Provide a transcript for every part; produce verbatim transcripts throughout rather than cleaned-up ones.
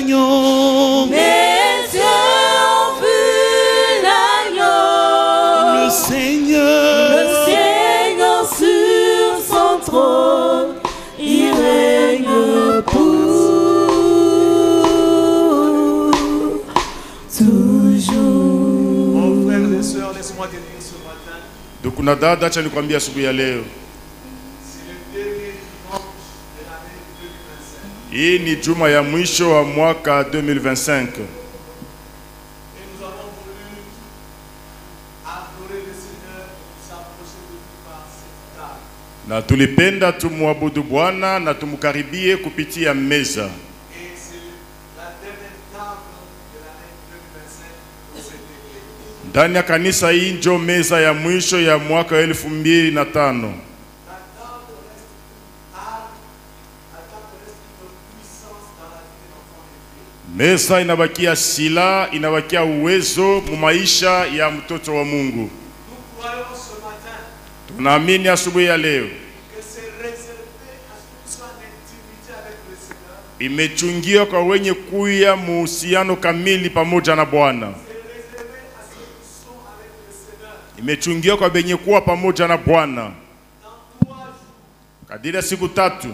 l'agneau. Mes yeux ont vu l'agneau. Le Seigneur. Le Seigneur sur son trône. Il règne pour toujours. Mon frère et sœurs, laisse-moi te dire ce matin. Dokuna dada, acha nikwambie asubuhi ya leo. Hii ni juma ya mwisho wa mwaka deux mille vingt-cinq. Na tulipenda tumwabudu Bwana na tumkaribie kupitia meza. Ndani ya kanisa hii njo meza ya mwisho ya mwaka elfu mbili na tano. Meza inabakia sila, inabakia uwezo mu maisha ya mtoto wa Mungu. Tunaamini asubuhi ya leo imechungiwa kwa wenye kuya muhusiano kamili pamoja na Bwana. Imechungiwa kwa wenye kuwa pamoja na Bwana. Kadiri siku tatu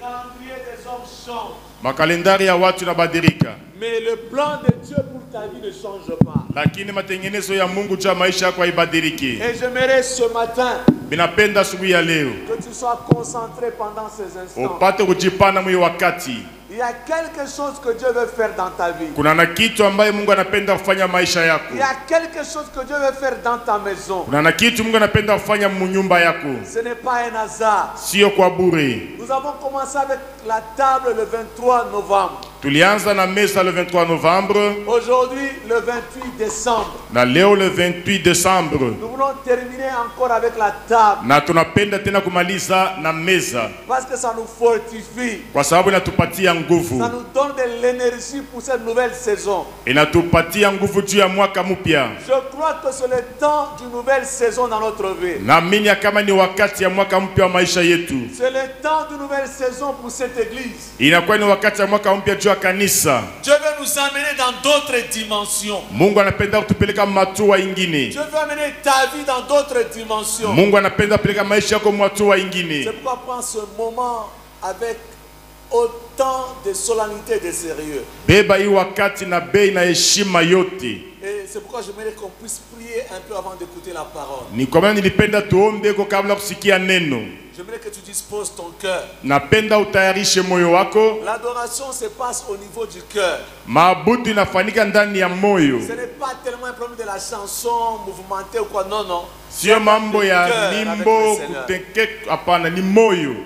makalendari ya watu inabadilika. Mais le plan de Dieu pour ta vie ne change pas. Lakini matengenezo ya Mungu juu ya maisha yako haibadiliki. Et j'aimerais ce matin Minapenda asubuhi ya leo que tu sois concentré pendant ces instants. upate kujipana mwi wakati. Il y a quelque chose que Dieu veut faire dans ta vie. Kuna na kitu ambaye Mungu anapenda kufanya maisha yako. Il y a quelque chose que Dieu veut faire dans ta maison. Kuna na kitu Mungu anapenda kufanya mnyumba yako. Ce n'est pas un hasard. Sio kwa bure. Nous avons commencé avec la table le vingt-trois novembre. Tulianza na mesa le vingt-trois novembre. Aujourd'hui le vingt-huit décembre. Na leo le vingt-huit décembre. Nous voulons terminer encore avec la table. Na tunapenda tena kumaliza na meza. Parce que ça nous fortifie. Kwa sababu inatupatia nguvu. Ça nous donne de l'énergie pour cette nouvelle saison. Inatupatia nguvu juu ya mwaka mpya. Je crois que c'est le temps d'une nouvelle saison dans notre vie. Naamini kama ni wakati ya mwaka mpya wa maisha yetu. C'est le temps d'une nouvelle saison pour cette église. Inakuwa ni wakati ya mwaka mpya juu ya kanisa. Dieu veut nous amener dans d'autres dimensions. Mungu anapenda kutupeleka matua ingine. Dieu veut amener ta vie dans d'autres dimensions. Mungu anapenda kupeleka maisha yako matua ingine. C'est pourquoi prends ce moment avec autant de solennité et de sérieux. Beba hii wakati na bei na heshima yote. Et c'est pourquoi j'aimerais qu'on puisse prier un peu avant d'écouter la parole. Ni kwa maana nilipenda tuombe kwa kabla kusikia neno. J'aimerais que tu disposes ton cœur. Napenda utayarishe moyo wako. L'adoration se passe au niveau du cœur. Maabudu inafanyika ndani ya moyo. Ce n'est pas tellement un problème de la chanson mouvementée ou quoi, non, non. Sio mambo ya limbo kuteke, hapana, ni moyo.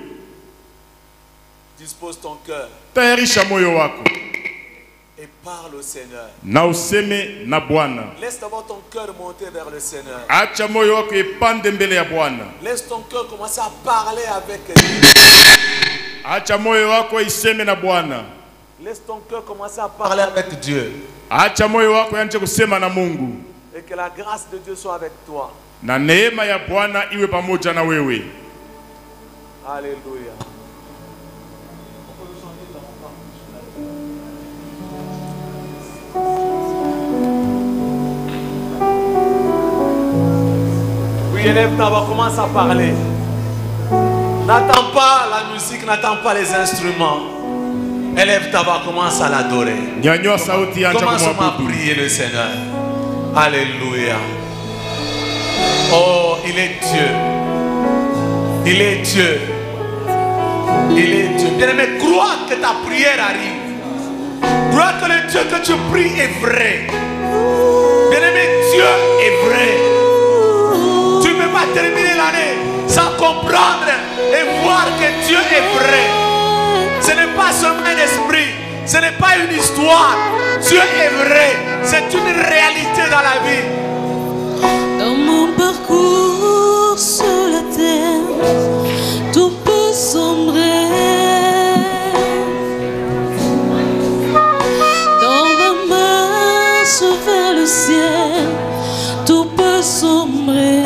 Dispose ton cœur. Tayarisha moyo wako. Et parle au Seigneur. Na useme na Bwana. Laisse d'abord ton cœur monter vers le Seigneur. Acha moyo wako ipande mbele ya Bwana. Laisse ton cœur commencer à parler avec lui. Acha moyo wako iseme na Bwana. Laisse ton cœur commencer à parler avec Dieu. Acha moyo wako yanje kusema na Mungu. Et que la grâce de Dieu soit avec toi. Na neema ya Bwana iwe pamoja na wewe. Alléluia. Oui, élève ta voix, commence à parler. N'attends pas la musique, n'attends pas les instruments. Élève ta voix, commence à l'adorer. Commençons à prier le Seigneur. Alléluia. Oh, il est Dieu. Il est Dieu. Il est Dieu. Bien-aimé, crois que ta prière arrive. Crois que le Dieu que tu pries est vrai. Bien-aimé, Dieu est vrai. Tu ne peux pas terminer l'année sans comprendre et voir que Dieu est vrai. Ce n'est pas seulement un esprit, ce n'est pas une histoire. Dieu est vrai. C'est une réalité dans la vie. Dans mon parcours sur la terre, tout peut sombrer. Dans ma marche vers le ciel, tout peut sombrer.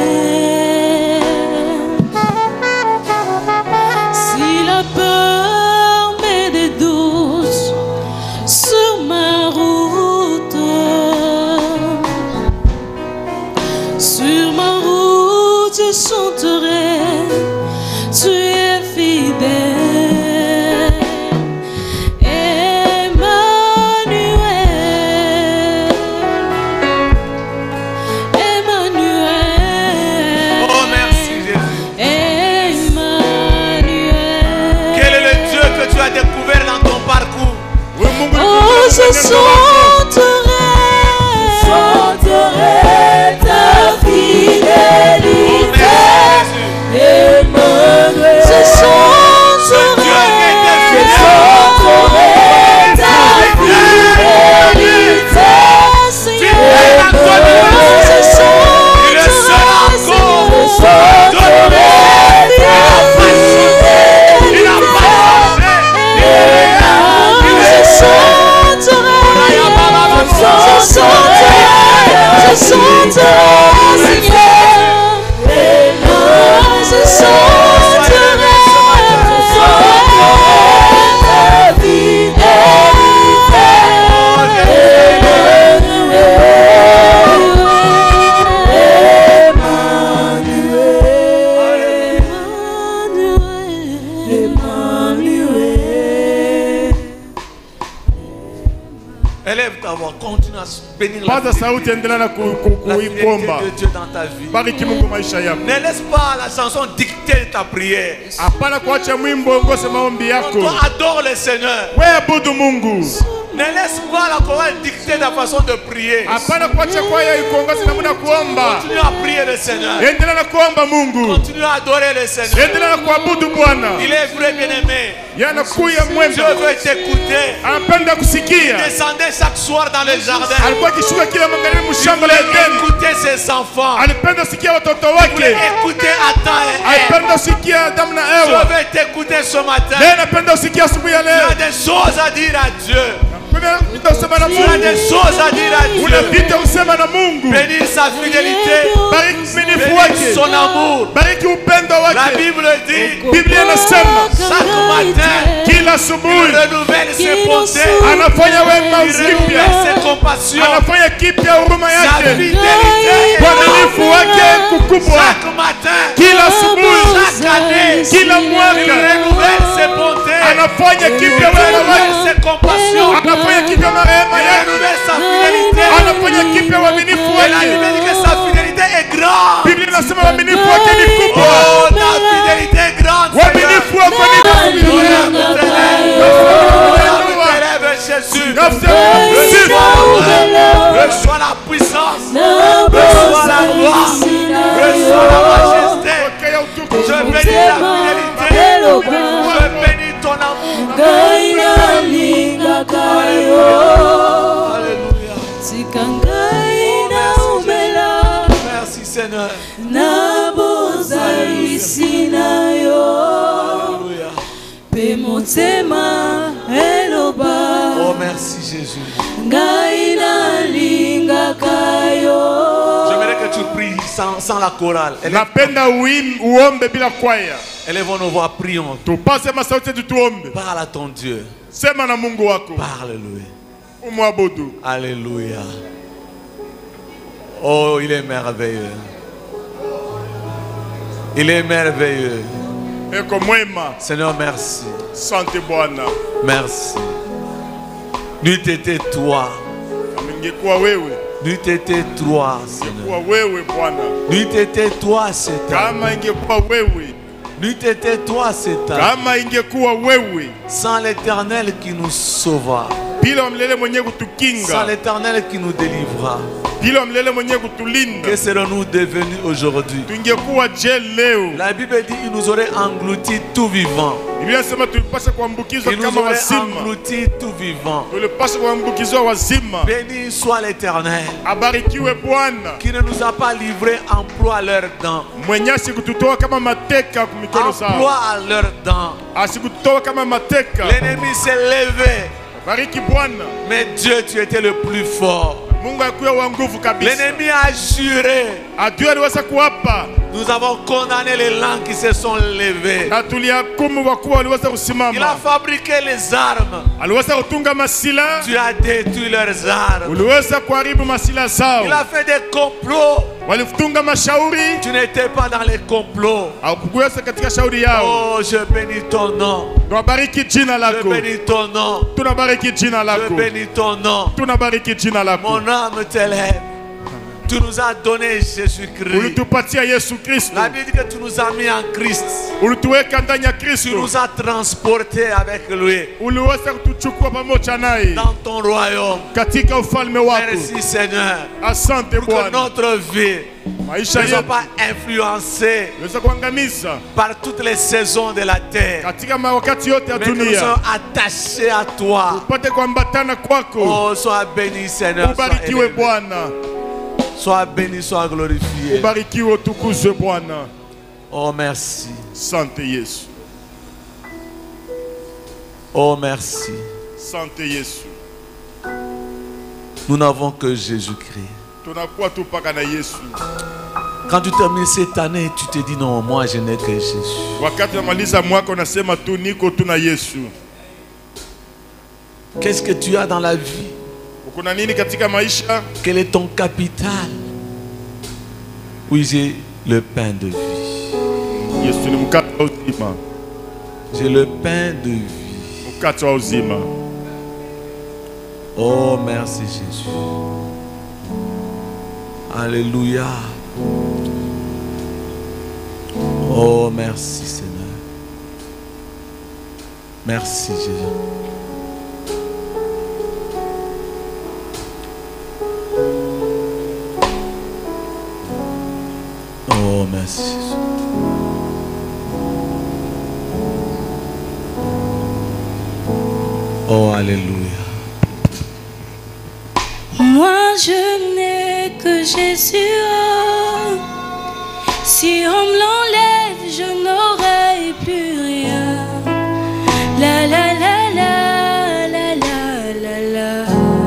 Si la peur met des doutes sur ma je chanterai, chanterai ta fidélité. Emmanuel, je chanterai, je chanterai ta fidélité. Seigneur, je chanterai, je chanterai ta fidélité. Je chanterai, Seigneur, je chanterai ta fidélité. Élève ta voix, continue à bénir la Paza sauti endelea na ku- ku- la fidélité kuikomba. de Dieu dans ta vie. Bariki Mungu maisha yako. Ne laisse pas la chanson dicter ta prière. Hapana kuacha mwimbo ngose maombi yako. Toi, adore le Seigneur. Wewe abudu Mungu. Ne laisse pas la chorale dicter ta façon de prier. Hapana kuacha kwaya ikuongoze namna ya kuomba. Continue à prier le Seigneur. Endelea na kuomba Mungu. Continue à adorer le Seigneur. Endelea na kuabudu Bwana. Il est vrai, bien-aimé. Yanakuya Dieu mwema. veut t'écouter. Anapenda kusikia. Descendez chaque soir dans le jardin. Alikuwa akishuka kila magharibi Il mshamba la voulait Edeni. écouter ses enfants. Alipenda kusikia watoto Il voulait wake. écouter Adam et Ève. Alipenda kusikia Adamu na Dieu Ewa. veut t'écouter ce matin. Leo napenda kusikia asubuhi ya Tu leo. as des choses à dire à Dieu. Kuna vitu kusema na Tu as Mungu. des choses à dire à Kuna Dieu. vitu kusema na Mungu. Bénir sa fidélité. Bariki minifu Bénir wake. son amour. Bariki upendo La wake. Bible dit, Biblia inasema chaque matin, kila il asubuhi renouvelle ses bontés. anafanya wema Il upya. renouvelle ses compassions. Anafanya kipya huruma Sa yake. fidélité est Uaminifu wake kukubwa. chaque matin, Kila asubuhi, chaque année, kila il mwaka renouvelle ses bontés. anafanya Il kipya wema renouvelle wake. ses compassions. Anafanya kipya marehema Il yake. renouvelle sa fidélité. Anafanya kipya uaminifu Et la wake. Bible dit que sa fidélité est grande. Biblia inasema uaminifu wake ni kubwa. Oh, ta fidélité est grande. Uaminifu wako ni Seigneur. kubwa. Élève Jésus. Nafsi yangu Reçois l'honneur. Reçois la puissance. Reçois la gloire. Reçois la majesté. pokea utukufu. Je bénis ta fidélité. Je bénis ton amour. Alléluia. Merci Seigneur. Alléluia. Oh merci Jésus. J'aimerais que tu pries sans, sans la chorale. Élève, Napenda uim- uombe bila kwaya. élevons nos voix, prions. Tupase masauti yetu tuombe. Parle à ton Dieu. Sema na Mungu wako. Parle-lui. Umwabudu. Alléluia. Oh, il est merveilleux. Il est merveilleux. Eko mwema. Seigneur, merci. Sante Bwana. Merci. N'eût été toi. Ingekuwa wewe. N'eût été toi, Seigneur. Ingekuwa wewe Bwana. N'eût été toi, c'est Kama ingekuwa wewe. N'eût été toi, c'est Kama ingekuwa wewe. sans l'Éternel qui nous sauva. Bila mlele mwenye Sans kutukinga. l'Éternel qui nous délivra. Bila mlele mwenye kutulinda. Que serons-nous devenus aujourd'hui? Tungekuwa je leo. La Bible dit qu'il nous aurait englouti tout vivant. Biblia inasema tulipasha kuambukizwa Il nous kama aurait wazima. englouti tout vivant. Tulipasha kuambukizwa wazima. Béni soit l'Éternel Abarikiwe Bwana. qui ne nous a pas livré emploi à leurs dents. Mwenye asikututoa kama mateka kumikono Emploi zao. à leurs dents. Asikututoa kama mateka. L'ennemi s'est levé. Bariki Bwana. Mais Dieu, tu étais le plus fort. Mungu akuwa wa nguvu kabisa. L'ennemi a juré. Adui aliweza kuapa Nous avons condamné les langues qui se sont levées. na tulihukumu wakuu waliweza Il a kusimama. fabriqué les armes. Aliweza kutunga masila, Tu as détruit leurs armes. uliweza kuharibu masila zao. Il a fait des complots. Walitunga mashauri, Tu n'étais pas dans les complots. haukuweza katika shauri yao. Oh, je bénis ton nom. Tunabariki jina Je lako. bénis ton nom. Tunabariki jina Je lako. bénis ton nom. Tunabariki jina lako. Mon âme t'élève. Tu nous as donné Jésus-Christ. ulitupatia Yesu Kristo, La Bible dit que tu nous as mis en Christ. ulituweka ndani ya Tu Kristo, nous as transportés avec lui uliweza kutuchukua pamoja naye dans ton royaume. katika ufalme wako. Merci Seigneur. Asante Pour que Bwana, notre vie maisha ne soit yetu pas influencée iweze kuangamiza par toutes les saisons de la terre. katika wakati yote ya Mais que nous dunia, soyons attachés à toi. upate kuambatana kwako. Oh, sois béni Seigneur. Sois Ubarikiwe élevé. Bwana, Sois béni, sois glorifié. ubarikiwe, utukuzwe Bwana. Oh merci. Sante Yesu, Oh merci. sante Yesu. Nous n'avons que Jésus-Christ. Tunakuwa tu paka na Yesu. Quand tu termines cette année, tu te dis non, moi je n'ai que Jésus. Wakati unamaliza mwaka unasema tu niko tu na Yesu. Qu'est-ce que tu as dans la vie? Kuna nini katika maisha? Quel est ton capital? Oui, j'ai le pain de vie. Yesu ni mkate wa uzima, J'ai le pain de vie. mkate wa uzima. Oh, merci Jésus. Alléluia. Oh, merci Seigneur. Merci Jésus. Oh, merci Jésus. Oh, alléluia. Moi je n'ai que Jésus. Oh. Si on me l'enlève, je n'aurai plus rien. La la la la la la la la.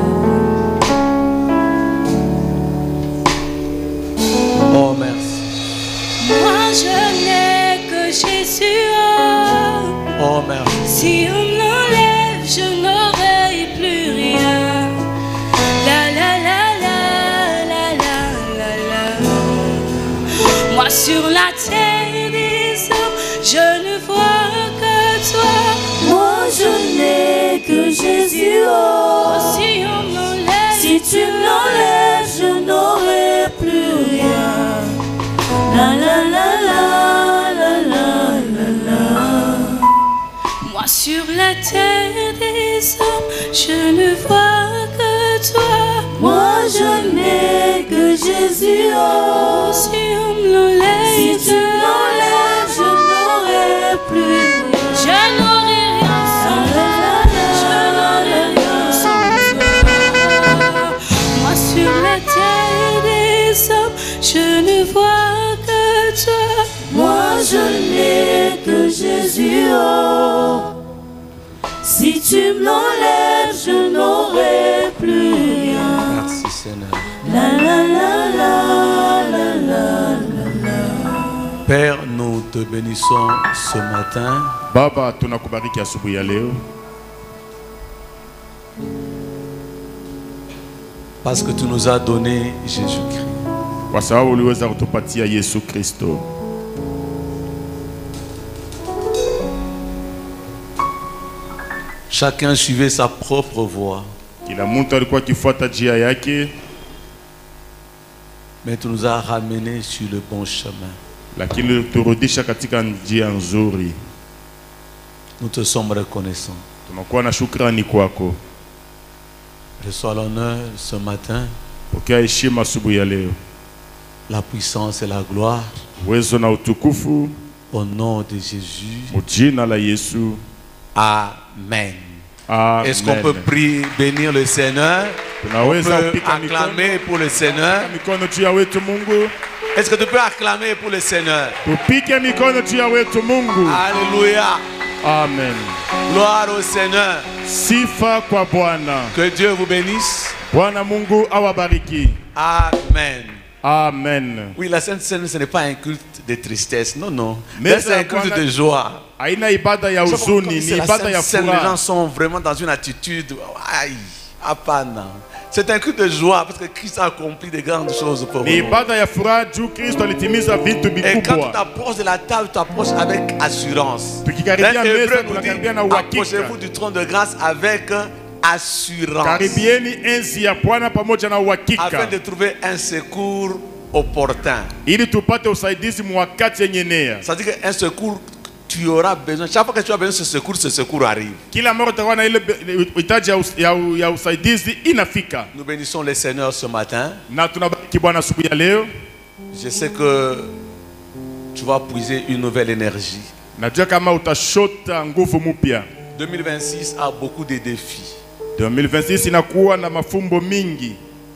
Oh, merci. Moi je n'ai que Jésus. Oh. Oh, merci. Si on me l'enlève, je n'aurai plus rien. La la la la la la la la. Moi sur la terre des hommes, je ne vois que toi. Moi je n'ai que Jésus. Oh, Oh. si on me l'enlève, Si tu l'enlèves, je n'aurai plus rien. La la la la la la la la. moi sur la terre des hommes, je ne vois que toi. Moi je n'ai que Jésus. Oh, Oh. si on me l'enlève, Si tu l'enlèves, je n'aurai plus rien. je n'aurai rien sans toi. Je n'aurai rien sans toi. Moi sur la terre des hommes, je ne vois que toi. Moi je n'ai que Jésus. Oh. Si tu me l'enlèves, je n'aurai plus rien. Merci Seigneur. La la la la la la la. Père, nous te bénissons ce matin Baba, tunakubariki asubuhi ya leo parce que tu nous as donné Jésus-Christ. kwa sababu uliweza kutupatia Yesu Kristo. Chacun suivait sa propre voie, Kila mtu alikuwa akifuata njia yake, mais tu nous as ramenés sur le bon chemin. lakini uliturudisha katika njia nzuri. Nous te sommes reconnaissants. Tunakuwa na shukrani kwako. Reçois l'honneur ce matin, Pokea heshima asubuhi ya leo, la puissance et la gloire uwezo na utukufu, au nom de Jésus. mujina la Yesu. Amen. Amen. Est-ce qu'on peut prier, bénir le Seigneur? On Tunaweza peut kupika mikono, acclamer pour le Seigneur. mikono juu ya wetu Mungu. Est-ce que tu peux acclamer pour le Seigneur? Tupike mikono juu ya wetu Mungu. Alléluia. Amen. Gloire au Seigneur. Sifa kwa Bwana. Que Dieu vous bénisse. Bwana Mungu awabariki. Amen. Amen. Oui, la Sainte Seine, ce n'est pas un culte de tristesse. Non, non. Mais Mais c'est un ça, culte voilà. de joie. Haina ibada ya Je sais pas pourquoi, huzuni, c'est ni la ibada ya Sainte Seine, les gens furaha. sont vraiment dans une attitude. Aïe, apana. C'est un culte de joie parce que Christ a accompli de grandes choses pour Ni nous. ibada ya furaha juu Kristo alitimiza vitu Et quand tu vikubwa. t'approches de la table, tu t'approches avec assurance. Tukikaribia Dans meza, Hébreu nous tunakaribia na dit, uhakika. approchez-vous du trône de grâce avec assurance Karibieni enzi ya Bwana pamoja na afin uhakika de trouver un secours opportun. ili tupate usaidizi mwakati yenye nea. C'est-à-dire qu'un secours, tu auras besoin. Chaque fois que tu as besoin de ce secours, ce secours arrive. Kila mara utakuwa na ile be- hitaji ya, us- ya, ya usaidizi inafika. Nous bénissons le Seigneur ce matin. Na tunabariki Bwana asubuhi ya leo. Je sais que tu vas puiser une nouvelle énergie. Najua kama utashota nguvu mpya. deux mille vingt-six a beaucoup de défis. elfu mbili ishirini na sita inakuwa na mafumbo mingi.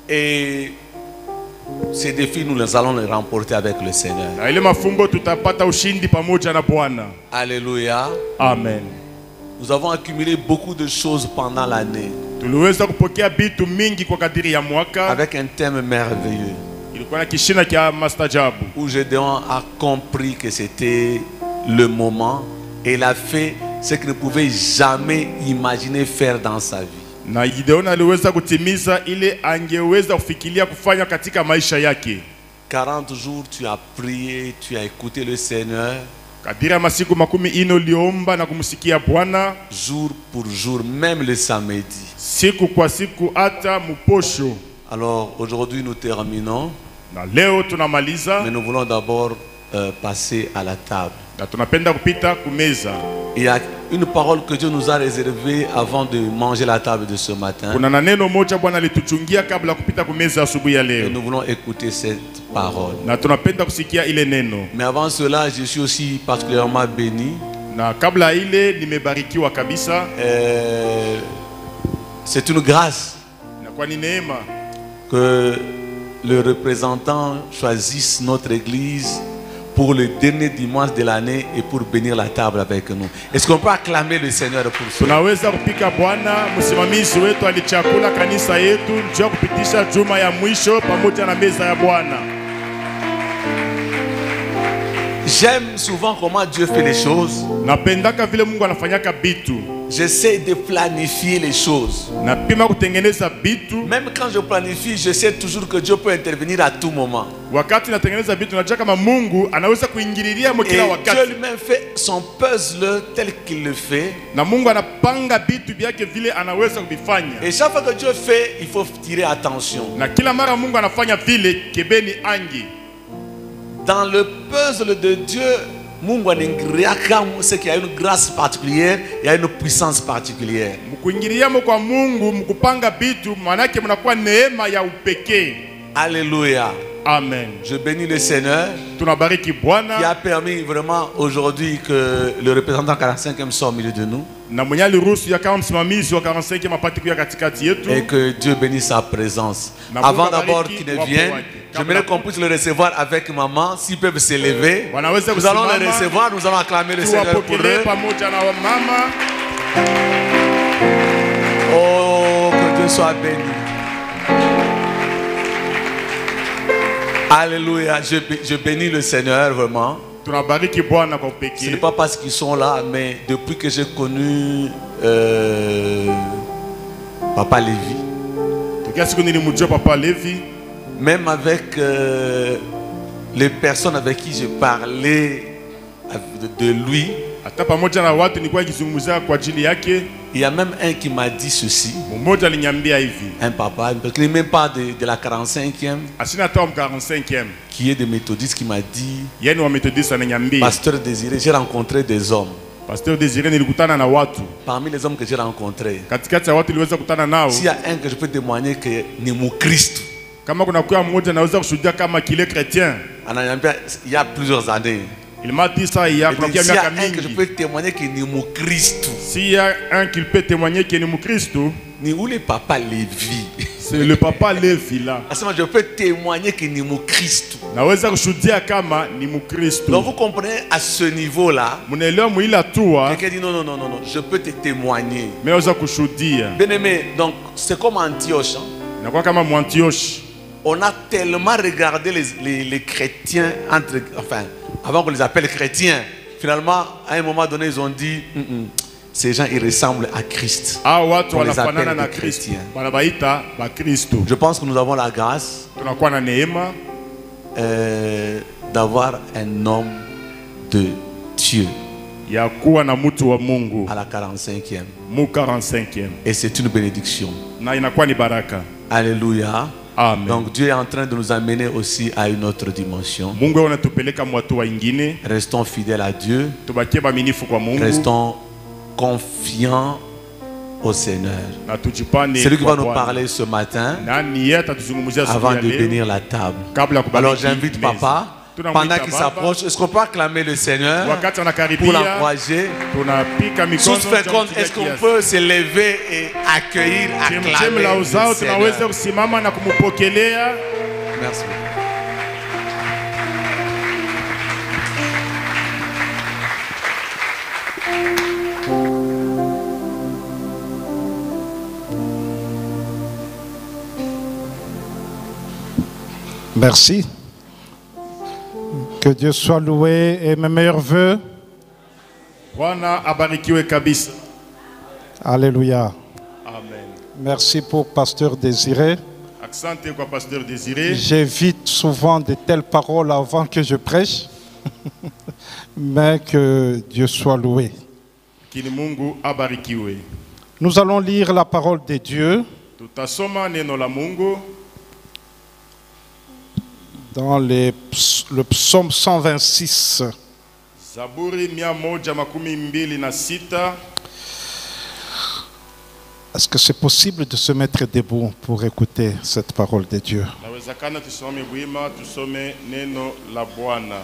Et ces défis, nous les allons les remporter avec le Seigneur. Na ile mafumbo tutapata ushindi pamoja na Bwana. Alléluia. Amen. Nous avons accumulé beaucoup de choses pendant l'année Tuliweza kupokea bitu mingi kwa kadiri ya mwaka. avec un thème merveilleux Ilikuwa na kishina kia mastajabu. où Gédéon a compris que c'était le moment et il a fait ce qu'il ne pouvait jamais imaginer faire dans sa vie. Na Gideon aliweza kutimiza ile angeweza kufikiria kufanya katika maisha yake. quarante jours, tu as prié, tu as écouté le Seigneur, Kadiri ya masiku makumi ine uliomba na kumsikia Bwana jour pour jour, même le samedi. siku kwa siku hata muposho. Alors aujourd'hui, nous terminons, Na leo tunamaliza mais nous voulons d'abord euh, passer à la table. na tunapenda kupita kumeza. Il y a une parole que Dieu nous a réservée avant de manger la table de ce matin. Kuna na neno moja Bwana alituchungia kabla kupita kumeza asubuhi ya Et leo. nous voulons écouter cette parole. Na tunapenda kusikia ile neno. Mais avant cela, je suis aussi particulièrement béni. Na kabla ile nimebarikiwa kabisa. Euh, C'est une grâce Na kwa ni neema que le représentant choisisse notre église pour le dernier dimanche de l'année et pour bénir la table avec nous. Est-ce qu'on peut acclamer le Seigneur pour cela? tunaweza kupika Bwana. Msimamizi wetu alichakula kanisa yetu njoo kupitisha juma ya mwisho pamoja na meza ya Bwana. J'aime souvent comment Dieu fait les choses. Napendaka vile Mungu anafanyaka bitu. J'essaie de planifier les choses. Napima kutengeneza bitu. Même quand je planifie, je sais toujours que Dieu peut intervenir à tout moment. Wakati natengeneza bitu najua kama Mungu anaweza kuingililia mo Et kila Dieu wakati. lui-même fait son puzzle tel qu'il le fait. Na Mungu anapanga bitu vyake vile anaweza kuvifanya. Et chaque fois que Dieu fait, il faut tirer attention. Na kila mara Mungu anafanya vile kebeni angi. Dans le puzzle de Dieu, Mungu anaingilia c'est qu'il y a une grâce particulière, il y a une puissance particulière. Mkuingilia mo kwa Mungu mkupanga bitu manake mnakuwa neema ya upekee. Alléluia. Amen. Je bénis le Seigneur Tunabariki qui Bwana a permis vraiment aujourd'hui que le représentant quarante-cinquième soit au milieu de nous na mwenye aliruhusu ya kama msimamizi wa quarante-cinq mapati kuya katikati yetu. et que Dieu bénisse sa présence. Na Avant Mungu d'abord abariki qu'il ne wapo vienne, wake. j'aimerais qu'on puisse le recevoir avec maman, s'ils peuvent s'élever. Wanaweza Nous allons le kusimama, recevoir, nous allons acclamer le Seigneur pour tuwapokelee eux. pamoja na mama. Oh, que Dieu soit béni. Alléluia, je, bé- je bénis le Seigneur vraiment. Tunabariki Bwana kwa Ce n'est upekee. pas parce qu'ils sont là, mais depuis que j'ai connu euh, Papa Lévi, Tukia siku nilimjua Papa Levi, même avec euh, les personnes avec qui je parlais de, de lui, hata pamoja na watu nilikuwa nikizungumzia kwa ajili yake, il y a même un qui m'a dit ceci, mmoja aliniambia hivi, un papa, parce qu'il n'est même pas de, de la quarante-cinquième, asina hata wa quarante-cinquième, qui est de méthodiste, qui m'a dit, yeye wa Methodist ananiambia, Pasteur Désiré, j'ai rencontré des hommes. Pasteur Désiré nilikutana na watu. Parmi les hommes que j'ai rencontrés, Katikati ya watu niliweza kukutana nao, s'il y a un que je peux témoigner que ni mu Christ, kama kuna kwa mmoja naweza kushuhudia kama kile chrétien. ananiambia, il y a plusieurs années. Il m'a dit ça il y a Il dit, kuna s'il y a miaka un que je mingi. peux témoigner que ni mu Christ, S'il y a un qui peut témoigner qu'il est Mukristo, ni où les papa Lévi. c'est le Papa Levi là. À ce moment, je peux témoigner que ni mu Christ. Naweza kushuhudia kama ni Mukristo. Donc vous comprenez, à ce niveau-là, Munaelewa mwili hatua, quelqu'un dit non, non, non, non, non, je peux te témoigner. mais naweza kushuhudia. Bien aimé, donc c'est comme Antioche. Hein. Nakuwa kama Mwantioche. On a tellement regardé les, les, les chrétiens, entre, enfin, avant qu'on les appelle chrétiens, finalement, à un moment donné, ils ont dit, mm -mm, ces gens, ils ressemblent à Christ. Hao watu On les wanafanana appelle na des Kristo. chrétiens. Wanabaita ba Kristo. Je pense que nous avons la grâce Tunakuwa na neema euh, d'avoir un homme de Dieu. ya kuwa na mutu wa Mungu à la quarante-cinquième. mu quarante-cinquième. Et c'est une bénédiction. Na inakuwa ni baraka. Alléluia. Amen. Donc Dieu est en train de nous amener aussi à une autre dimension. Mungu anatupeleka mwatu wa ingine. Restons fidèles à Dieu. Tubakie baaminifu kwa Mungu. Restons confiants au Seigneur. Na tujipane C'est lui qui va kwa nous Bwana. parler ce matin Nani yeye atatuzungumzia siku avant ya de leo. bénir la table. Kabla ya kubariki Alors j'invite meza. papa, Tunamwita pendant qu'il baba. s'approche, est-ce qu'on peut acclamer le Seigneur Wakati pour anakaribia l'encourager? tunapika mikono. Sous fait compte, est-ce qu'on peut se lever et accueillir, Chemchem acclamer la le uzao tunaweza Seigneur? kusimama na kumupokelea. Merci. Merci. Que Dieu soit loué et mes meilleurs voeux. Bwana abarikiwe kabisa. Alléluia. Amen. Merci pour Pasteur Désiré. Asante kwa Pasteur Désiré. J'évite souvent de telles paroles avant que je prêche. Mais que Dieu soit loué. Kini Mungu abarikiwe. Nous allons lire la parole de Dieu Tutasoma neno la Mungu dans les, le psaume cent vingt-six. Zaburi mia moja makumi mbili na sita. Est-ce que c'est possible de se mettre debout pour écouter cette parole de Dieu? Nawezekana tusome bwima tusome neno la Bwana.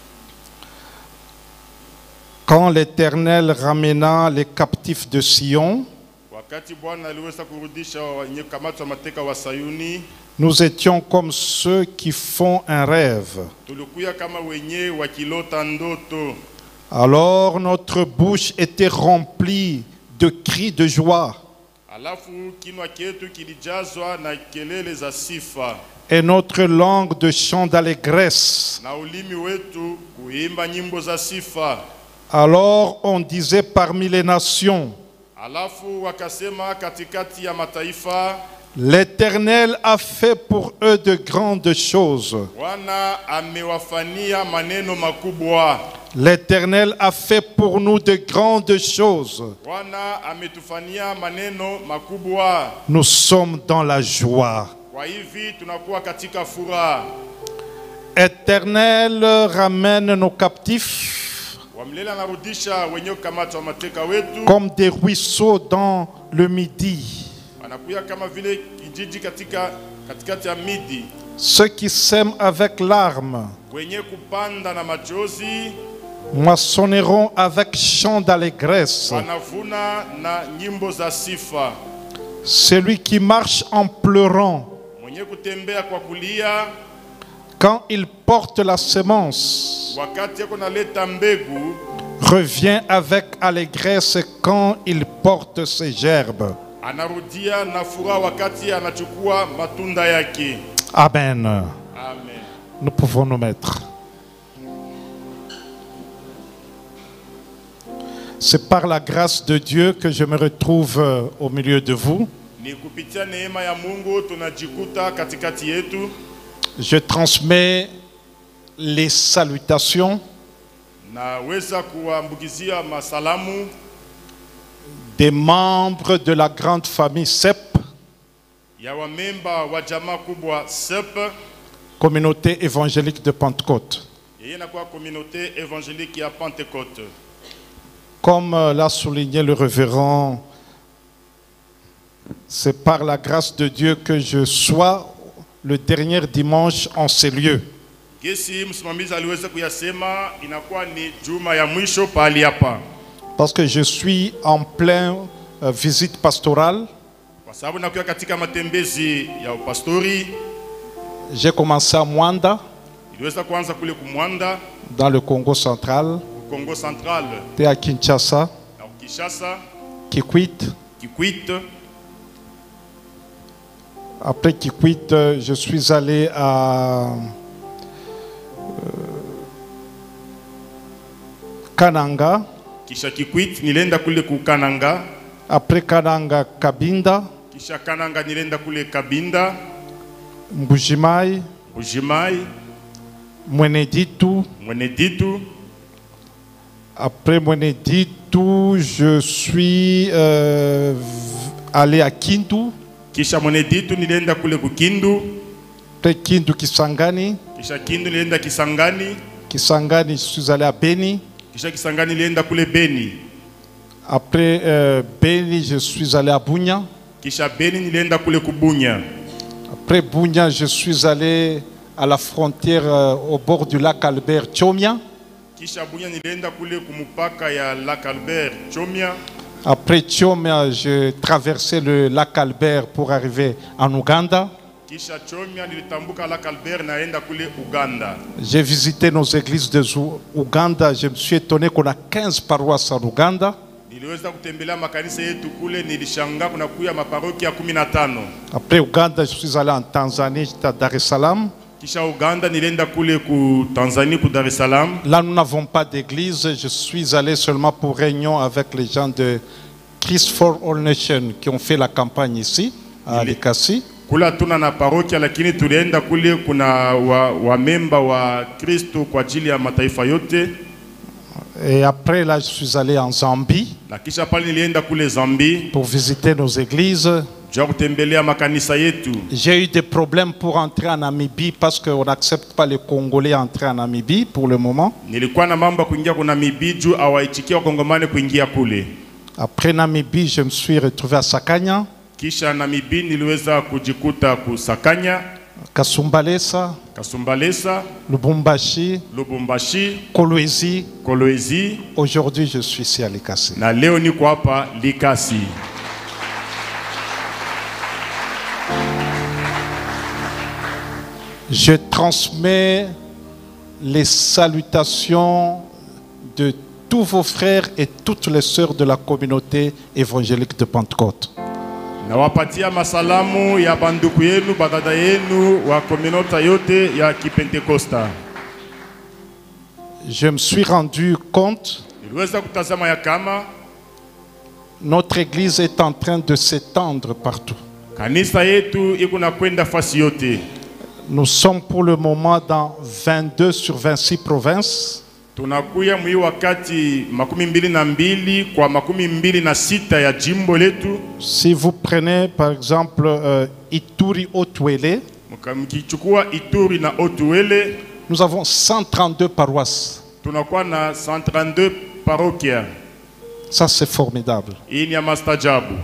Quand l'Éternel ramena les captifs de Sion, Wakati Bwana aliweza kurudisha wenye kukamatwa mateka wa Sayuni, nous étions comme ceux qui font un rêve. tulikuya kama wenye wakilota ndoto. Alors notre bouche était remplie de cris de joie Alafu kinwa kietu kilijazwa na kelele za sifa, et notre langue de chants d'allégresse. na ulimi wetu kuimba nyimbo za sifa. Alors on disait parmi les nations, Alafu wakasema katikati ya mataifa, l'Éternel a fait pour eux de grandes choses. Bwana amewafanyia maneno makubwa. L'Éternel a fait pour nous de grandes choses. Bwana ametufanyia maneno makubwa. Nous sommes dans la joie. Kwa hivi tunakuwa katika furaha. Éternel, ramène nos captifs Wamlele anarudisha wenye kukamatwa mateka wetu, comme des ruisseaux dans le midi. anakuya kama vile kijiji katika katikati ya midi. Ceux qui sèment avec larmes Wenye kupanda na machozi moissonneront avec chants d'allégresse. wanavuna na nyimbo za sifa. Celui qui marche en pleurant, Mwenye kutembea kwa kulia quand il porte la semence, wakati yako naleta mbegu, revient avec allégresse quand il porte ses gerbes. anarudia na furaha wakati anachukua matunda yake. Amen. Amen. Nous pouvons nous mettre. C'est par la grâce de Dieu que je me retrouve euh, au milieu de vous. Ni kupitia neema ya Mungu tunajikuta katikati yetu. Je transmets les salutations Naweza kuambukizia masalamu des membres de la grande famille S E P, ya wamemba wa jamaa kubwa S E P, Communauté évangélique de Pentecôte. yeye inakuwa communauté évangélique ya Pentecôte. Comme euh, l'a souligné le révérend, c'est par la grâce de Dieu que je sois le dernier dimanche en ces lieux. Gesi msimamizi aliweza kuyasema, inakuwa ni juma ya mwisho pahali hapa, Parce que je suis en pleine euh, visite pastorale. kwa sababu nakuwa katika matembezi ya upastori. J'ai commencé à Mwanda, Iliweza kuanza kule kumwanda dans le Congo central, Congo Central et à Kinshasa, na Kinshasa, Kikwit. Kikwit. Après Kikwit, euh, je suis allé à euh, Kananga. Kisha Kikwit nilenda kule kukananga. Après Kananga, Kabinda, Kisha Kananga nilenda kule Kabinda, Mbujimai, Ujimai, Mweneditu, Mweneditu. Après mon dit tout, je suis euh, allé à Kindu. Kisha Mweneditu nilienda kule kukindu. Après Kindu Kisangani. Kisha Kindu nilienda Kisangani. Kisangani, je suis allé à Beni. Kisha Kisangani nilienda kule Beni. Après euh, Beni, je suis allé à Bunya. Kisha Beni nilienda kule Kubunya. Après Bunya, je suis allé à la frontière euh, au bord du lac Albert, Chomia. Kisha Bunya nilienda kule kumupaka ya lac Albert, Chomia. Après Chomia, j'ai traversé le lac Albert pour arriver en Ouganda. Kisha Chomia nilitambuka lac Albert naenda kule Uganda. J'ai visité nos églises de Ouganda. Je me suis étonné qu'on a quinze paroisses en Ouganda. Niliweza kutembelea makanisa yetu kule, nilishangaa kuna kuya maparokia kumi na tano. Après Ouganda, je suis allé en Tanzanie, j'étais à Dar es Salaam. Kisha Uganda nilienda kule ku Tanzanie ku Dar es Salaam. Là, nous n'avons pas d'église. Je suis allé seulement pour réunion avec les gens de Christ for All Nations qui ont fait la campagne ici, à Likasi. Kula tuna na parokia lakini tulienda kule kuna wa, wa memba wa Kristo kwa ajili ya mataifa yote. Et après, là, je suis allé en Zambie Na kisha pale nilienda kule Zambie pour visiter nos églises. jua kutembelea makanisa yetu. J'ai eu des problèmes pour entrer en Namibie parce qu'on n'accepte pas les Congolais entrer en Namibie pour le moment. Nilikuwa na mambo kuingia kwa Namibia juu hawaitikia wakongomani kuingia kule. Après Namibie, je me suis retrouvé à Sakanya, Kisha Namibia niliweza kujikuta kusakanya, Kasumbalesa, Kasumbalesa, Lubumbashi, Lubumbashi, Kolwezi. Kolwezi, Aujourd'hui, je suis ici à Likasi. na leo niko hapa Likasi. Je transmets les salutations de tous vos frères et toutes les sœurs de la communauté évangélique de Pentecôte. Nawapatia masalamu ya banduku yenu, badada yenu wa komunota yote ya Kipentekosta. Je me suis rendu compte, Niliweza kutazama ya kama notre église est en train de s'étendre partout. kanisa yetu iko na kwenda fasi yote. Nous sommes pour le moment dans vingt-deux sur vingt-six provinces. Tunakuya mwi wakati makumi mbili na mbili kwa makumi mbili na sita ya jimbo letu. Si vous prenez par exemple euh, Ituri Otuele, Mkichukua Ituri na Otuele, nous avons cent trente-deux paroisses. tunakuwa na cent trente-deux parokia. Ça, c'est formidable. Hii ni ya mastajabu.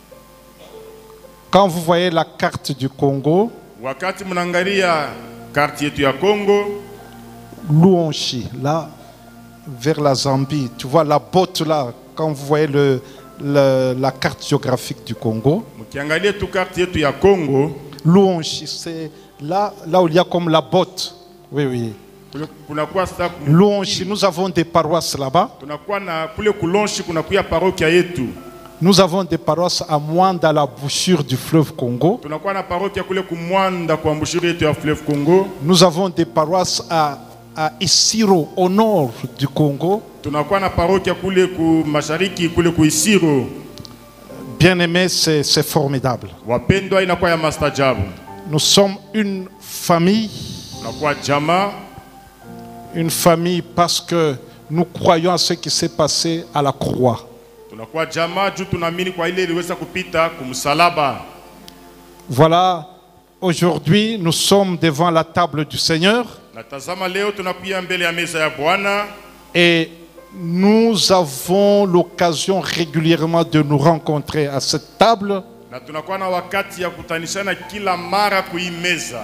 Quand vous voyez la carte du Congo, Wakati mnaangalia karti yetu ya Kongo, Luanchi, là, vers la Zambie, tu vois la botte là, quand vous voyez le, le- la carte géographique du Congo, mkiangalia tu karti yetu ya Kongo, Luanchi, c'est là, là où il y a comme la botte. Oui, oui. kunakuwa sasa Luanchi, nous avons des paroisses là-bas. tunakuwa na kule Kulonshi kunakuwa parokia yetu. Nous avons des paroisses à Mwanda, à la bouchure du fleuve Congo. Tunakuwa na parokia kule Kumwanda kwa mbushiri yetu ya fleuve Congo. Nous avons des paroisses à, à Isiro, au nord du Congo. Tunakuwa na parokia kule ku mashariki kule ku Isiro. Bien aimé, c'est c'est formidable. Wapendwa, inakuwa ya mastajabu. Nous sommes une famille, Tunakuwa jamaa, une famille parce que nous croyons à ce qui s'est passé à la croix. tunakuwa jamaa juu tunaamini kwa ile iliweza kupita kumsalaba. Voilà, aujourd'hui nous sommes devant la table du Seigneur Na tazama leo tunakuya mbele ya meza ya Bwana et nous avons l'occasion régulièrement de nous rencontrer à cette table na tunakuwa na wakati ya kutanishana kila mara kuimeza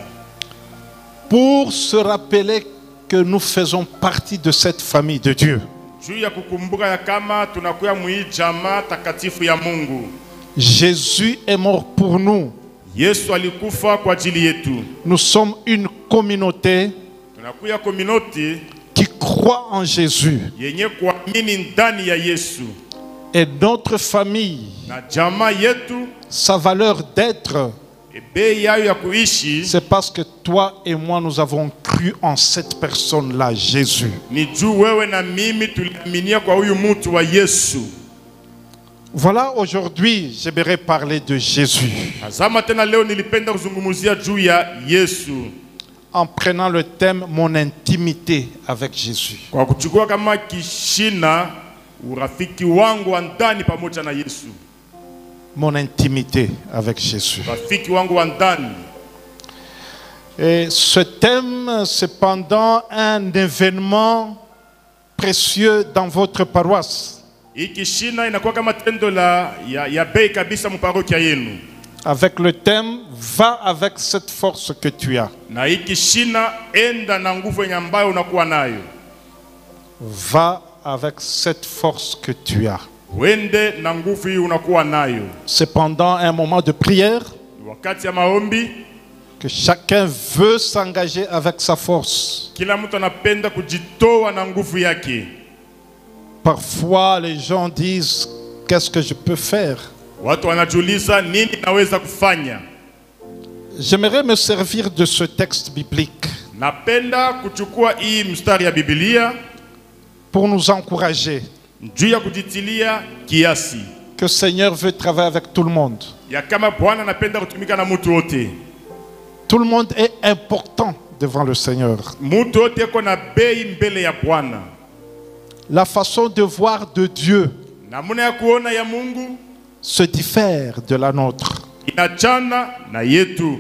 pour se rappeler que nous faisons partie de cette famille de Dieu. juu ya kukumbuka ya kama tunakuya mwi jamaa takatifu ya Mungu. Jésus est mort pour nous. Yesu alikufa kwa ajili yetu. Nous sommes une communauté Tunakuya communauté qui croit en Jésus. yenye kuamini ndani ya Yesu. Et notre famille, Na jamaa yetu sa valeur d'être, bei yayo ya kuishi c'est parce que toi et moi, nous avons cru en cette personne-là, Jésus. ni juu wewe na mimi tuliaminia kwa huyu mtu wa Yesu. Voilà, aujourd'hui, j'aimerais parler de Jésus. Tazama tena leo nilipenda kuzungumzia juu ya Yesu. en prenant le thème mon intimité avec Jésus. Kwa kuchukua kama kishina urafiki wangu wa ndani pamoja na Yesu. Mon intimité avec Jésus. Rafiki wangu wa ndani. Et ce thème, cependant, un événement précieux dans votre paroisse. Ikishina inakuwa kama tendo la ya, ya bei kabisa mparokia yenu. Avec le thème va avec cette force que tu as. Na ikishina enda na nguvu yenye ambayo unakuwa nayo. Va avec cette force que tu as. Wende na nguvu hii unakuwa nayo. Cependant, un moment de prière, Wakati ya maombi, que chacun veut s'engager avec sa force. kila mtu anapenda kujitoa na nguvu yake. Parfois, les gens disent, qu'est-ce que je peux faire? Watu wanajiuliza nini naweza kufanya? J'aimerais me servir de ce texte biblique Napenda kuchukua hii mstari ya Biblia pour nous encourager juu ya kujitilia kiasi. que le Seigneur veut travailler avec tout le monde. Ya kama Bwana anapenda kutumika na mtu wote. Tout le monde est important devant le Seigneur. Mtu wote yuko na bei mbele ya Bwana. La façon de voir de Dieu Namuna ya kuona ya Mungu se diffère de la nôtre. inachana na yetu.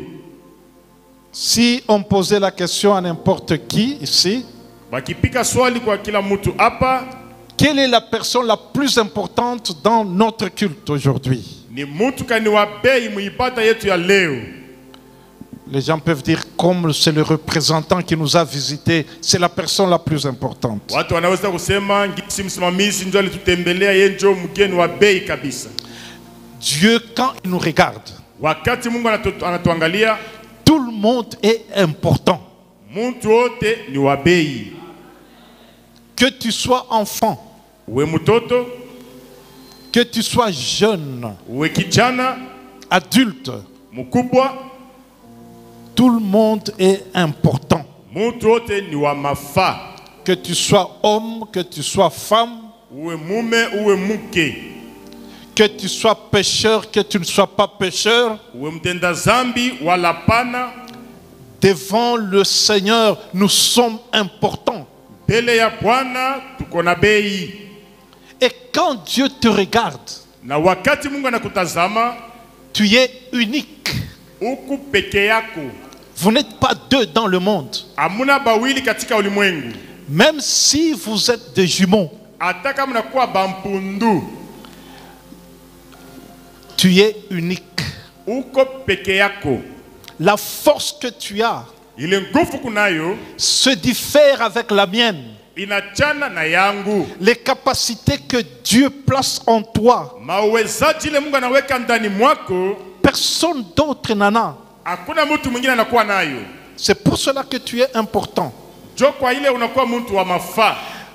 Si on posait la question à n'importe qui ici, Bakipika swali kwa kila mtu hapa, quelle est la personne la plus importante dans notre culte aujourd'hui? ni mtu kani wa bei muibada yetu ya leo. Les gens peuvent dire, comme c'est le représentant qui nous a visités, c'est la personne la plus importante. Watu wanaweza kusema ngisi msimamizi ndio alitutembelea, yeye ndio mgeni wa bei kabisa. Dieu, quand il nous regarde, Wakati Mungu anatu- anatuangalia, tout le monde est important. mtu wote ni wa bei. Que tu sois enfant, Uwe mtoto, que tu sois jeune, uwe kijana, adulte, mkubwa, tout le monde est important. mtu wote ni wa mafaa. Que tu sois homme, que tu sois femme, Uwe mume, uwe mke, que tu sois pécheur, que tu ne sois pas pécheur, uwe mtenda zambi wala pana, devant le Seigneur, nous sommes importants. mbele ya Bwana tuko na bei. Et quand Dieu te regarde, Na wakati Mungu anakutazama, tu es unique. uku peke yako. Vous n'êtes pas deux dans le monde. Amuna bawili katika ulimwengu. Même si vous êtes des jumeaux, Hata kama mnakuwa bampundu, tu es unique. uko peke yako. La force que tu as Ile nguvu kunayo se diffère avec la mienne. inachana na yangu. Les capacités que Dieu place en toi, Mawezaji ile Mungu anaweka ndani mwako, personne d'autre n'en a. hakuna mtu mwingine anakuwa nayo. C'est pour cela que tu es important. Jo kwa ile unakuwa mtu wa mafaa.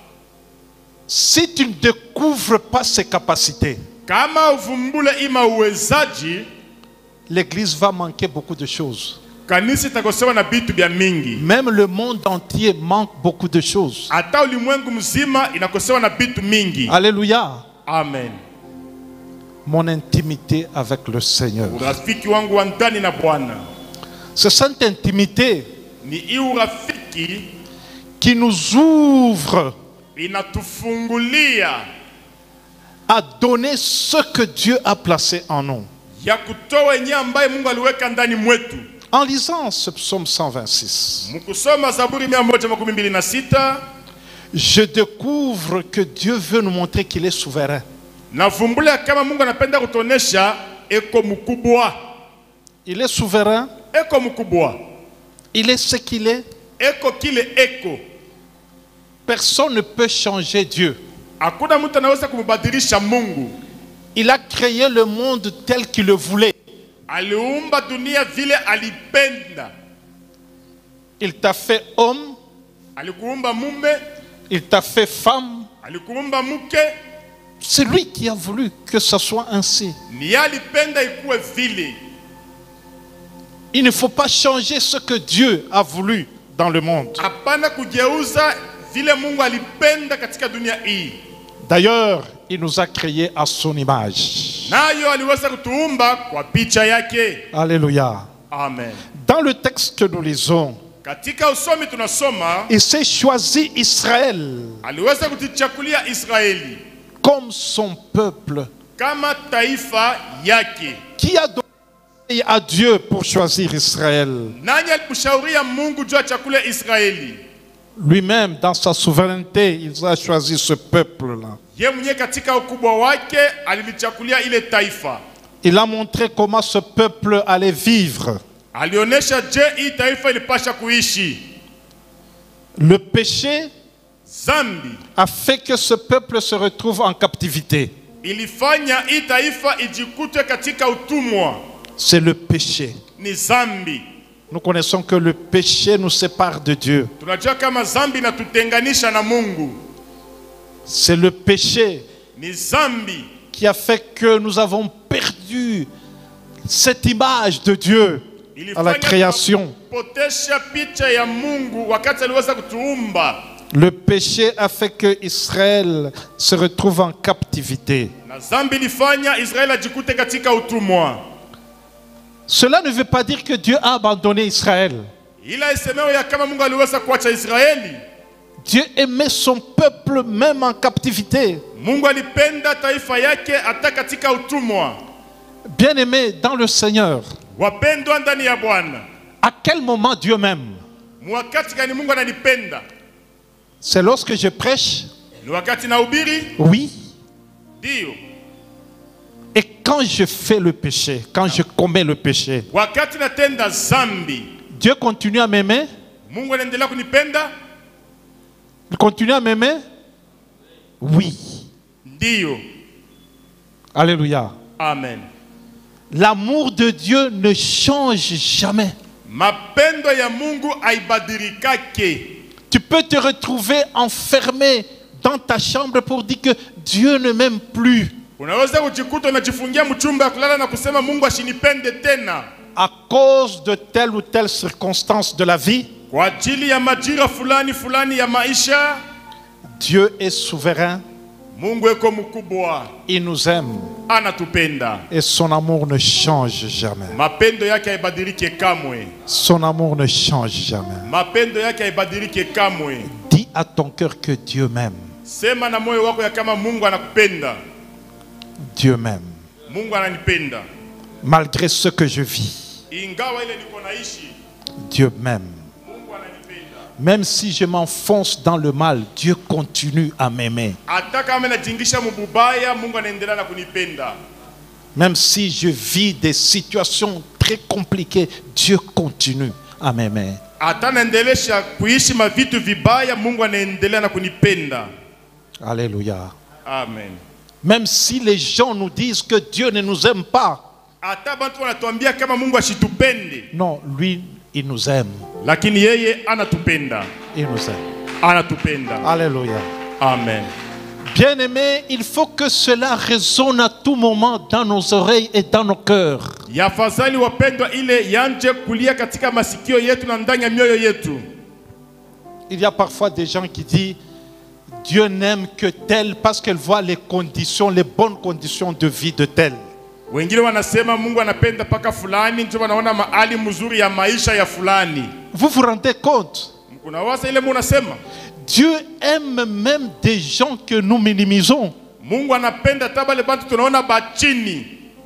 Si tu ne découvres pas ces capacités, Kama uvumbule ima uwezaji, l'Église va manquer beaucoup de choses. kanisa itakosewa na bitu bya mingi. Même le monde entier manque beaucoup de choses. Hata ulimwengu mzima inakosewa na bitu mingi. Alléluia. Amen. Mon intimité avec le Seigneur. Urafiki wangu wa ndani na Bwana. C'est cette intimité Ni hii urafiki qui nous ouvre inatufungulia à donner ce que Dieu a placé en nous. ya kutoa yenyewe ambaye Mungu aliweka ndani mwetu. En lisant ce psaume cent vingt-six, Mkusoma Zaburi mia moja makumi mbili na sita, je découvre que Dieu veut nous montrer qu'il est souverain. navumbula kama Mungu anapenda kutonesha eko mkubwa. Il est souverain, Eko mkubwa. il est ce qu'il est. Eko kile eko. Personne ne peut changer Dieu. Hakuna mtu anaweza kumbadilisha Mungu. Il a créé le monde tel qu'il le voulait. Aliumba dunia vile alipenda. Il t'a fait homme, Alikuumba mume, il t'a fait femme. alikuumba mke, C'est lui qui a voulu que ce soit ainsi. ni alipenda ikuwe vile. Il ne faut pas changer ce que Dieu a voulu dans le monde. Hapana kugeuza vile Mungu alipenda katika dunia hii. D'ailleurs, il nous a créés à son image. Nayo aliweza kutuumba kwa picha yake. Alléluia. Amen. Dans le texte que nous lisons, Katika usomi tunasoma il s'est choisi Israël aliweza kutichakulia Israeli comme son peuple. kama taifa yake. Qui a donné à Dieu pour choisir Israël? Nani alimshauria Mungu juu ya chakula Israeli? Lui-même, dans sa souveraineté, il a choisi ce peuple-là. Ye mwenye katika ukubwa wake alilichakulia ile taifa. Il a montré comment ce peuple allait vivre. Alionesha je hii taifa ilipasha kuishi. Le péché Zambi a fait que ce peuple se retrouve en captivité. ilifanya hii taifa ijikute katika utumwa. C'est le péché. Ni zambi. Nous connaissons que le péché nous sépare de Dieu. Tunajua kama zambi inatutenganisha na Mungu. C'est le péché Ni zambi qui a fait que nous avons perdu cette image de Dieu à la création. potesha picha ya Mungu wakati aliweza kutuumba. Le péché a fait que Israël se retrouve en captivité. Na zambi ilifanya Israeli ajikute katika utumwa. Cela ne veut pas dire que Dieu a abandonné Israël. Ila isemeo ya kama Mungu aliweza kuacha Israeli. Dieu aimait son peuple même en captivité. Mungu alipenda taifa yake hata katika utumwa. Bien-aimés dans le Seigneur, Wapendwa ndani ya Bwana. à quel moment Dieu m'aime? Mwakati gani Mungu ananipenda? C'est lorsque je prêche? Ni wakati nahubiri? Oui. Ndio. Et quand je fais le péché, quand je commets le péché, Wakati natenda zambi, Dieu continue à m'aimer? Mungu anaendelea kunipenda? Il continue à m'aimer? Oui. Ndio. Alléluia. Amen. L'amour de Dieu ne change jamais. Mapendo ya Mungu haibadilike. Tu peux te retrouver enfermé dans ta chambre pour dire que Dieu ne m'aime plus. Unaweza kujikuta unajifungia mchumba kulala na kusema Mungu asinipende tena. À cause de telle ou telle circonstance de la vie, Kwa ajili ya majira fulani fulani ya maisha, Dieu est souverain, Mungu eko mkubwa, il nous aime anatupenda. et son amour ne change jamais. Mapendo yake haibadilike kamwe. Son amour ne change jamais. Mapendo yake haibadilike kamwe. Dis à ton cœur que Dieu m'aime. Sema na moyo wako ya kama Mungu anakupenda. Dieu m'aime. Mungu ananipenda. Malgré ce que je vis, Ingawa ile niko naishi, Dieu m'aime. Mungu ananipenda. Même si je m'enfonce dans le mal, Dieu continue à m'aimer. Hata kama najingisha mububaya, Mungu anaendelea na kunipenda. Même si je vis des situations très compliquées, Dieu continue à m'aimer. Hata naendelesha kuishi mavitu vibaya, Mungu anaendelea na kunipenda. Alléluia. Amen. Même si les gens nous disent que Dieu ne nous aime pas, Hata bantu wanatuambia kama Mungu ashitupende, non, lui, il nous aime. lakini yeye anatupenda. Il nous aime. Anatupenda. Alléluia. Amen. Bien-aimés, il faut que cela résonne à tout moment dans nos oreilles et dans nos cœurs. Yafadhali wapendwa, ile yanje kulia katika masikio yetu na ndani ya mioyo yetu. Il y a parfois des gens qui disent Dieu n'aime que tel parce qu'elle voit les conditions, les bonnes conditions de vie de tel. Wengine wanasema Mungu anapenda paka fulani, ndio wanaona mahali mzuri ya maisha ya fulani. Vous vous rendez compte? Kuna wasa ile munasema Dieu aime même des gens que nous minimisons. Mungu anapenda tabale bantu tunaona bachini.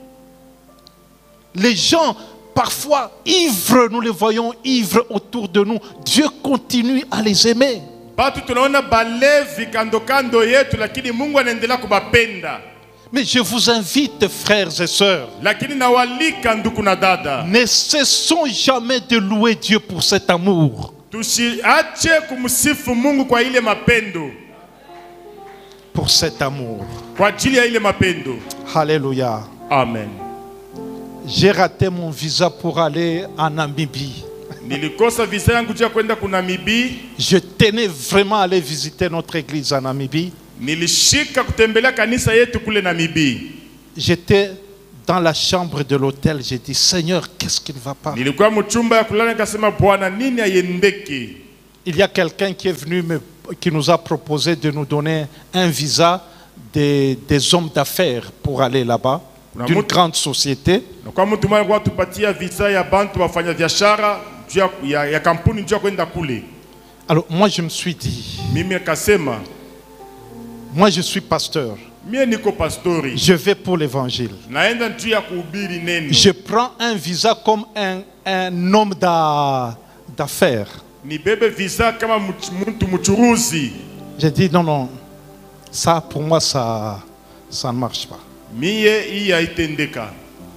Les gens, parfois ivres, nous les voyons ivres autour de nous. Dieu continue à les aimer. Batu tunaona balevi kando kando yetu, lakini Mungu anaendelea kubapenda. Mais je vous invite, frères et sœurs, Lakini nawalika ndugu na dada, ne cessons jamais de louer Dieu pour cet amour. tusiache kumsifu Mungu kwa ile mapendo, Pour cet amour. kwa ajili ya ile mapendo. Alléluia. Amen. J'ai raté mon visa pour aller en Namibie. Nilikosa visa yangu ya kwenda ku Namibia. Je tenais vraiment à aller visiter notre église en Namibie. Nilishika kutembelea kanisa yetu kule Namibia. J'étais dans la chambre de l'hôtel. J'ai dit, Seigneur, qu'est-ce qui ne va pas? Nilikuwa mchumba ya kulala, nikasema Bwana, nini ayendeki? Il y a quelqu'un qui est venu, me, qui nous a proposé de nous donner un visa des, des hommes d'affaires pour aller là-bas, d'une grande société. Na kwa mtu mmoja kwa tupatia visa ya bantu wafanya biashara juu ya- ya ya kampuni juu ya kwenda kule. Alors moi je me suis dit, Mimi akasema moi je suis pasteur, mie niko pastori, je vais pour l'évangile. naenda juu ya kuhubiri neno. Je prends un visa comme un, un homme d'a- d'affaires. Nibebe visa kama mch- mtu mchuruzi. J'ai dit non, non, ça pour moi ça, ça ne marche pas. Mie hii haitendeka.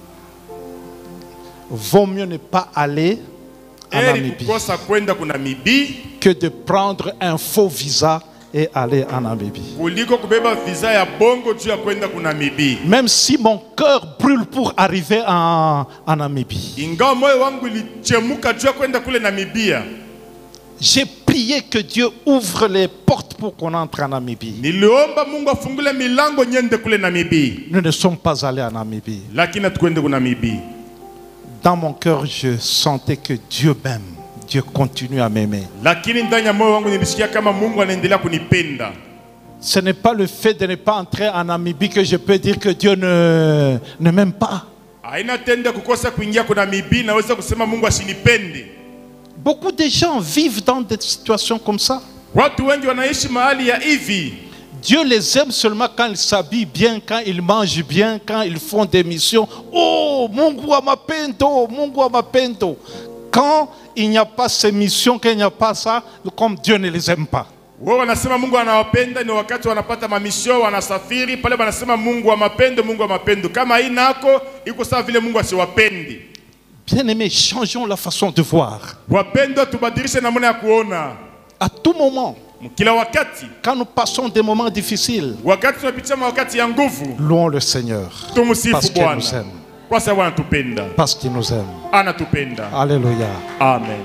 Vaut mieux ne pas aller en Eri Namibie kukosa kwenda kuna Namibie que de prendre un faux visa et aller en Namibie. kuliko kubeba visa ya bongo juu ya kwenda kuna Namibie. Même si mon cœur brûle pour arriver en, en Namibie, Ingawa moyo wangu ilichemuka juu ya kwenda kule Namibia, j'ai prié que Dieu ouvre les portes pour qu'on entre en Namibie. niliomba Mungu afungule milango nyende kule Namibie, Nous ne sommes pas allés en Namibie. lakini hatukwende kuna Namibie. Dans mon cœur, je sentais que Dieu m'aime. Dieu continue à m'aimer. Lakini ndani ya moyo wangu nilisikia kama Mungu anaendelea kunipenda. Ce n'est pas le fait de ne pas entrer en Namibie que je peux dire que Dieu ne, ne m'aime pas. Haina tende kukosa kuingia kuna Namibie naweza kusema Mungu asinipende. Beaucoup de gens vivent dans des situations comme ça. Watu wengi wanaishi mahali ya hivi. Dieu les aime seulement quand ils s'habillent bien, quand ils mangent bien, quand ils font des missions. Oh, Mungu amapendo, Mungu amapendo. Quand il n'y a pas ces missions, quand il n'y a pas ça, comme Dieu ne les aime pas. Wao wanasema Mungu anawapenda ni wakati wanapata mamisio, wanasafiri pale wanasema Mungu wa mapendo, Mungu wa mapendo. Kama hii nako iko sawa vile Mungu asiwapendi. Bien-aimés, changeons la façon de voir. Wapendwa, tubadilishe namna ya kuona. À tout moment, Kila wakati, quand nous passons des moments difficiles, wakati tunapitia wakati ya nguvu, louons le Seigneur. tumsifu Parce qu'il nous Bwana. aime. Kwa sababu anatupenda. Parce qu'il nous aime. Anatupenda. Alléluia. Amen.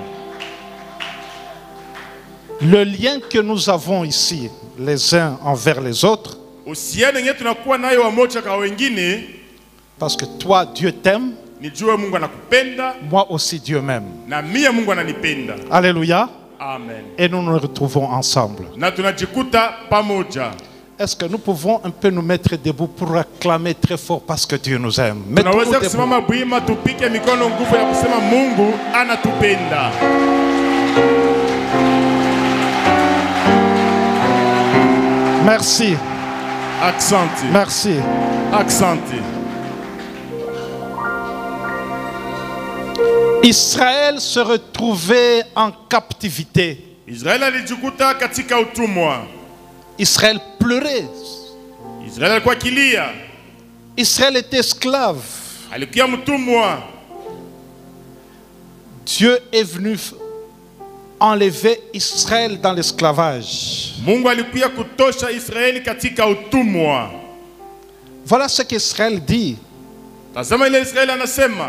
Le lien que nous avons ici, les uns envers les autres, Uhusiano yenyewe tunakuwa nayo wamoja kwa wengine, parce que toi, Dieu t'aime, nijue Mungu anakupenda moi aussi, Dieu m'aime. na mie Mungu ananipenda. Alléluia. Amen. Et nous nous retrouvons ensemble. Na tunajikuta pamoja. Est-ce que nous pouvons un peu nous mettre debout pour acclamer très fort parce que Dieu nous aime? Mettons-nous Tunaweza debout. kusimama bwima tupike mikono nguvu ya kusema Mungu anatupenda. Merci. Aksanti. Merci. Aksanti. Israël se retrouvait en captivité. Israeli alijikuta katika utumwa. Israël pleurait. Israeli alikuwa kilia. Israël était esclave. Alikuwa mtumwa. Dieu est venu enlever Israël dans l'esclavage. Mungu alikuwa kutosha Israeli katika utumwa. Voilà ce qu'Israël dit. Tazama ile Israeli anasema,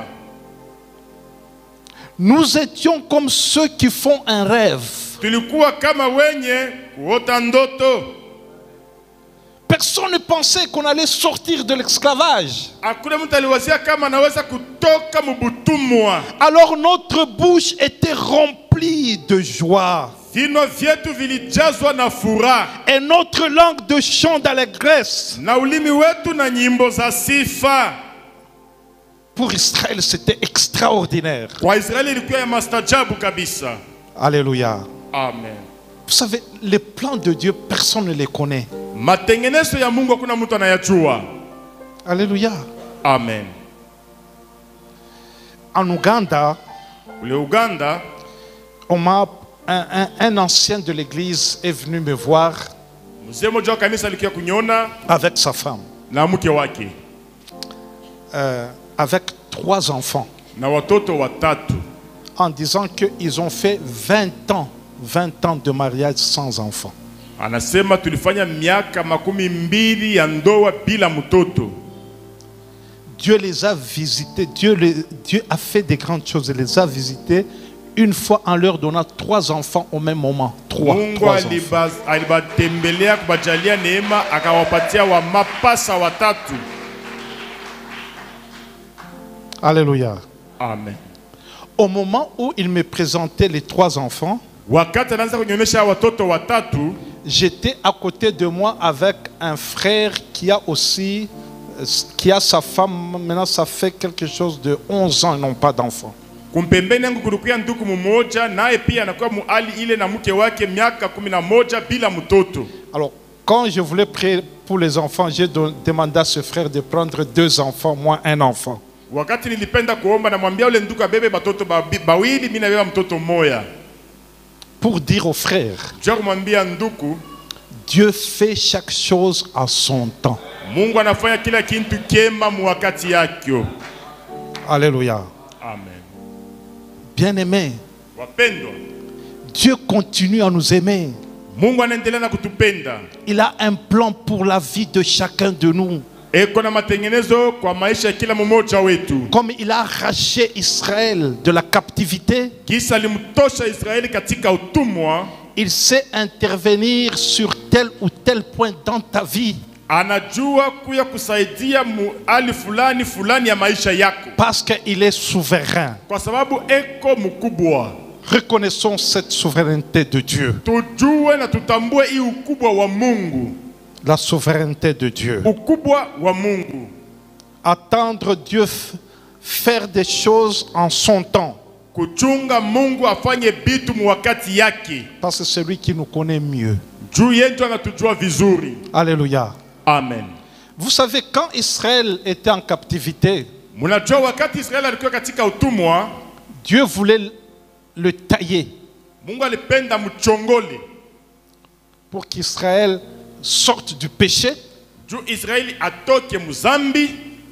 Nous étions comme ceux qui font un rêve. tulikuwa kama wenye kuota ndoto. Personne ne pensait qu'on allait sortir de l'esclavage. Hakuna mtu aliwazia kama anaweza kutoka mubutumwa. Alors notre bouche était remplie de joie. Vino vyetu vilijazwa na furaha. Et notre langue de chant d'allégresse. Na ulimi wetu na nyimbo za sifa. Pour Israël, c'était extraordinaire. Kwa Israeli ilikuwa ya mastajabu kabisa. Alléluia. Amen. Vous savez, les plans de Dieu, personne ne les connaît. Matengenezo ya Mungu hakuna mtu anayajua. Alléluia. Amen. En Ouganda, Ule Uganda, on m'a, un, un- un ancien de l'église est venu me voir mzee mmoja wa kanisa alikuwa kunyona avec sa femme, na mke wake euh, avec trois enfants, na watoto watatu, en disant qu'ils ont fait vingt ans, vingt ans de mariage sans enfants. anasema tulifanya miaka makumi mbili ya ndoa bila mtoto. Dieu les a visités, Dieu, les- Dieu a fait des grandes choses, il les a visités une fois en leur donnant trois enfants au même moment. Trois, Mungu trois enfants. aliba- alibatembelea kubajalia neema akawapatia wa mapasa watatu. Alléluia. Amen. Au moment où il me présentait les trois enfants, Wakati anaanza kunyonyesha watoto watatu, j'étais à côté de moi avec un frère qui a aussi, euh, qui a sa femme, maintenant ça fait quelque chose de onze ans, ils n'ont pas d'enfants. Kumpembeni yangu kulikuwa ndugu mmoja naye pia anakuwa muali ile na mke wake miaka kumi na moja bila mtoto. Alors, quand je voulais prier pour les enfants, j'ai don- demandé à ce frère de prendre deux enfants, moi un enfant. Wakati nilipenda kuomba na mwambia ule ndugu abebe batoto babi- bawili, mimi nabeba mtoto mmoja. Pour dire aux frères, Jua kumwambia ndugu, Dieu fait chaque chose à son temps. Mungu anafanya kila kitu kema mu wakati yake. Alléluia. Amen. Bien-aimés, Wapendwa, Dieu continue à nous aimer. Mungu anaendelea na kutupenda. Il a un plan pour la vie de chacun de nous. Eko na matengenezo kwa maisha ya kila mmoja wetu. Comme il a arraché Israël de la captivité, Kisa alimtosha Israeli katika utumwa, il sait intervenir sur tel ou tel point dans ta vie anajua kuya kusaidia mu hali fulani fulani ya maisha yako. parce qu'il est souverain. Kwa sababu eko mkubwa. Reconnaissons cette souveraineté de Dieu. Tujue na tutambue hii ukubwa wa Mungu. La souveraineté de Dieu. Ukubwa wa Mungu. Attendre Dieu f- faire des choses en son temps. Kuchunga Mungu afanye bitu mu wakati yake. Parce que c'est lui qui nous connaît mieux. Juu yetu anatujua vizuri. Alléluia. Amen. Vous savez, quand Israël était en captivité, Munajua wakati Israeli alikuwa katika utumwa, Dieu voulait le tailler Mungu alipenda mchongole pour qu'Israël sorte du péché. juu Israeli atoke muzambi.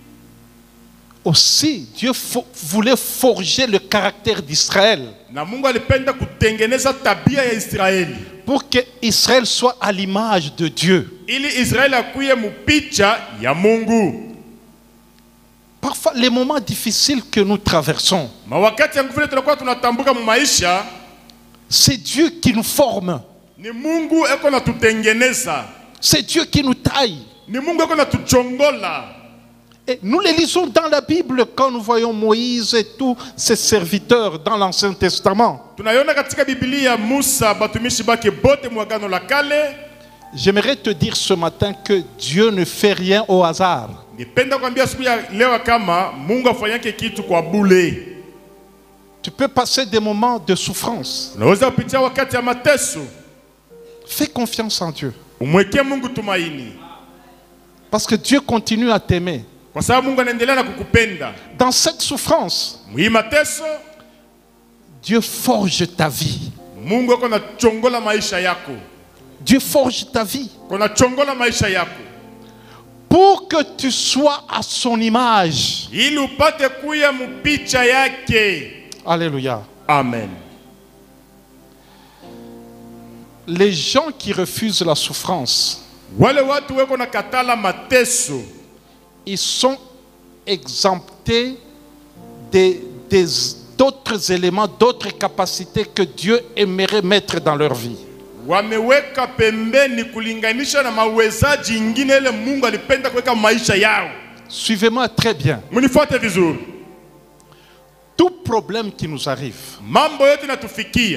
Aussi, Dieu fo- voulait forger le caractère d'Israël Na Mungu alipenda kutengeneza tabia ya Israeli pour que Israël soit à l'image de Dieu. ili Israeli akuye mupicha ya Mungu. Parfois, les moments difficiles que nous traversons, Mawakati yangu vile tunakuwa tunatambuka mu maisha, c'est Dieu qui nous forme. ni Mungu eko na tutengeneza. C'est Dieu qui nous taille. Ni Mungu eko na tuchongola. Et nous les lisons dans la Bible quand nous voyons Moïse et tous ses serviteurs dans l'Ancien Testament. Tunaiona katika Biblia Musa batumishi bake bote mu Agano la Kale. J'aimerais te dire ce matin que Dieu ne fait rien au hasard. Nipenda kuambia siku ya leo kama Mungu afanyake kitu kwa bule. Tu peux passer des moments de souffrance. Unaweza kupitia wakati ya mateso. Fais confiance en Dieu. Umwekee Mungu tumaini. Parce que Dieu continue à t'aimer. Kwa sababu Mungu anaendelea na kukupenda. Dans cette souffrance, Mwi mateso, Dieu forge ta vie. Mungu ako na chongola maisha yako. Dieu forge ta vie Kona chongola maisha yako. pour que tu sois à son image. Ili upate kuya mupicha yake. Alléluia. Amen. Les gens qui refusent la souffrance, Wale watu weko na katala mateso, ils sont exemptés des, des- d'autres éléments, d'autres capacités que Dieu aimerait mettre dans leur vie. wameweka pembeni kulinganisha na mawezaji ingine ile Mungu alipenda kuweka maisha yao. Suivez-moi très bien. Munifuate vizuri. Tout problème qui nous arrive, Mambo yote natufikia,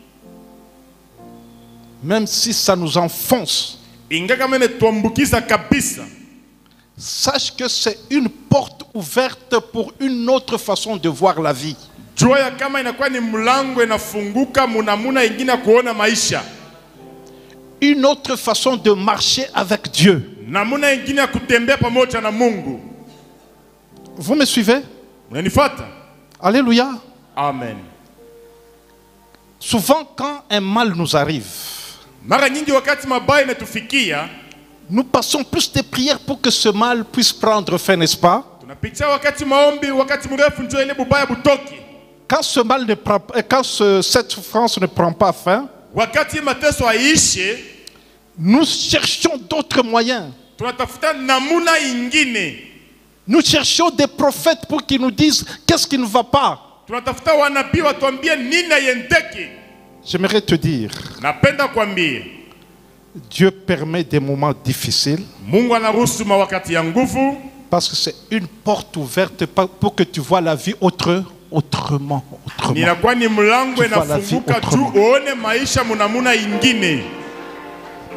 même si ça nous enfonce, inga kama imetuambukiza kabisa, sache que c'est une porte ouverte pour une autre façon de voir la vie. jua ya kama inakuwa ni mlango inafunguka munamuna ingine ya kuona maisha, Une autre façon de marcher avec Dieu. namuna ingine ya kutembea pamoja na Mungu. Vous me suivez? Unanifuata? Alléluia. Amen. Souvent, quand un mal nous arrive, Mara nyingi wakati mabaya inatufikia, nous passons plus de prières pour que ce mal puisse prendre fin, n'est-ce pas? tunapitia wakati maombi, wakati mrefu njoo ile bubaya butoki. Quand ce mal ne prend, euh, quand ce- cette souffrance ne prend pas fin, Wakati mateso aishe, nous cherchons d'autres moyens. tunatafuta namuna ingine. Nous cherchons des prophètes pour qu'ils nous disent qu'est-ce qui ne va pas. Tunatafuta wanabii watuambie nini yendeke. J'aimerais te dire, Napenda kuambia, Dieu permet des moments difficiles Mungu anaruhusu mawakati ya nguvu, parce que c'est une porte ouverte pa- pour que tu vois la vie autre, autrement. autrement. ninakuwa ni mlango Tu vois la vie inafunguka tu autrement. uone maisha munamuna ingine.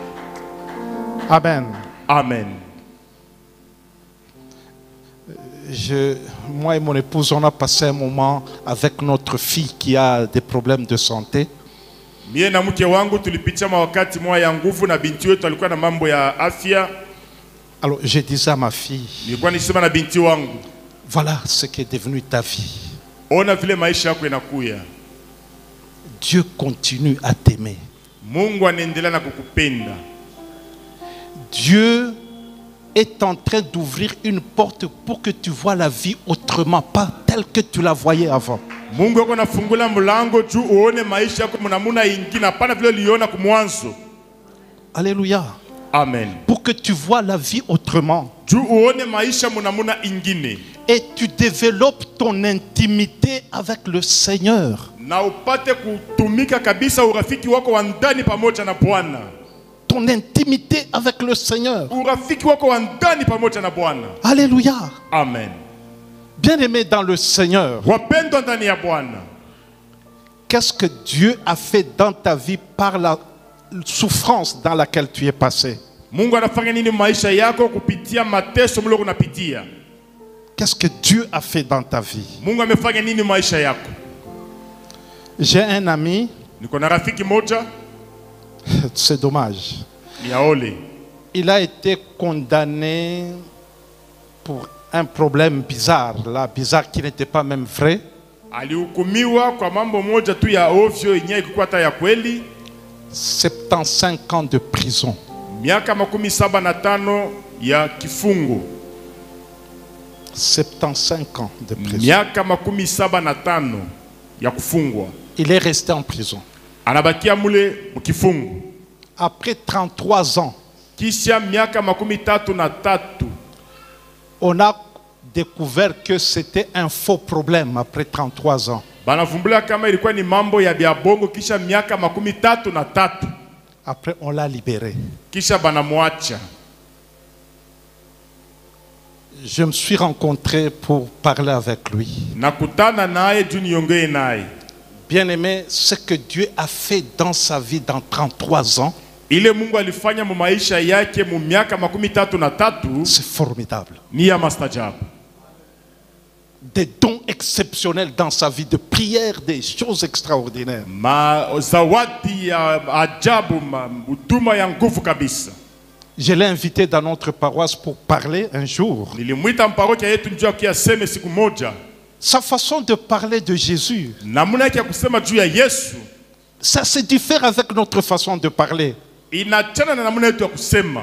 Amen. Amen. je, moi et mon épouse, on a passé un moment avec notre fille qui a des problèmes de santé. Mie na mke wangu tulipitia mawakati moja ya nguvu na binti wetu alikuwa na mambo ya afya. Alors je disais à ma fille, Nilikuwa nisema na binti wangu, voilà ce qui est devenu ta vie. ona vile maisha yako inakuya. Dieu continue à t'aimer. Mungu anaendelea na kukupenda. Dieu est en train d'ouvrir une porte pour que tu vois la vie autrement, pas telle que tu la voyais avant. Mungu yako nafungula mlango juu uone maisha yako mnamuna ingine hapana vile uliona kumwanzo. Alléluia. Amen. Pour que tu vois la vie autrement. Juu uone maisha mnamuna ingine. Et tu développes ton intimité avec le Seigneur. Na upate kutumika kabisa urafiki wako wa ndani pamoja na Bwana. Ton intimité avec le Seigneur. Urafiki wako wa ndani pamoja na Bwana. Alléluia. Amen. Bien-aimé dans le Seigneur, Wapendwa ndani ya Bwana. qu'est-ce que Dieu a fait dans ta vie par la souffrance dans laquelle tu es passé? Mungu anafanya nini maisha yako kupitia mateso mlio unapitia? Qu'est-ce que Dieu a fait dans ta vie? Mungu amefanya nini maisha yako? J'ai un ami, Niko na rafiki moja, c'est dommage. ni Aole. Il a été condamné pour un problème bizarre, là, bizarre qui n'était pas même vrai. Alihukumiwa kwa mambo moja tu ya ovyo yenyewe ilikuwa hata ya kweli. soixante-quinze ans de prison. Miaka makumi saba na tano ya kifungo. soixante-quinze ans de prison. Miaka makumi saba na tano ya kufungwa. Il est resté en prison. Anabakia mule mkifungo. Après trente-trois ans, Kisha miaka makumi tatu na tatu. on a découvert que c'était un faux problème après trente-trois ans. Banavumbula kama ilikuwa ni mambo ya biabongo kisha miaka makumi tatu na tatu. Après, on l'a libéré. Kisha banamwacha. Je me suis rencontré pour parler avec lui. Nakutana naye juu niongee naye. Bien-aimé, ce que Dieu a fait dans sa vie dans trente-trois ans, Ile Mungu alifanya mu maisha yake mu miaka makumi tatu na tatu c'est formidable. ni ya mastajabu. Des dons exceptionnels dans sa vie de prière, des choses extraordinaires. Ma zawadi ya ajabu, ma huduma ya nguvu kabisa. Je l'ai invité dans notre paroisse pour parler un jour. Nilimwita mparokia yetu njoo akiaseme siku moja. Sa façon de parler de Jésus, Namuna yake ya kusema juu ya Yesu ça se diffère avec notre façon de parler. inachana na namuna yetu ya kusema.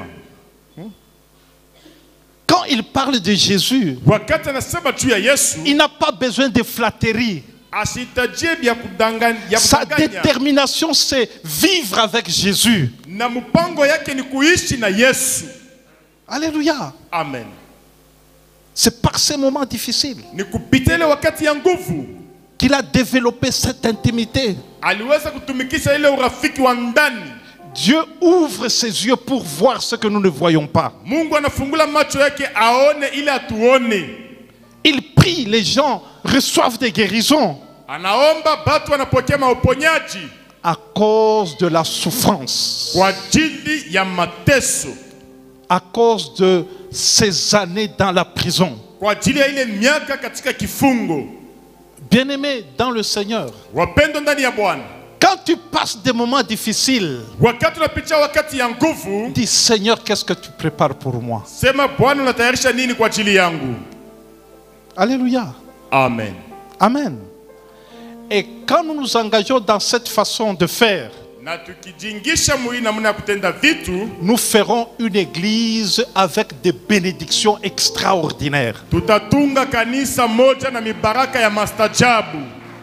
Quand il parle de Jésus, Wakati anasema juu ya Yesu, il n'a pas besoin de flatterie. asitajie ya kudanganya, ya Sa kudanganya. détermination, c'est vivre avec Jésus. Na mpango yake ni kuishi na Yesu. Alléluia. Amen. C'est par ces moments difficiles Ni kupitia ile wakati ya nguvu qu'il a développé cette intimité. aliweza kutumikisha ile urafiki wa ndani. Dieu ouvre ses yeux pour voir ce que nous ne voyons pas. Mungu anafungula macho yake aone ile atuone. Il prie, les gens reçoivent des guérisons Anaomba batu wanapokea mauponyaji à cause de la souffrance, kwa ajili ya mateso, à cause de ces années dans la prison. kwa ajili ya ile miaka katika kifungo. Bien-aimé dans le Seigneur, Wapendo ndani ya Bwana, quand tu passes des moments difficiles, wakati unapitia wakati ya nguvu, dis Seigneur, qu'est-ce que tu prépares pour moi? sema Bwana unatayarisha nini kwa ajili yangu? Alléluia. Amen. Amen. Et quand nous nous engageons dans cette façon de faire, Na tukijingisha mui namna ya kutenda vitu, nous ferons une église avec des bénédictions extraordinaires. tutatunga kanisa moja na mibaraka ya mastajabu.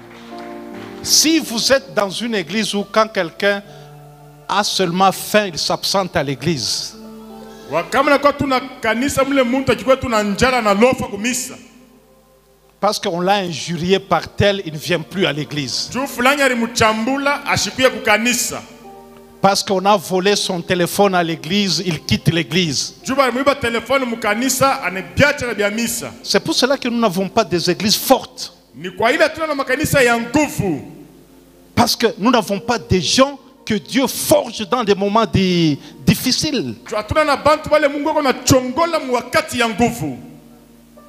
Si vous êtes dans une église où quand quelqu'un a seulement faim, il s'absente à l'église, Wakama nakuwa tuna kanisa mle muntu akikuwa tuna njala na lofa kumisa. parce qu'on l'a injurié par tel, il ne vient plus à l'église. Juu fulani alimuchambula ashikuye kukanisa. Parce qu'on a volé son téléphone à l'église, il quitte l'église. Juu balimuiba telefoni mukanisa anebiacha na bia misa. C'est pour cela que nous n'avons pas des églises fortes. Ni kwa ile tuna na makanisa ya nguvu. Parce que nous n'avons pas des gens que Dieu forge dans des moments di- difficiles. Juu hatuna na bantu wale Mungu ako na chongola mu wakati ya nguvu.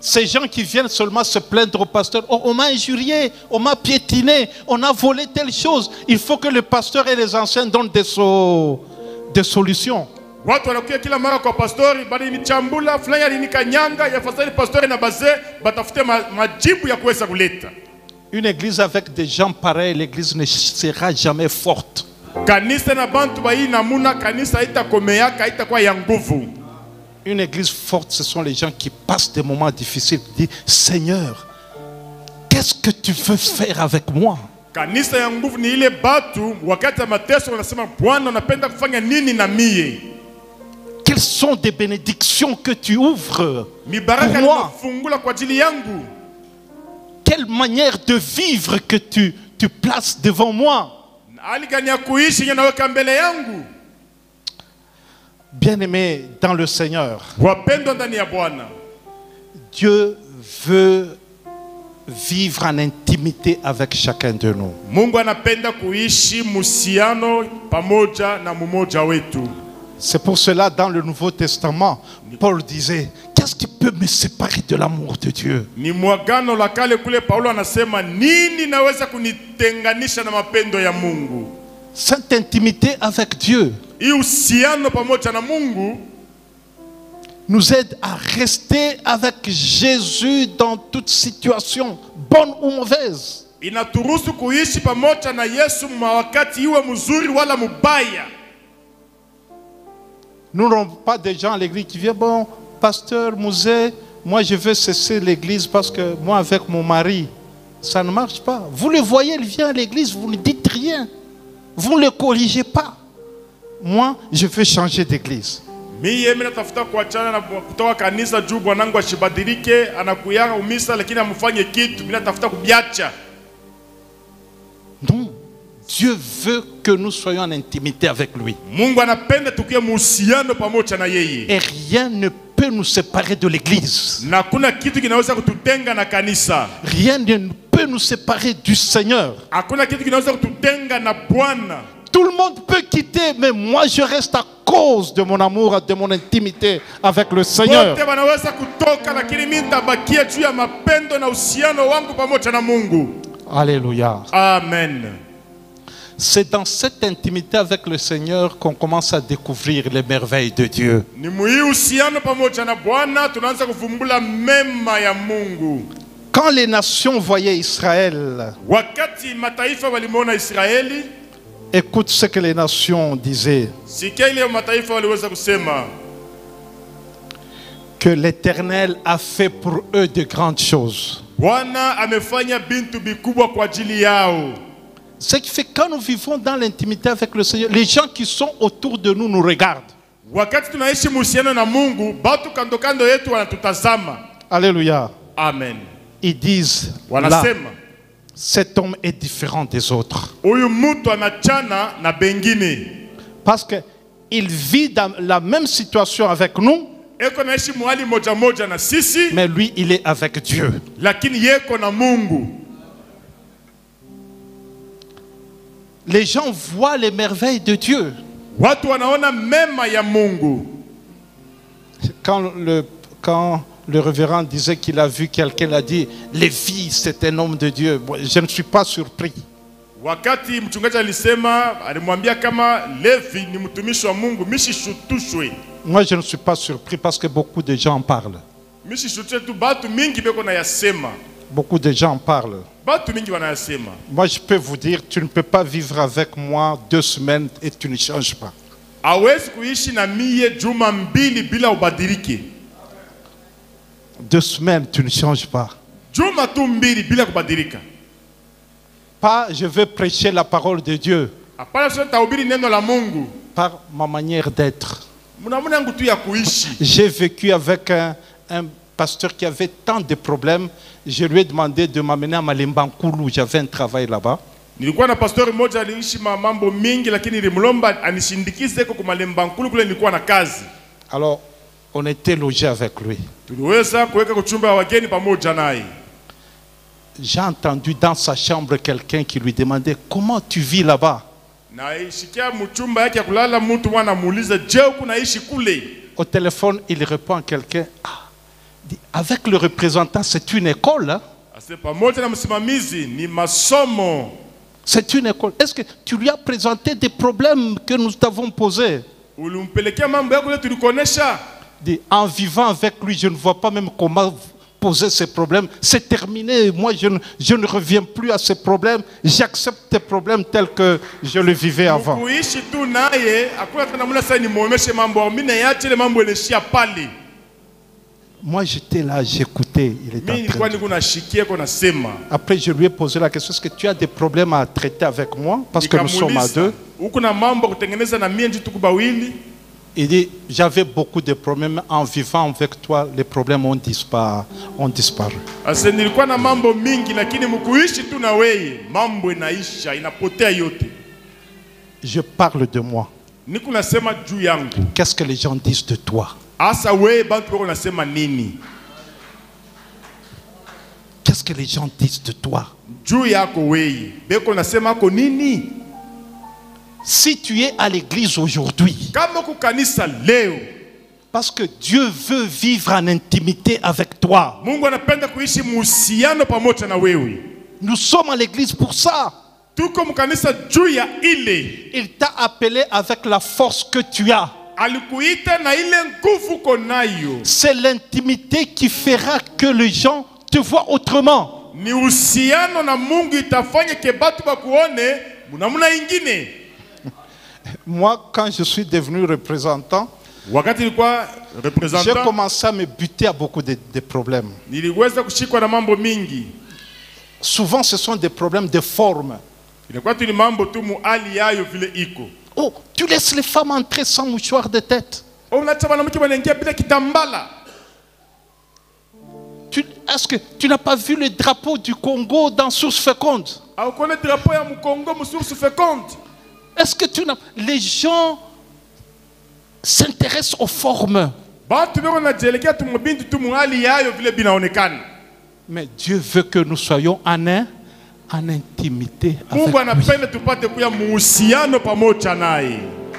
Ces gens qui viennent seulement se plaindre au pasteur, oh, on m'a injurié, on m'a piétiné, on a volé telle chose. Il faut que le pasteur et les anciens donnent des, so des solutions. Watu wanakuja kila mara kwa pastori, bali ni chambula fulani alinikanyanga, yafadhali pastori na bazee batafute majibu ya kuweza kuleta. Une église avec des gens pareils, l'église ne sera jamais forte. Kanisa na bantu bayi namuna kanisa haitakomeaka, haitakuwa ya nguvu. Une église forte, ce sont les gens qui passent des moments difficiles, qui disent Seigneur, qu'est-ce que tu veux faire avec moi? Kanisa ya nguvu ni ile batu wakati ya mateso wanasema Bwana unapenda kufanya nini na mie? Quelles sont des bénédictions que tu ouvres Mibaraka pour moi? nimefungula kwa ajili yangu. Quelle manière de vivre que tu, tu places devant moi? Hali gani ya kuishi yanaweka mbele yangu? Bien-aimés dans le Seigneur, Wapendwa ndani ya Bwana, Dieu veut vivre en intimité avec chacun de nous. Mungu anapenda kuishi muhusiano pamoja na mmoja wetu. C'est pour cela dans le Nouveau Testament, Paul disait, qu'est-ce qui peut me séparer de l'amour de Dieu? Ni mwagano la kale kule Paulo anasema nini naweza kunitenganisha na mapendo ya Mungu? Cette intimité avec Dieu Hii uhusiano pamoja na Mungu nous aide à rester avec Jésus dans toute situation, bonne ou mauvaise. inaturuhusu kuishi pamoja na Yesu wakati iwe mzuri wala mubaya. Nous n'avons pas des gens à l'église qui viennent, bon, pasteur Mouzé, moi je veux cesser l'église parce que moi avec mon mari, ça ne marche pas. Vous le voyez, il vient à l'église, vous ne dites rien. Vous ne le corrigez pas. Moi, je veux changer d'église. Mimi mimi natafuta kuachana na kutoka kanisa juu bwanangu ashibadilike, anakuyanga umisa lakini amfanye kitu, mimi natafuta kubiacha. Non, Dieu veut que nous soyons en intimité avec lui. Mungu anapenda tukiwe muhusiano pamoja na yeye. Et rien ne peut nous séparer de l'église. Na kuna kitu kinaweza kututenga na kanisa. Rien ne peut nous séparer du Seigneur. Hakuna kitu kinaweza kututenga na Bwana. Tout le monde peut quitter, mais moi je reste à cause de mon amour, de mon intimité avec le Seigneur. Wote wanaweza kutoka lakini mimi nitabakia juu ya mapendo na uhusiano wangu pamoja na Mungu. Alléluia. Amen. C'est dans cette intimité avec le Seigneur qu'on commence à découvrir les merveilles de Dieu. Ni muhimu uhusiano pamoja na Bwana tunaanza kuvumbula mema ya Mungu. Quand les nations voyaient Israël, Wakati mataifa walimwona Israeli, écoute ce que les nations disaient. sikia ile mataifa waliweza kusema Que l'Éternel a fait pour eux de grandes choses. Bwana amefanya bintu bikubwa kwa ajili yao. Ce qui fait que quand nous vivons dans l'intimité avec le Seigneur, les gens qui sont autour de nous nous regardent. Wakati tunaishi muhusiano na Mungu, batu kando kando yetu wanatutazama. Alléluia. Amen. Ils disent, là, Wanasema cet homme est différent des autres. huyu mtu anachana na bengine. Parce qu'il vit dans la même situation avec nous, Eko naishi muhali moja moja na sisi, mais lui, il est avec Dieu. lakini yeko na Mungu. Les gens voient les merveilles de Dieu. Watu wanaona mema ya Mungu. Quand le, quand le révérend disait qu'il a vu quelqu'un, il a dit, Lévi, c'est un homme de Dieu. Je ne suis pas surpris. Wakati mchungaji alisema, alimwambia kama Levi ni mtumishi wa Mungu, mishishutushwe. Moi, je ne suis pas surpris parce que beaucoup de gens en parlent. Mishishutushwe tu batu mingi beko na yasema. Beaucoup de gens en parlent. Batu mingi wanayasema. Moi, je peux vous dire, tu ne peux pas vivre avec moi deux semaines et tu ne changes pas. Hawezi kuishi na mie juma mbili bila ubadilike. Deux semaines, tu ne changes pas. Juma tu mbili bila kubadilika. Pas, je veux prêcher la parole de Dieu Hapana sasa tahubiri neno la Mungu. par ma manière d'être. Mnamuna yangu tu ya kuishi. J'ai vécu avec un, un pasteur qui avait tant de problèmes. Je lui ai demandé de m'amener à Malembankulu. J'avais un travail là-bas. Nilikuwa na pastori mmoja aliishi mambo mingi lakini nilimlomba anishindikize kwa Malembankulu kule nilikuwa na kazi. Alors, on était logé avec lui. Tuliweza kuweka kuchumba ya wageni pamoja naye. J'ai entendu dans sa chambre quelqu'un qui lui demandait comment tu vis là-bas. Na ishikia mchumba yake ya kulala mtu mwana muuliza je uko naishi kule? Au téléphone, il répond à quelqu'un, ah, Dit, avec le représentant, c'est une école. Hein? Ase pamoja na msimamizi ni masomo. C'est une école. Est-ce que tu lui as présenté des problèmes que nous t'avons posés? Ulimpelekea mambo yako ile tulikuonesha. Dit, en vivant avec lui, je ne vois pas même comment poser ces problèmes. C'est terminé. Moi, je ne, je ne reviens plus à ces problèmes. J'accepte tes problèmes tels que je le vivais avant. Kuishi tu naye, hakuna tena namna sasa nimuomeshe mambo. Mimi naacha ile mambo ilishia pale. Moi, j'étais là, j'écoutais. Il était Mimi en nilikuwa train de... niko nashikia kwa nasema. Après, je lui ai posé la question, est-ce que tu as des problèmes à traiter avec moi? Parce que nous sommes à deux. Uko na mambo kutengeneza na mimi njitu kubawili. Il dit, j'avais beaucoup de problèmes en vivant avec toi, les problèmes ont disparu. Ont disparu. Ase nilikuwa na mambo mingi lakini mkuishi tu na wewe mambo inaisha inapotea yote. Je parle de moi. Niko nasema juu yangu. Qu'est-ce que les gens disent de toi? Asa wewe bantu bako nasema nini? Qu'est-ce que les gens disent de toi? Juu yako wewe beko nasema ko nini? Si tu es à l'église aujourd'hui, Kama ku kanisa leo, parce que Dieu veut vivre en intimité avec toi. Mungu anapenda kuishi muhusiano pamoja na wewe. Nous sommes à l'église pour ça. Tuko mkanisa juu ya ile. Il t'a appelé avec la force que tu as. Alikuita na ile nguvu konayo. C'est l'intimité qui fera que les gens te voient autrement. Ni uhusiano na Mungu itafanya ke batu bakuone munamuna ingine. Moi, quand je suis devenu représentant, Wakati nilikuwa j'ai representant, commencé à me buter à beaucoup de, de problèmes. niliweza kushikwa na mambo mingi. Souvent, ce sont des problèmes de forme. Ilikuwa tu ni mambo tu mu hali yayo vile iko. Oh, tu laisses les femmes entrer sans mouchoir de tête. Unaacha mwanamke wanaingia bila kitambala. Tu- Est-ce que tu n'as pas vu le drapeau du Congo dans Source Féconde? Au kone drapeau ya Mkongo mu source féconde. Est-ce que tu n'as... Les gens s'intéressent aux formes. Batu beko najelekea tu mubinti tu mu hali yayo vile binaonekana. Mais Dieu veut que nous soyons en, un, en intimité avec Mungu lui. anapenda tupate kuya muhusiano pamoja naye.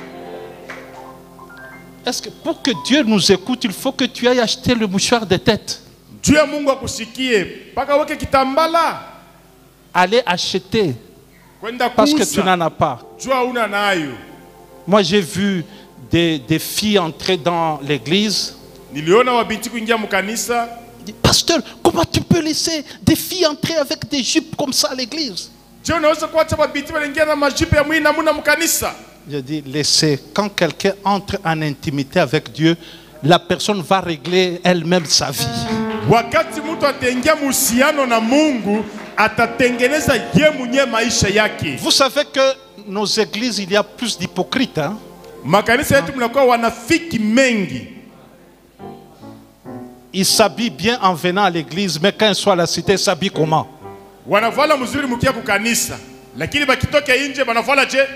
Est-ce que pour que Dieu nous écoute, il faut que tu ailles acheter le mouchoir de tête? Juu ya Mungu akusikie, paka weke kitambala. Allez acheter Kwenda parce que tu kuuza. n'en as pas. Jua una nayo. Moi, j'ai vu des, des filles entrer dans l'église. Niliona wabinti kuingia mkanisa. Ils disent, pasteur, comment tu peux laisser des filles entrer avec des jupes comme ça à l'église? Je unaweza kuacha wabinti wanaingia na majipe ya mwili namuna mkanisa. Je dis, laissez. Quand quelqu'un entre en intimité avec Dieu, la personne va régler elle-même sa vie. Wakati mtu ataingia muhusiano na Mungu, atatengeneza ye mwenyewe maisha yake. Vous savez que nos églises, il y a plus d'hypocrites. Hein? Makanisa yetu mnakuwa wanafiki mengi. Ils s'habillent bien en venant à l'église, mais quand ils sont à la cité, ils s'habillent comment? Wanavala mzuri mkia kukanisa, lakini bakitoka nje banavala je?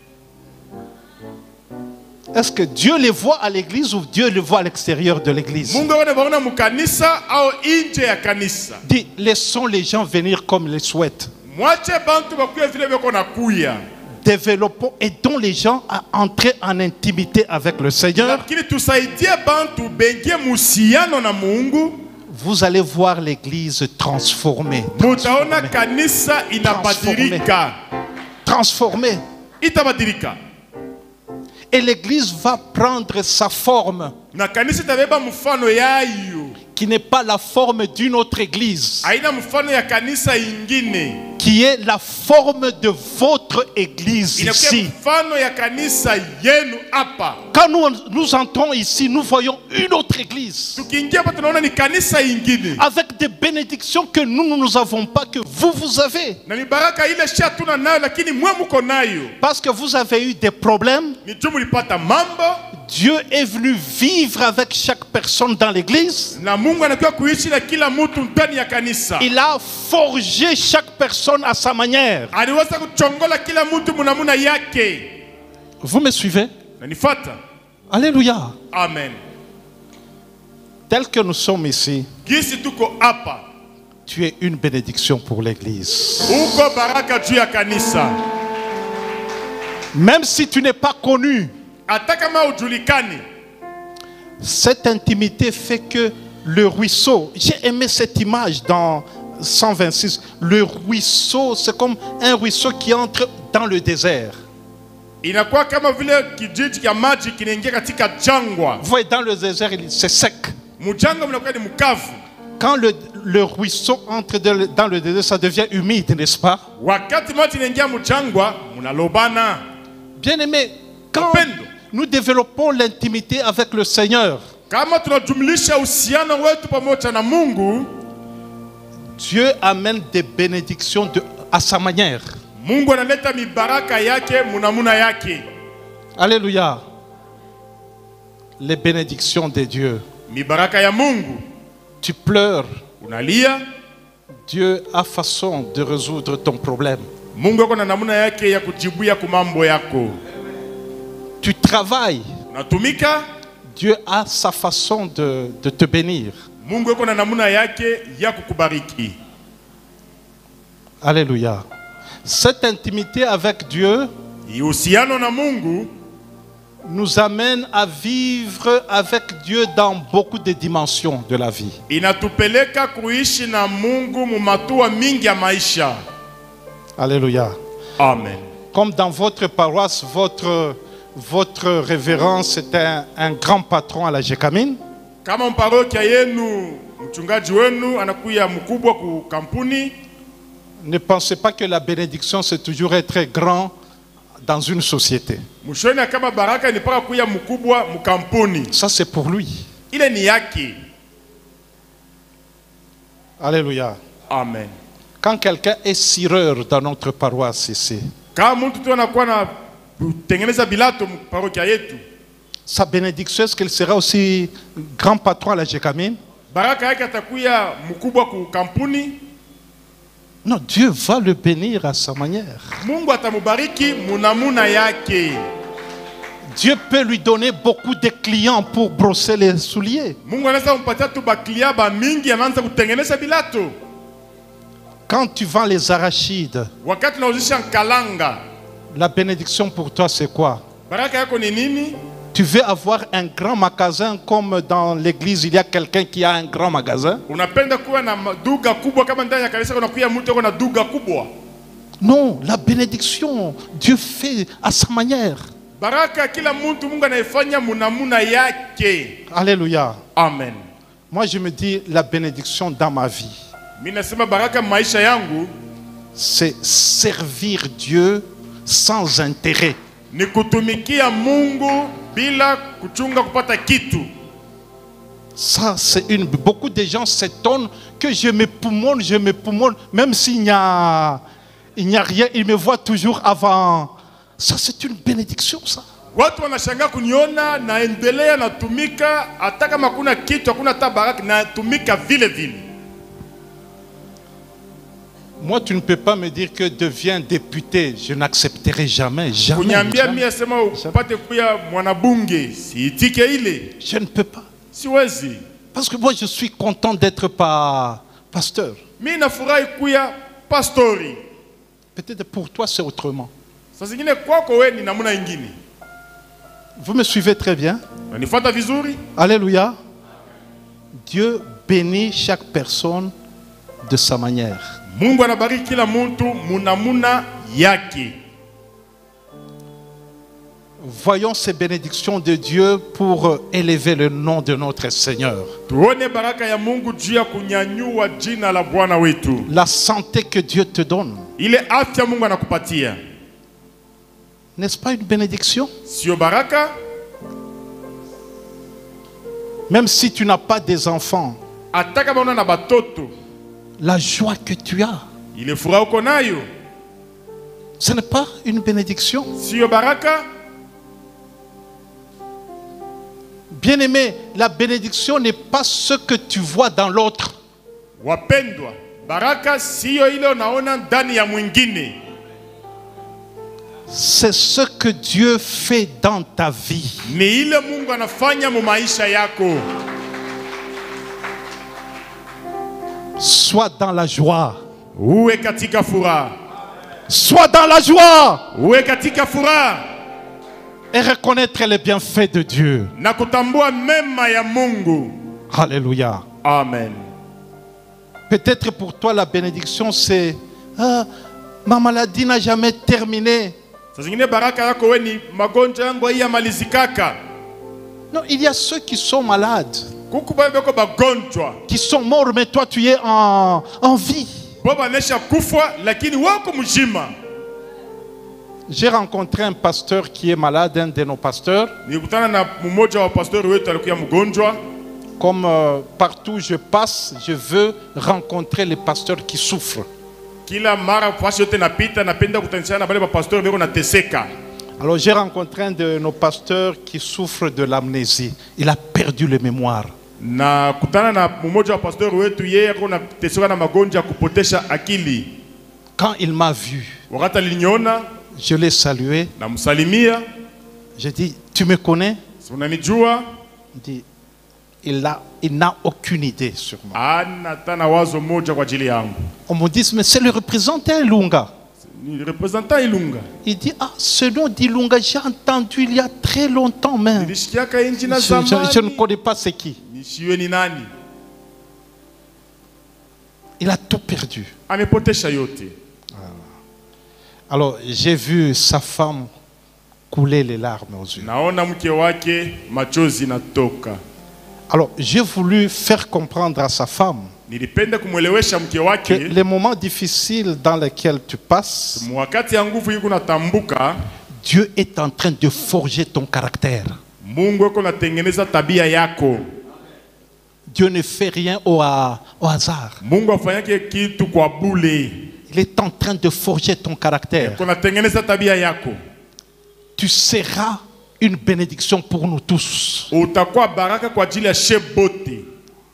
Est-ce que Dieu les voit à l'église ou Dieu les voit à l'extérieur de l'église? Mungu wana baona mkanisa au nje ya kanisa. Dis, laissons les gens venir comme ils le souhaitent. Mwache bantu bakuye vile beko nakuya. Développons, aidons les gens à entrer en intimité avec le Seigneur. Lakini tusaidie bantu bengie muhusiano na Mungu. Vous allez voir l'église transformée. Mutaona kanisa inabadilika. Transformée. Itabadilika. Et l'église va prendre sa forme, Na kanisa itabeba mfano yayo. qui n'est pas la forme d'une autre église, Haina mfano ya kanisa ingine. qui est la forme de votre église Inakuwa ici. mfano ya kanisa yenu hapa. Quand nous, nous entrons ici, nous voyons une autre église Tukiingia hapa tunaona ni kanisa ingine. avec des bénédictions que nous, nous n'avons pas, que vous, vous avez. Na ni baraka ile sha tuna nayo lakini mwe muko nayo. Parce que vous avez eu des problèmes, Ni juu mulipata mambo Dieu est venu vivre avec chaque personne dans l'église. na Mungu anakuwa kuishi na kila mtu ndani ya kanisa. Il a forgé chaque personne à sa manière. Aliweza kuchongola kila mtu munamuna yake. Vous me suivez? Na nifuata. Alléluia. Amen. Tel que nous sommes ici, Gisi tuko hapa. tu es une bénédiction pour l'église. Uko baraka juu ya kanisa. Même si tu n'es pas connu, Hata kama ujulikani, cette intimité fait que le ruisseau. J'ai aimé cette image dans cent vingt-six. Le ruisseau, c'est comme un ruisseau qui entre dans le désert. Inakuwa kama vile kijiji cha maji kinaingia katika jangwa. Vous voyez, dans le désert, il- c'est sec. Mjangwa mnakuwa ni mkavu. Quand le, le ruisseau entre de- dans le désert, ça devient humide, n'est-ce pas? Wakati maji inaingia mjangwa, mnalobana. Bien aimé, quand Upendo. nous développons l'intimité avec le Seigneur, Kama tunajumlisha uhusiano wetu pamoja na Mungu, Dieu amène des bénédictions de- à sa manière. Mungu analeta mibaraka yake munamuna yake. Alléluia. Les bénédictions de Dieu. Mibaraka ya Mungu. Tu pleures, Unalia, Dieu a façon de résoudre ton problème. Mungu ako na namuna yake ya kujibuya kumambo yako. Tu travailles, Unatumika, Dieu a sa façon de, de te bénir. Mungu ako na namuna yake ya kukubariki. Alléluia. Cette intimité avec Dieu Uhusiano na Mungu nous amène à vivre avec Dieu dans beaucoup de dimensions de la vie. inatupeleka kuishi na Mungu mumatua mingi ya maisha. Alléluia. Amen. Comme dans votre paroisse, votre, votre révérend, c'est un, un grand patron à la Jekamine. Kama mparokia yenu mchungaji wenu anakuya mkubwa ku kampuni, Ne pensez pas que la bénédiction, c'est toujours être grand dans une société. mshoni kama baraka ni paka kuya mkubwa mkampuni. Ça, c'est pour lui. Ile ni yake. Alléluia. Amen. Quand quelqu'un est cireur dans notre paroisse ici, Kama mtu tu anakuwa na kutengeneza bilato mparokia yetu, sa bénédiction, est-ce qu'il sera aussi grand patron à la Jekamine? baraka yake atakuya mkubwa ku kampuni. Non, Dieu va le bénir à sa manière. Mungu atamubariki munamuna yake. Dieu peut lui donner beaucoup de clients pour brosser les souliers. Mungu anaweza kumpatia tu baklia ba mingi anaanza kutengeneza bilato. Quand tu vends les arachides, Wakati unauzisha kalanga, la bénédiction pour toi, c'est quoi? baraka yako ni nini? Tu veux avoir un grand magasin comme dans l'église, il y a quelqu'un qui a un grand magasin? Unapenda kuwa na duga kubwa kama ndani ya kanisa kuna kuya mtu ako na duga kubwa? Non, la bénédiction, Dieu fait à sa manière. Baraka kila mtu Mungu anaifanya munamuna yake. Alléluia. Amen. Moi, je me dis, la bénédiction dans ma vie, Mimi nasema baraka maisha yangu c'est servir Dieu sans intérêt. ni kutumikia Mungu bila kuchunga kupata kitu. Ça, c'est une... Beaucoup de gens s'étonnent que je me poumonne, je me poumonne, même s'il n'y a... il n'y a rien, ils me voient toujours avant. Ça, c'est une bénédiction, ça. Watu wanashangaa kuniona naendelea natumika hata kama kuna kitu hakuna hata baraka natumika vile vile. Moi, tu ne peux pas me dire que deviens député. Je n'accepterai jamais, jamais. Kunyambia jamais. mimi asema upate kuya mwanabunge siitike ile. Je ne peux pas. Siwezi. Parce que moi, je suis content d'être pas pasteur. Mimi nafurahi kuya pastori. Peut-être pour toi, c'est autrement. Sasa zingine kwako wewe ni namna nyingine. Vous me suivez très bien? Unanifuata vizuri? Alléluia. Dieu bénit chaque personne de sa manière. Mungu anabariki kila mtu munamuna yake. Voyons ces bénédictions de Dieu pour élever le nom de notre Seigneur. Tuone baraka ya Mungu juu ya kunyanyua jina la Bwana wetu. La santé que Dieu te donne. Ile afya Mungu anakupatia. N'est-ce pas une bénédiction? Sio baraka? Même si tu n'as pas des enfants, Hata kama una na batoto, la joie que tu as, ile furaha uko nayo. ce n'est pas une bénédiction? Sio baraka? Bien-aimé, la bénédiction n'est pas ce que tu vois dans l'autre. Wapendwa, baraka sio ile unaona ndani ya mwingine. C'est ce que Dieu fait dans ta vie. Ni ile Mungu anafanya mu maisha yako. Sois dans la joie. Uwe katika furaha. Sois dans la joie. Uwe katika furaha. Et reconnaître les bienfaits de Dieu. Na kutambua mema ya Mungu. Alléluia. Amen. Peut-être pour toi la bénédiction c'est ah, ma maladie n'a jamais terminé. Saa zingine baraka yako wewe ni magonjwa yangu haiyamalizikaka. Non, il y a ceux qui sont malades, Kuku bako bagonjwa. qui sont morts, mais toi tu es en, en vie. Baba nesha kufa lakini wako mzima. J'ai rencontré un pasteur qui est malade, un de nos pasteurs. Nilikutana na mmoja wa pastori wetu alikuwa mgonjwa. Comme euh, partout où je passe, je veux rencontrer les pasteurs qui souffrent. Kila mara fasi yote napita napenda kutanisana na wale wa pastori beko nateseka. Alors j'ai rencontré un de nos pasteurs qui souffre de l'amnésie. Il a perdu la mémoire. Na kutana na mmoja wa pastori wetu yeye ako nateseka na magonjwa ya kupotesha akili. Quand il m'a vu, Wakati aliniona je l'ai salué. na msalimia, J'ai dit, tu me connais? si unanijua? Il dit, il n'a il n'a aucune idée sur moi. Ana tana wazo moja kwa ajili yangu. On me dit, mais c'est le représentant Ilunga. Ni représentant Ilunga. Il dit, ah, ce nom d'Ilunga, j'ai entendu il y a très longtemps même. Je, Nilishikiaka inji na je- je ne zamani. connais pas c'est qui. Nishiwe ni nani? Il a tout perdu. Amepotesha yote. Alors, j'ai vu sa femme couler les larmes aux yeux. Naona mke wake machozi natoka. Alors, j'ai voulu faire comprendre à sa femme Nilipenda kumwelewesha mke que wake les moments difficiles dans lesquels tu passes, wakati ya nguvu yuko natambuka, Dieu est en train de forger ton caractère. Mungu yuko natengeneza tabia yako. Dieu ne fait rien au, ha- au hasard. Mungu afanyake kitu kwa bule. Il est en train de forger ton caractère. Yuko natengeneza tabia yako. Tu seras une bénédiction pour nous tous. Utakuwa baraka kwa ajili ya shebote.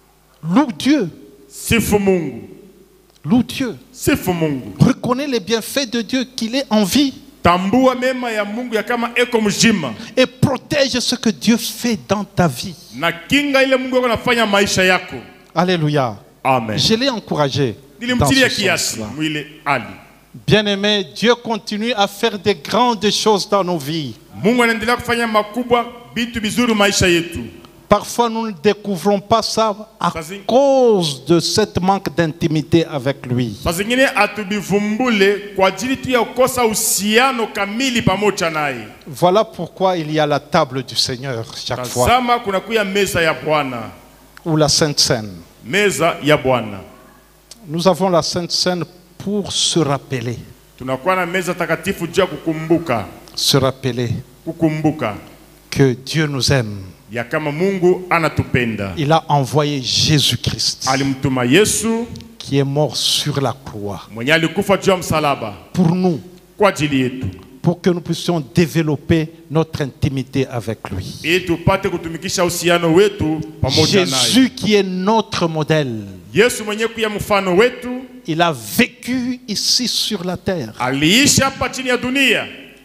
Loue Dieu. Sifu Mungu. Loue Dieu. Sifu Mungu. Reconnais les bienfaits de Dieu, qu'il est en vie. Tambua mema ya Mungu ya kama eko mjima. Et protège ce que Dieu fait dans ta vie. Na kinga ile Mungu yako nafanya maisha yako. Alléluia. Amen. Je l'ai encouragé. Dans Nilimtilia ce kiasi sens-là. mwile ali. Bien-aimé, Dieu continue à faire de grandes choses dans nos vies. Mungu anaendelea kufanya makubwa bitu bizuri maisha yetu. Parfois, nous ne découvrons pas ça à Vas-y. cause de cette manque d'intimité avec lui. Saa zingine atubivumbule kwa ajili tu ya kukosa uhusiano kamili pamoja naye. Voilà pourquoi il y a la table du Seigneur chaque fois, Tazama kunakuya meza ya Bwana. ou la Sainte Seine. Meza ya Bwana. Nous avons la Sainte Seine pour se rappeler, Tunakuwa na meza takatifu juu ya kukumbuka. se rappeler Kukumbuka que Dieu nous aime. ya kama Mungu anatupenda. Il a envoyé Jésus-Christ Alimtuma Yesu qui est mort sur la croix mwenye alikufa juu ya msalaba pour nous, kwa ajili yetu, pour que nous puissions développer notre intimité avec lui. ili tupate kutumikisha uhusiano wetu pamoja naye. Jésus qui est notre modèle, Yesu mwenye kuya mfano wetu il a vécu ici sur la terre. aliishi hapa chini ya dunia.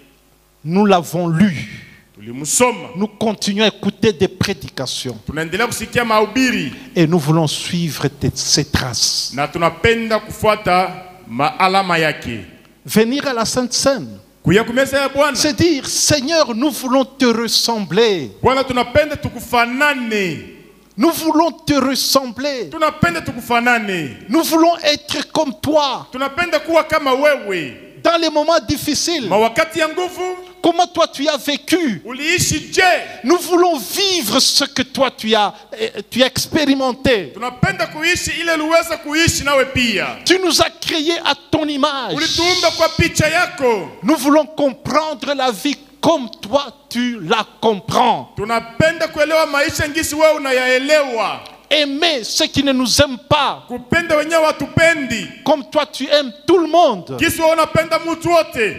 Nous l'avons lu. Tulimsoma, Nous continuons à écouter des prédications tunaendelea kusikia mahubiri et nous voulons suivre tes- ses traces. na tunapenda kufuata maalama yake. Venir à la Sainte Seine, Kuya kumeza ya Bwana, c'est dire, Seigneur, nous voulons te ressembler. Bwana tunapenda tukufanane. Nous voulons te ressembler. Tunapenda tukufanane. Nous voulons être comme toi. Tunapenda kuwa kama wewe. Dans les moments difficiles, Mawakati ya nguvu comment toi tu as vécu, uliishi je? nous voulons vivre ce que toi tu as, eh, tu as expérimenté. Tunapenda kuishi ile uliweza kuishi nawe pia. Tu nous as créés à ton image. Ulituumba kwa picha yako. Nous voulons comprendre la vie comme toi tu la comprends. Tunapenda kuelewa maisha ngisi wewe unayaelewa. Aimer ceux qui ne nous aiment pas, Kupenda wenyewe watupendi. comme toi tu aimes tout le monde. Ngisi wewe unapenda mtu wote.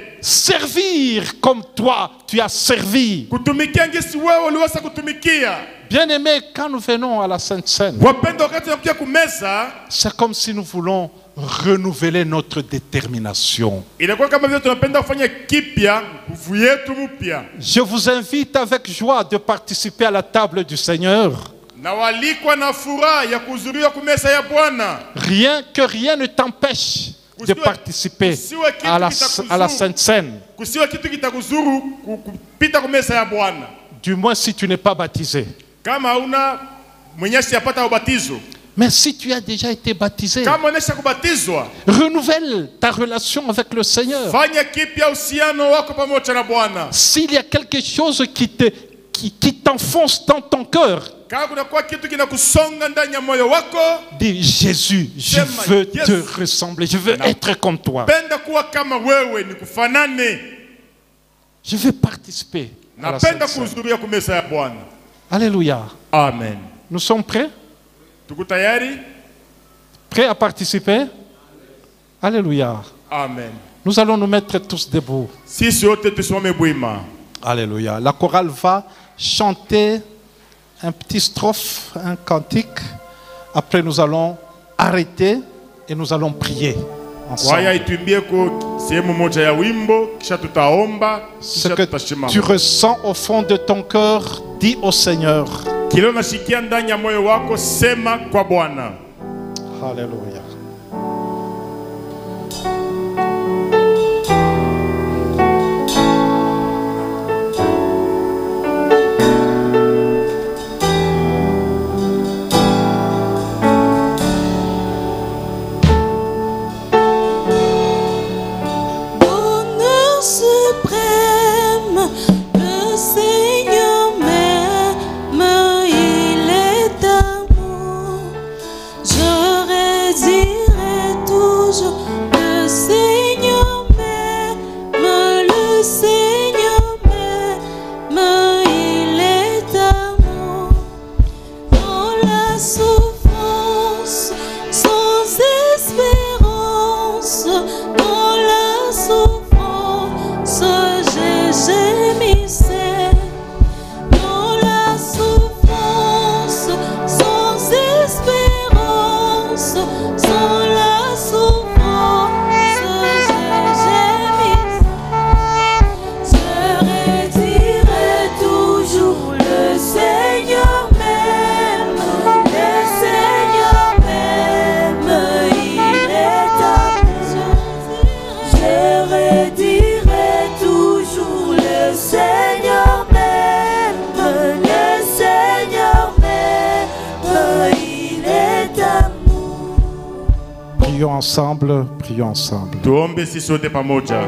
Servir comme toi tu as servi. Kutumikia ngisi wewe uliweza kutumikia. Bien-aimés, quand nous venons à la Sainte Seine, Wapenda wakati unakuja kumeza, c'est comme si nous voulons renouveler notre détermination. inakuwa kama vile tunapenda kufanya kipya, nguvu yetu mpya. Je vous invite avec joie de participer à la table du Seigneur. Na walikwa na furaha ya kuhudhuria kumeza ya Bwana. Rien que rien ne t'empêche de participer à la, à la Sainte Seine. Kusiwe kitu kitakuzuru ku- kupita kumeza ya Bwana. Du moins si tu n'es pas baptisé. Kama una mwenye siyapata ubatizo, Mais si tu as déjà été baptisé, kama unesha kubatizwa, renouvelle ta relation avec le Seigneur. fanya kipya uhusiano wako pamoja na Bwana. S'il y a quelque chose qui te qui, qui t'enfonce dans ton cœur, Kama kuna kwa kitu kinakusonga ndani ya moyo wako, dis Jésus, je Sema, veux yes. te ressembler, je veux être comme toi. penda kuwa kama wewe, nikufanane. Je veux participer à la Sainte Napenda Seine. kuhudhuria kumeza ya Bwana. Alléluia. Amen. Nous sommes prêts? Tuko tayari? Prêts à participer? Alléluia. Amen. Nous allons nous mettre tous debout. Sisi wote tusimame bwima. Alléluia. La chorale va chanter un petit strophe, un cantique. Après, nous allons arrêter et nous allons prier Kwaya ensemble. ituimbie ko sehemu moja ya wimbo, kisha tutaomba, Ce kisha que tutashimama. tu ressens au fond de ton cœur, dis au Seigneur. Kile unashikia ndani ya moyo wako, sema kwa Bwana. Alléluia. Bonheur suprême, le Seigneur m'aime, il est amour. Je résiderai toujours. Le Seigneur m'aime, le Seigneur m'aime, il est amour. Dans la souffrance, sans espérance, dans la souffrance, j'ai gémissé. Dans la souffrance, sans espérance, sans la souffrance, j'ai gémissé. Je redirai toujours le Seigneur m'aime, le Seigneur m'aime, il est amour. Je redirai toujours le Seigneur m'aime, le Seigneur m'aime, il est amour. Prions ensemble, prions ensemble. Tuombe sisi wote pamoja.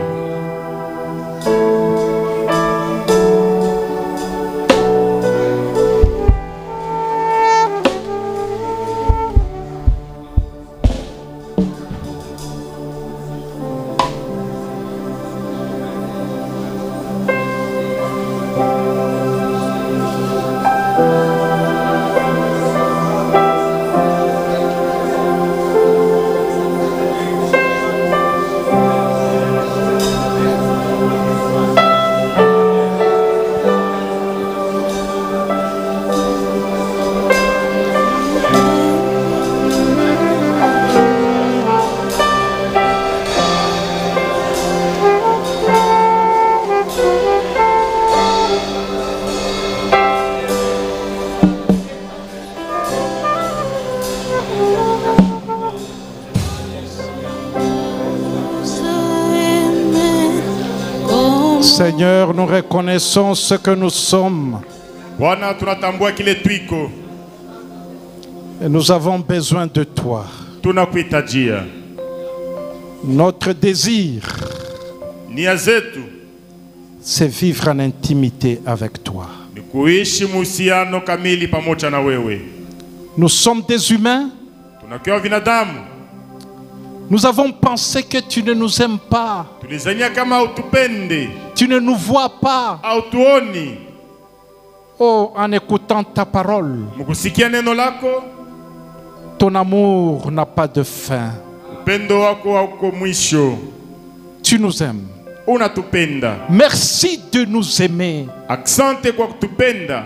Seigneur, nous reconnaissons ce que nous sommes Bwana, tunatambua kile twiko, et nous avons besoin de toi. tunakuhitajia. Notre désir, Nia zetu c'est vivre en intimité avec toi. ni kuishi muhusiano kamili pamoja na wewe. Nous sommes des humains. Tunakiwa binadamu, Nous avons pensé que tu ne nous aimes pas. tulizania kama utupende Tu ne nous vois pas. au tuoni. Oh, en écoutant ta parole, Mkusikia neno lako, ton amour n'a pas de fin. upendo wako hauko mwisho. Tu nous aimes. Unatupenda. Merci de nous aimer. Asante kwa kutupenda.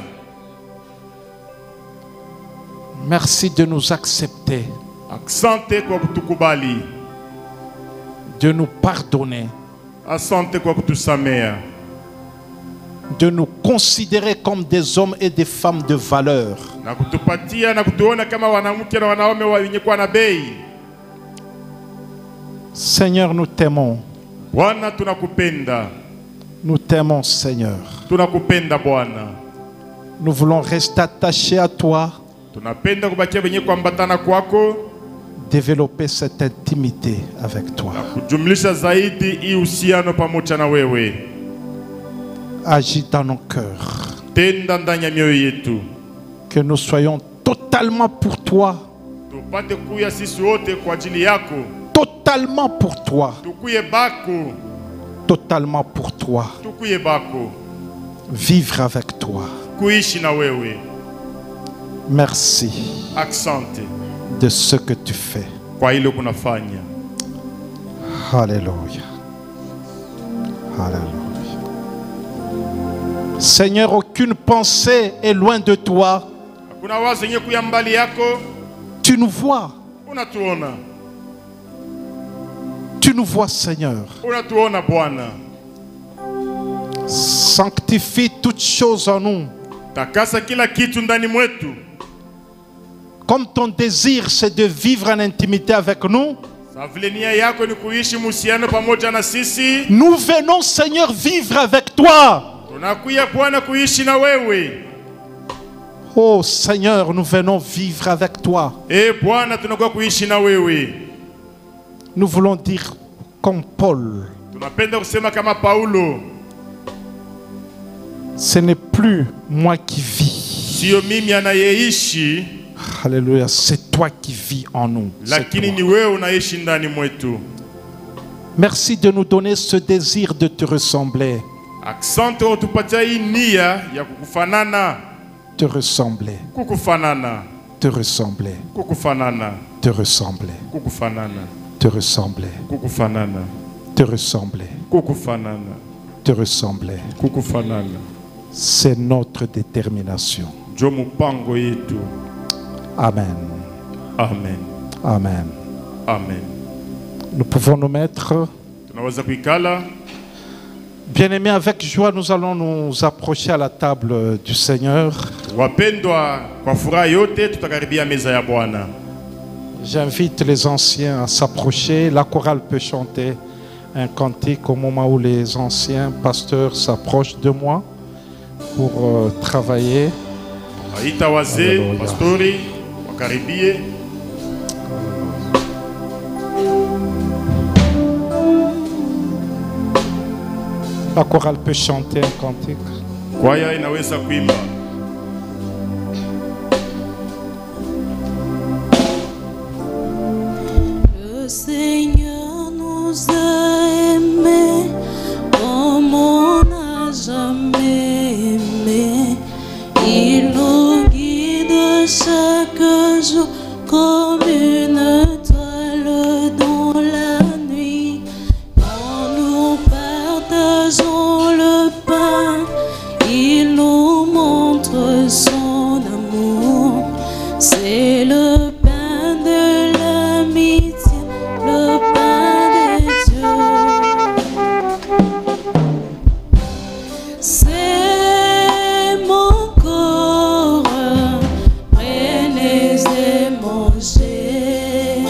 Merci de nous accepter, Asante kwa kutukubali. de nous pardonner, Asante kwa kutusamea. de nous considérer comme des hommes et des femmes de valeur. Na kutupatia na kutuona kama wanawake na wanaume wenye kuwa na bei. Seigneur, nous t'aimons. Bwana, tunakupenda. Nous t'aimons, Seigneur. Tunakupenda Bwana. Nous voulons rester attachés à toi. tunapenda kubakia wenye kuambatana kwako, développer cette intimité avec toi. kujumlisha zaidi hii uhusiano pamoja na wewe. Agis dans nos cœurs. Tenda ndani ya mioyo yetu, Que nous soyons totalement pour toi. tupate kuya sisi wote kwa ajili yako, Totalement pour toi. tukuye bako, Totalement pour toi. tukuye bako, Vivre avec toi. kuishi na wewe. Merci Asante de ce que tu fais. kwa ile kunafanya. Alléluia. Alléluia. Seigneur, aucune pensée est loin de toi. Hakuna wazo yenye kuya mbali yako, Tu nous vois. unatuona, Tu nous vois, Seigneur. unatuona Bwana. Sanctifie toutes choses en nous. Takasa kila kitu ndani mwetu, Comme ton désir, c'est de vivre en intimité avec nous. sa vile nia yako ni kuishi muhusiano pamoja na sisi. Nous venons, Seigneur, vivre avec toi. Tunakuya Bwana kuishi na wewe. Oh Seigneur, nous venons vivre avec toi. Eh Bwana, tunakuwa kuishi na wewe. Nous voulons dire comme Paul, Tunapenda kusema kama Paulo, ce n'est plus moi qui vis. sio mimi anayeishi, Alléluia, c'est toi qui vis en nous. C'est lakini toi. ni wewe unaishi ndani mwetu. Merci de nous donner ce désir de te ressembler. Asante utupatia hii nia ya kukufanana, Te ressembler, kukufanana, te ressembler, kukufanana, te ressembler, kukufanana, te ressembler, kukufanana, te ressembler, kukufanana, te ressembler. kukufanana. C'est notre détermination. Njo mpango yetu. Amen. Amen. Amen. Amen. Nous pouvons nous mettre. Tunaweza kuikala. Bien-aimés, avec joie, nous allons nous approcher à la table du Seigneur. Wapendwa, kwa furaha yote tutakaribia meza ya Bwana. J'invite les anciens à s'approcher. La chorale peut chanter un cantique au moment où les anciens pasteurs s'approchent de moi pour euh, travailler. Aita wazee, Hallelujah. pastori, wakaribie. La chorale peut chanter un cantique. Kwaya inaweza kuimba. Le Seigneur nous a aimés comme on n'a jamais aimé. Il nous guide chaque jour comme une étoile dans la nuit. Quand nous partageons le pain, il nous montre son amour. C'est le pain de l'amitié, le pain des dieux. C'est mon corps, prenez et mangez.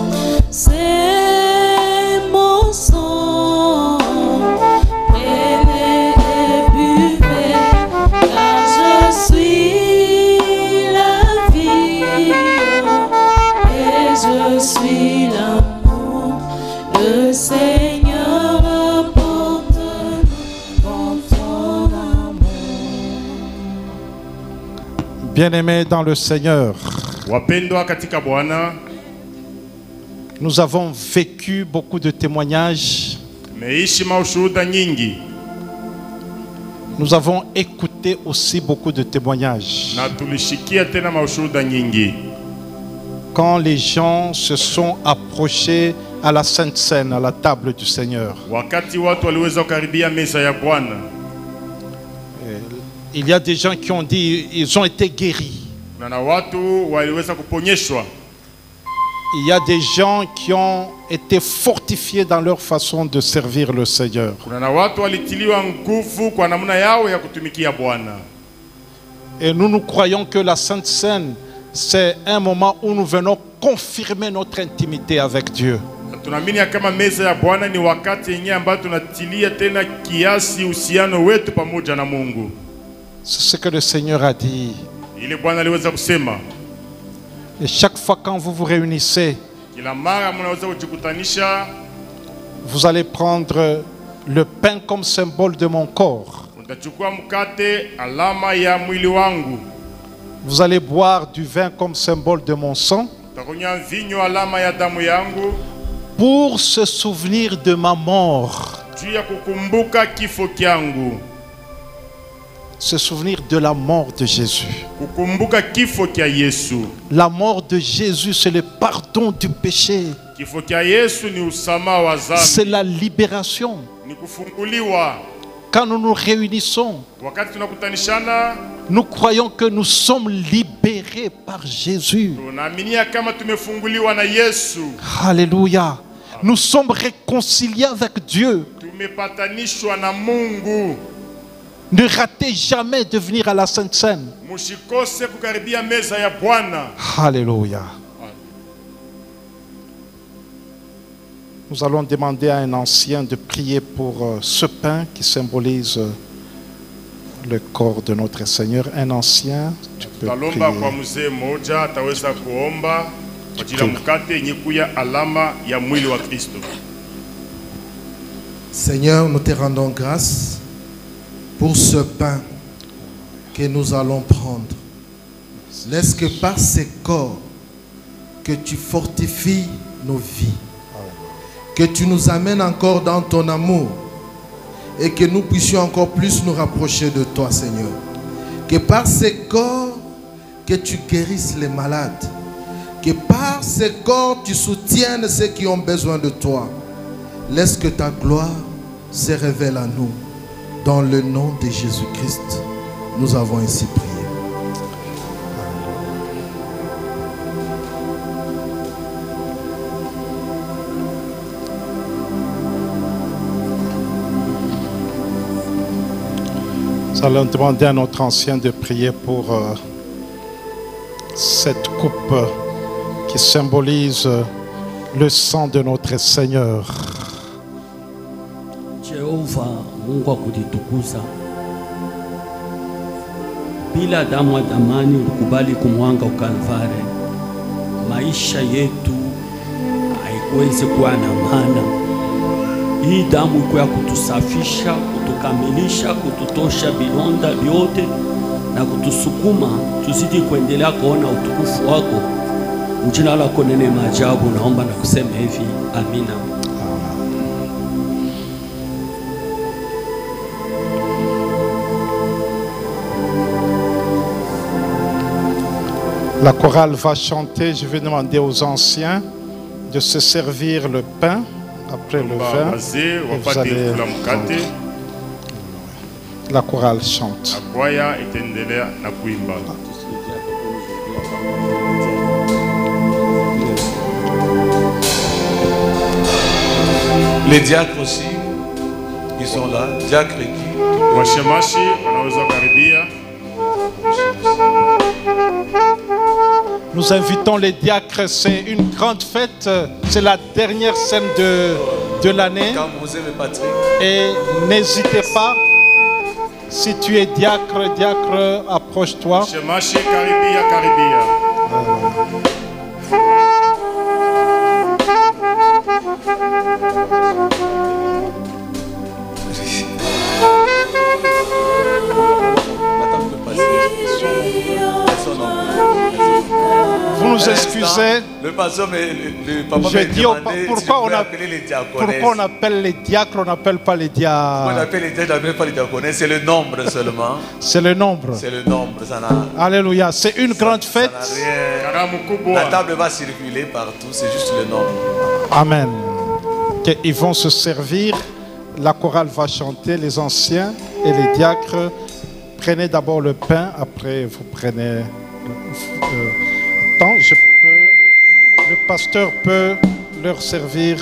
C'est mon sang, prenez et buvez, car je suis la vie et je suis l'amour. Le Seigneur apporte dans ton amour. Bien-aimés dans le Seigneur, Wapendwa katika Bwana, nous avons vécu beaucoup de témoignages. tumeishi maushuhuda nyingi Nous avons écouté aussi beaucoup de témoignages. na tulishikia tena maushuhuda nyingi. Quand les gens se sont approchés à la Sainte Seine, à la table du Seigneur, Wakati watu waliweza kukaribia meza ya Bwana, il y a des gens qui ont dit ils ont été guéris. na na watu waliweza kuponyeshwa. Il y a des gens qui ont été fortifiés dans leur façon de servir le Seigneur. Kuna na watu walitiliwa nguvu kwa namna yao ya kutumikia Bwana. Et nous, nous croyons que la Sainte Seine, c'est un moment où nous venons confirmer notre intimité avec Dieu. Na tunaamini ya kama meza ya Bwana ni wakati yenyewe ambayo tunatilia tena kiasi uhusiano wetu pamoja na Mungu. C'est ce que le Seigneur a dit. Ile Bwana aliweza kusema, Et chaque fois quand vous vous réunissez, Kila mara mnaweza kujikutanisha, vous allez prendre le pain comme symbole de mon corps. mtachukua mkate alama ya mwili wangu. Vous allez boire du vin comme symbole de mon sang. Mtakunywa vinyo alama ya damu yangu. Pour se souvenir de ma mort. Juu ya kukumbuka kifo kyangu. Se souvenir de la mort de Jésus. Kukumbuka kifo kya Yesu. La mort de Jésus, c'est le pardon du péché. Kifo kya Yesu ni usamaha wa dhambi. C'est la libération. Ni kufunguliwa. Quand nous nous réunissons, Wakati tunakutanishana, nous croyons que nous sommes libérés par Jésus. tunaaminia kama tumefunguliwa na Yesu. Alléluia. Nous sommes réconciliés avec Dieu. Tumepatanishwa na Mungu. Ne ratez jamais de venir à la Sainte Seine. Musikose kukaribia meza ya Bwana. Alléluia. Nous allons demander à un ancien de prier pour euh, ce pain qui symbolise euh, le corps de notre Seigneur. Un ancien, tu peux Talomba kwa prier. mzee mmoja ataweza kuomba kwa ajili ya mkate yenye kuya alama ya mwili wa Kristo. Seigneur, nous te rendons grâce pour ce pain que nous allons prendre. Laisse que par ces corps que tu fortifies nos vies, que tu nous amènes encore dans ton amour et que nous puissions encore plus nous rapprocher de toi, Seigneur. Que par ces corps que tu guérisses les malades, que par ces corps tu soutiennes ceux qui ont besoin de toi. Laisse que ta gloire se révèle à nous. Dans le nom de Jésus-Christ, nous avons ainsi prié. Nous allons demander à notre ancien de prier pour euh, cette coupe euh, qui symbolise euh, le sang de notre Seigneur. Jehova, Mungu wa kujitukuza, bila damu ya damani ulikubali kumwanga ukalvari, maisha yetu haikuwezi kuwa na maana. Hii damu iko ya kutusafisha, kutukamilisha, kututosha bilonda vyote na kutusukuma tuzidi kuendelea kuona utukufu wako. Jina lako nene maajabu, naomba na kusema hivi, amina. La chorale va chanter. Je vais demander aux anciens de se servir le pain après le vin. Wazee Et vous wapate allez kula mkate. La chorale chante. Na kwaya itaendelea na kuimba. Les diacres aussi, ils sont là. Diacres qui Washemashi wanaweza karibia. Nous invitons les diacres, c'est une grande fête, c'est la dernière scène de, de l'année. Quand vous aimez Patrick. Et n'hésitez pas, si tu es diacre, diacre, approche-toi. Shemashi karibia karibia. Vous nous excusez. Le pasteur, le, le papa Je m'a dis au- demandé pourquoi, si on je a- appeler les diaconesses. pourquoi on appelle les diacres, on n'appelle pas les On diacres. appelle les diacres, on n'appelle pas les diaconesses, c'est le nombre seulement. C'est le nombre. C'est le nombre, ça n'a Alléluia, c'est une grande ça fête. n'a rien. Karamu La kubwa. table va circuler partout, c'est juste le nombre. Amen. Que ils vont se servir, la chorale va chanter, les anciens et les diacres. Prenez d'abord le pain, après vous prenez... euh, attends, je peux... Le pasteur peut leur servir.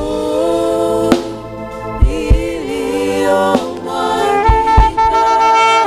D'amour, il y a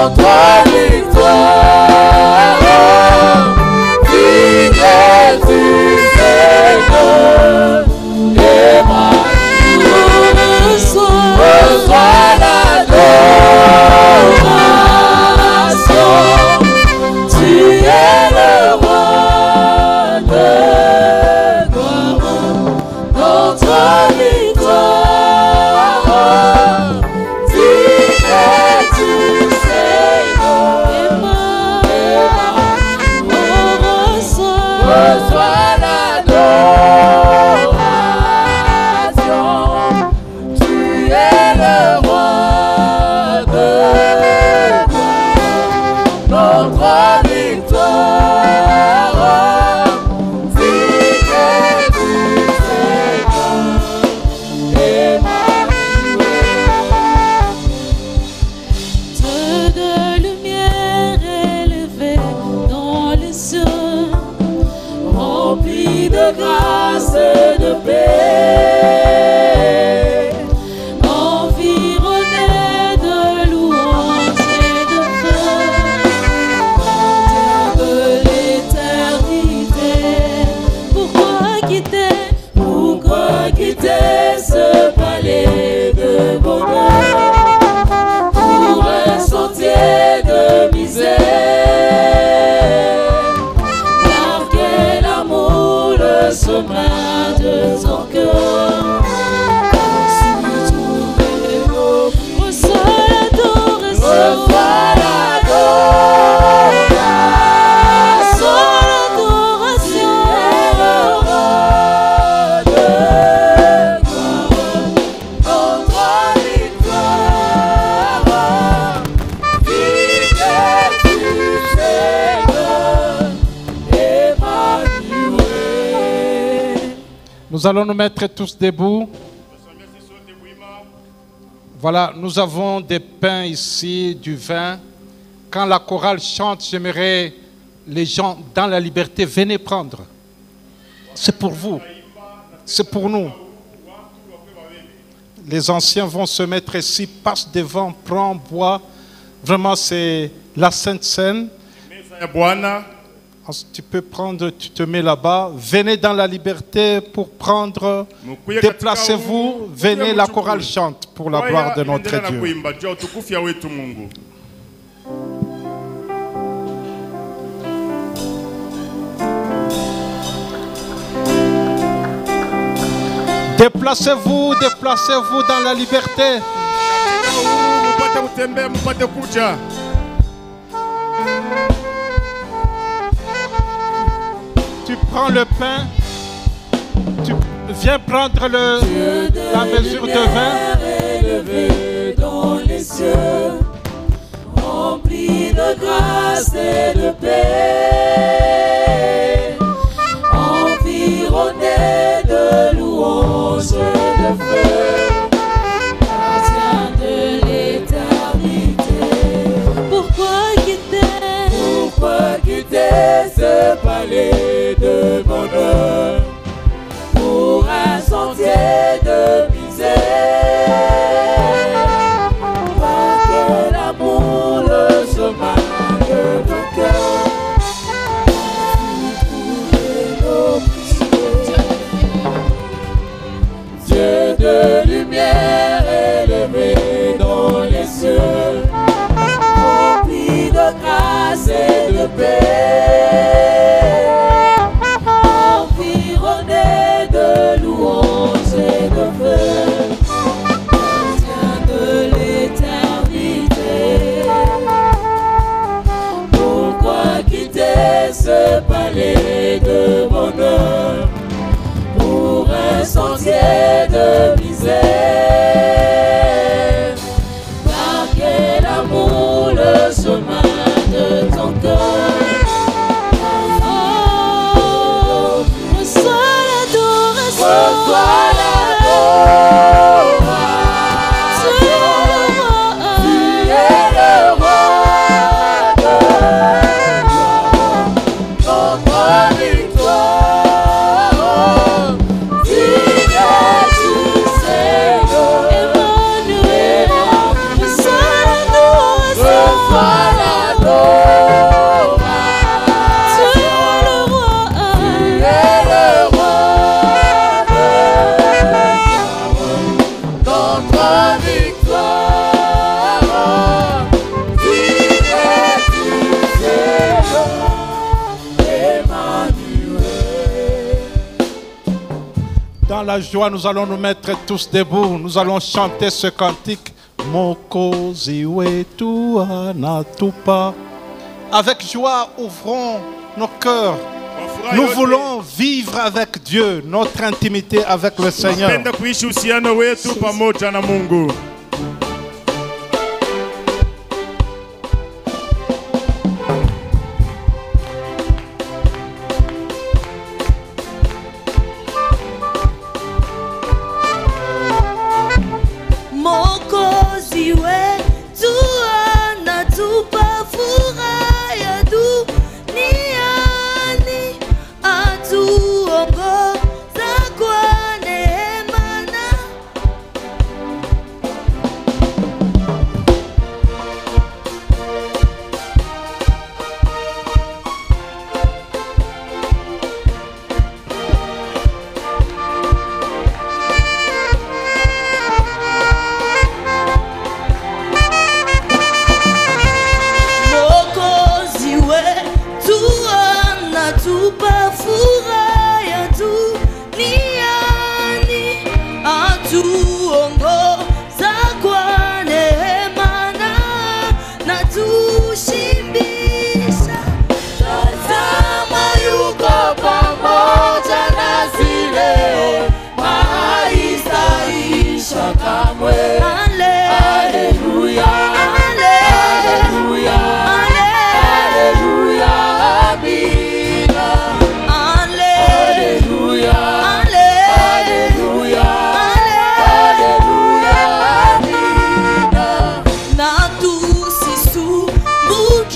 notre victoire. Fidèle-tu, Seigneur, Emmanuel, reçois l'adoration. Tu es le roi de gloire, notre victoire. Fidèle-tu, Seigneur, Emmanuel, reçois l'adoration. Tu es le roi de gloire, notre victoire. Fidèle-tu, Seigneur, Emmanuel. Dieu de lumière élevé dans les cieux, Rempli de grâce et de paix, environné de louanges et de feu, Dieu de l'éternité. Pourquoi quitter, pourquoi quitter ce palais de bonheur pour un sentier de misère? Car quel amour le chemin de ton cœur. reçois l'adoration, Reçois l'adoration. l'adoration. Nous allons nous mettre tous debout. Voilà, nous avons des pains ici, du vin. Quand la chorale chante, j'aimerais les gens dans la liberté, venez prendre. C'est pour vous. C'est pour nous. Les anciens vont se mettre ici, passe devant, prends, bois. Vraiment, c'est la Sainte Seine. Tu peux prendre, tu te mets là-bas. Venez dans la liberté pour prendre. Déplacez-vous. Venez, la chorale chante pour la gloire de notre Dieu. Déplacez-vous, déplacez-vous dans la liberté. Tu prends le pain, tu viens prendre le, la mesure de vin. Élevé dans les cieux, rempli de grâce et de paix, environné de louanges et de feu, gardien de l'éternité. Pourquoi quitter, Pourquoi quitter ce palais de bonheur pour un sentier de misère? Parce que la joie, nous allons nous mettre tous debout. Nous allons chanter ce cantique. Mokozi wetu anatupa. Avec joie, ouvrons nos cœurs. Nous voulons vivre avec Dieu, notre intimité avec le Seigneur. Tunapenda kuishi uhusiano wetu pamoja na Mungu. Mokozi wetu anatupa furaha ya duniani, atuongoza kwa neema na Mokozi wetu anatupa furaha ya duniani, atuongoza kwa neema na na tushibisha. Tazama yuko pamoja nasi leo, haitaisha kamwe. Haleluya, haleluya, haleluya, amina. Haleluya, haleluya, haleluya, amina. Na tusisumbuke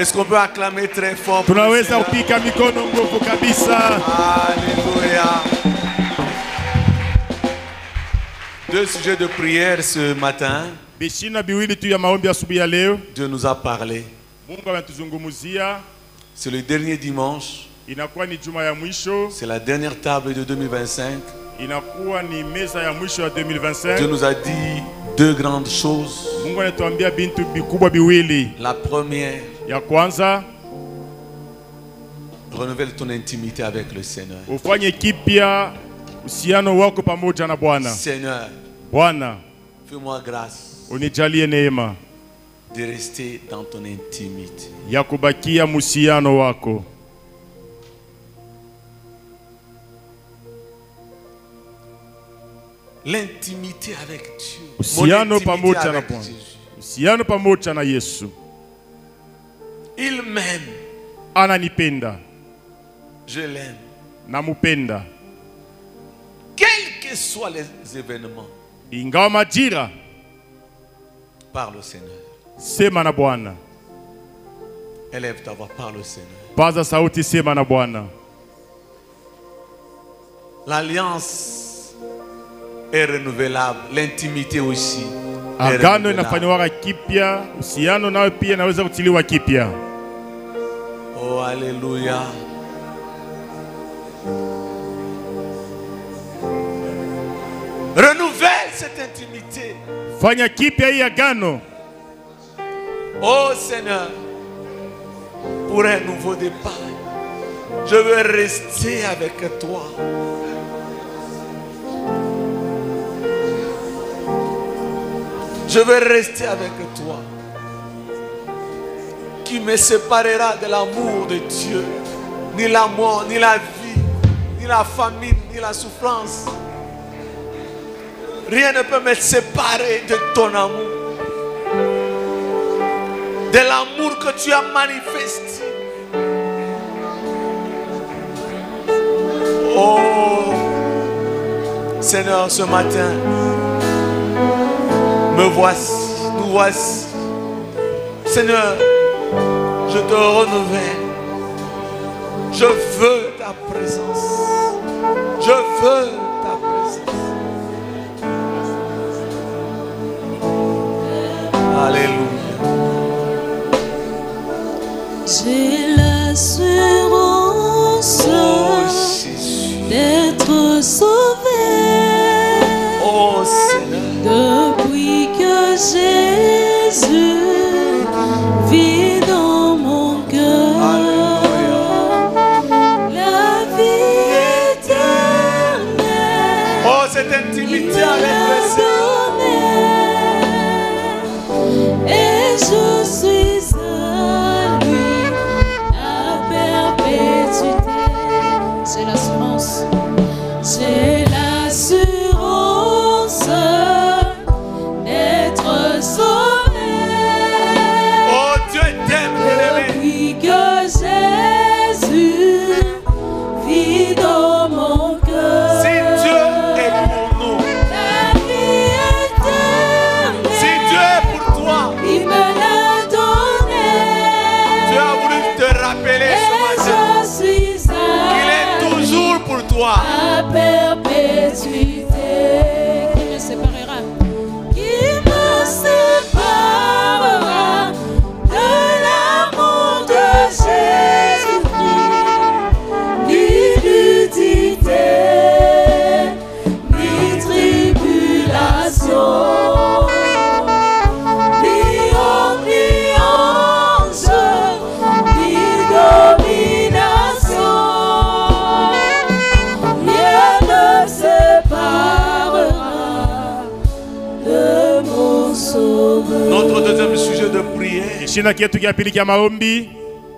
Est-ce qu'on peut acclamer très fort pour le Tunaweza Seigneur? kupika mikono nguvu kabisa. Alléluia. Deux sujets de prière ce matin. Bishina biwili tu ya maombi asubuhi ya leo. Dieu nous a parlé. Mungu ametuzungumzia. C'est le dernier dimanche. Inakuwa ni juma ya mwisho. C'est la dernière table de deux mille vingt-cinq. Inakuwa ni meza ya mwisho ya deux mille vingt-cinq. Dieu nous a dit deux grandes choses. Mungu anatuambia bintu bikubwa biwili. La première, ya kwanza, renouvelle ton intimité avec le Seigneur. Ufanye kipya uhusiano wako pamoja na Bwana. Seigneur, Bwana, fais-moi grâce unijalie neema de rester dans ton intimité. ya kubakia muhusiano wako. L'intimité avec Dieu. Uhusiano pamoja na Bwana. Uhusiano pamoja na Yesu. Il m'aime. Ananipenda. Je l'aime. Namupenda. Quels que soient les événements. Ingawa majira. Parle au Seigneur. Sema na Bwana. Élève ta voix, parle au Seigneur. Paza sauti, sema na Bwana. L'alliance est renouvelable, l'intimité aussi. Agano inafanywa kipya, uhusiano nao pia inaweza kutiliwa kipya. Oh, alléluia. Renouvelle cette intimité. Fanya kipya hii agano. Oh Seigneur, pour un nouveau départ, je veux rester avec toi. Je veux rester avec toi. Qui me séparera de l'amour de Dieu? Ni la mort, ni la vie, ni la famine, ni la souffrance. Rien ne peut me séparer de ton amour. De l'amour que tu as manifesté. Oh Seigneur, ce matin, me voici, nous voici. Seigneur, je te renouvelle. Je veux ta présence. Je veux ta présence. Alléluia. J'ai l'assurance Oh Jésus. d'être sauvé. Oh Seigneur. Depuis que Jésus vit dans mon cœur. Alléluia. La vie éternelle. Oh, cette intimité avec le Seigneur. Et je suis à lui à perpétuité. C'est l'assurance. J'ai l'assurance d'être sauvé. Oh, Dieu t'aime, bien-aimé. Depuis que Jésus vit dans mon cœur. Si Dieu est pour nous, La vie éternelle. si Dieu est pour toi, Il me l'a donné. Dieu a voulu te rappeler Et ce matin je suis qu'il est à toujours pour toi. à perpétuité. Qui me séparera? Qui me séparera de l'amour de Jésus-Christ? Ni nudité, ni tribulation, ni honte, ni ange, ni domination. Rien ne séparera de mon sauveur. Notre deuxième sujet de prière, Shina kietu kia pili kia maombi.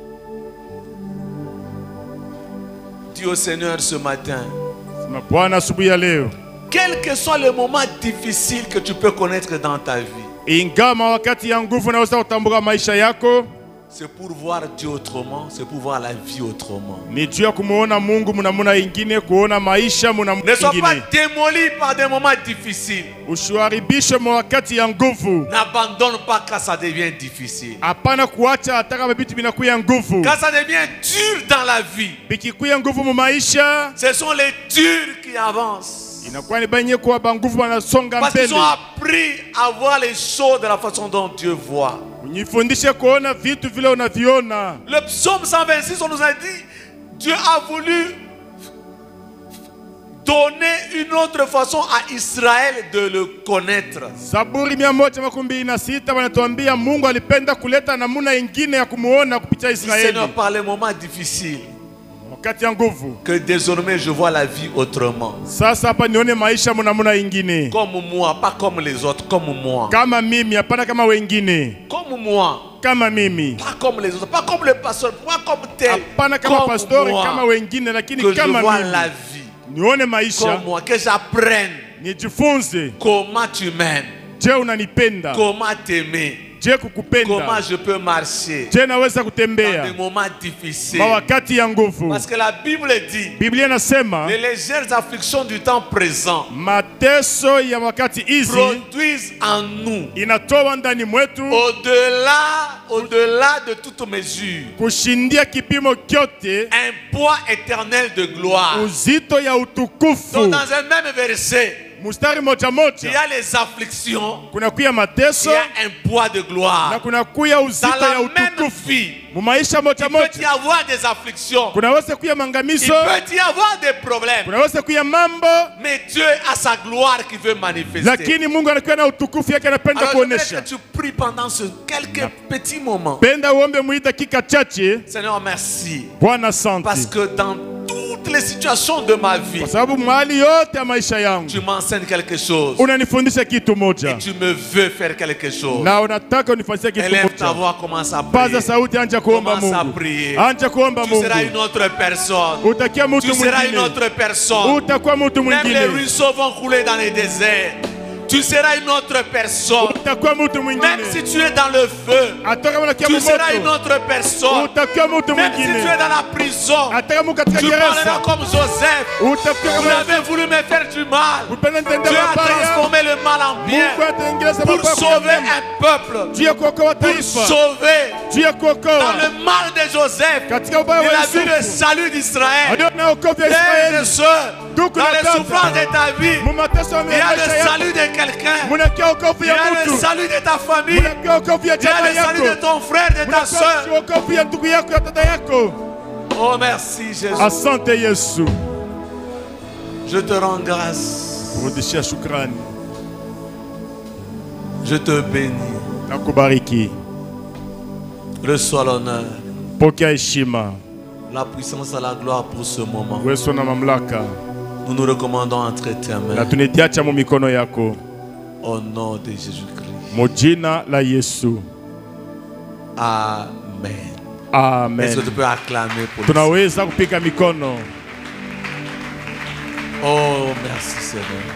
dis au Seigneur ce matin, Sema Bwana asubuhi ya leo. quel que soit le moment difficile que tu peux connaître dans ta vie, Ingama wakati ya nguvu naweza kutambua maisha yako. c'est pour voir Dieu autrement, c'est pour voir la vie autrement. Ni juu ya kumuona Mungu mnamuna ingine, kuona maisha mnamuna Ne sois pas ingine. démoli par des moments difficiles. Usiharibishe wakati ya nguvu. N'abandonne pas quand ça devient difficile. Hapana kuacha hata kama vitu vinakuya nguvu. Quand ça devient dur dans la vie, Bikikuya nguvu mu maisha, ce sont les durs qui avancent. inakuwa ni banye kwa banguvu wanasonga Parce qu'ils mbele. ont appris à voir les choses de la façon dont Dieu voit. Unifundishe kuona vitu vile unaviona. Le psaume cent vingt-six, on nous a dit, Dieu a voulu donner une autre façon à Israël de le connaître. Zaburi mia moja makumi mbili na sita wanatuambia Mungu alipenda kuleta namuna ingine ya kumuona kupitia Dit, Seigneur, Israeli. par les moments difficiles, Wakati ya nguvu. que désormais je vois la vie autrement. Sasa hapa nione maisha mnamuna ingine. Comme moi, pas comme les autres, comme moi. Kama mimi, hapana kama wengine. Comme moi, Kama mimi. pas comme les autres, pas comme le pasteur, pas comme tel. Hapana kama Comme pastori, moi, kama wengine, lakini que je kama vois mimi. la vie. Nione maisha, Comme moi, que j'apprenne nijifunze. comment tu m'aimes, Je unanipenda? comment t'aimer, Je kukupenda? comment je peux marcher Je naweza dans kutembea des moments difficiles. mawakati ya nguvu? Parce que la Bible dit, Biblia inasema les légères afflictions du temps présent mateso ya wakati hizi produisent en nous, inatoa ndani mwetu au-delà, au-delà de toute mesure, kushindia kipimo kyote, un poids éternel de gloire. uzito ya utukufu. Donc dans un même verset, Mustari moja il moja y a les afflictions, kuna kuya il mateso y a un poids de na gloire. kuna kuya Dans uzito la ya même utukufu. vie, Mu maisha moja il peut y moja avoir des afflictions, kunaweza kuya il mangamizo, peut y avoir des problèmes, kunaweza kuya mambo, mais Dieu a sa gloire qui veut manifester. lakini Mungu anakuwa na utukufu yake anapenda Alors je voudrais kuonesha. que tu pries pendant ce quelques petits moments. Penda uombe mwi dakika chache. Seigneur, merci. Bwana Parce asante que dans toutes les situations de ma vie, kwa sababu mahali yote ya maisha yangu tu m'enseignes quelque chose. unanifundisha kitu moja Et tu me veux faire quelque chose. na unataka unifanyie kitu Élève ta moja. voix, commence à Paza prier. sauti, anja kuomba Commence à Mungu, prier. anja kuomba Tu seras Mungu. une autre personne. Utakia mtu Tu seras une mwingine, autre personne. utakuwa mtu Même les mwingine, ruisseaux vont couler dans les déserts. Tu seras une autre personne. utakuwa mtu Même si mwingine. tu es dans le feu, Hata kama unakia tu seras une moto, autre personne. utakuwa mtu Même si tu es mwingine. dans la prison, Hata kama uko katika tu parleras gereza, comme Joseph. utakuwa Vous kama avez voulu me faire du mal. upenda nitende Dieu a mabaya. transformé le mal en bien Mungu ataingiza pour mabaya kwa sauver mema, un peuple, juu ya kuokoa pour taifa, sauver. juu ya Dans kuokoa le mal de Joseph, katika ubaya il wa a vu le Yusufu. salut d'Israël. Aliona wokovu ya Frères et Israeli. sœurs, Tuko dans na les data. souffrances de ta vie, Mu mateso ya il y a maisha le yako salut de quelqu'un. munakia wokovu Il y ya a le mtu, salut de ta famille. munakia wokovu ya Il y a jamaa le salut de yako, ton frère, de ta munakia soeur. wokovu ya ndugu yako ya dada yako. Oh merci Jésus. Asante Yesu, Je te rends grâce. kurudishia shukrani Je te bénis. na kubariki. Reçois l'honneur, Pokea heshima, la puissance et la gloire pour ce moment. uwezo na mamlaka, Nous nous recommandons entre tes na mains. tunitiacha mu mikono yako, Au nom de Jésus-Christ. mu jina la Yesu. Amen. Amen. Est-ce que tu peux acclamer pour le Seigneur? Tunaweza kupiga mikono. Oh, merci Seigneur.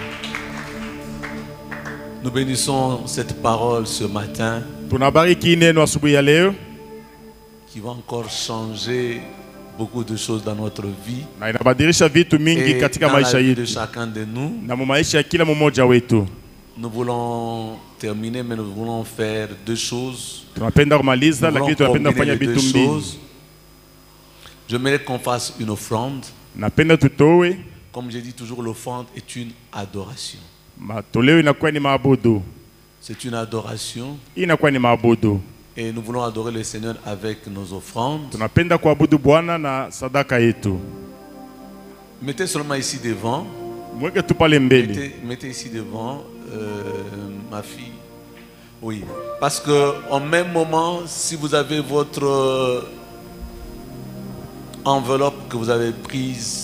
Nous bénissons cette parole ce matin Tunabariki neno asubuhi ya leo, qui va encore changer beaucoup de choses dans notre vie na inabadilisha vitu mingi et katika dans la maisha vie de yetu chacun de nous. na mu maisha ya kila mmoja wetu. Nous voulons terminer, mais nous voulons faire deux choses. Tunapenda Nous kumaliza, voulons lakini tunapenda combiner kufanya les deux vitu mbili. choses. J'aimerais qu'on fasse une offrande. Napenda tutoe. Comme je dis toujours, l'offrande est une adoration. Matoleo inakuwa ni maabudu, C'est une adoration inakuwa ni maabudu. et nous voulons adorer le Seigneur avec nos offrandes. Tunapenda kuabudu Bwana na sadaka yetu. Mettez seulement ici devant. Mweke tu pale mbele. Mettez, mettez ici devant euh, ma fille. Oui. Parce que en même moment, si vous avez votre euh, enveloppe que vous avez prise,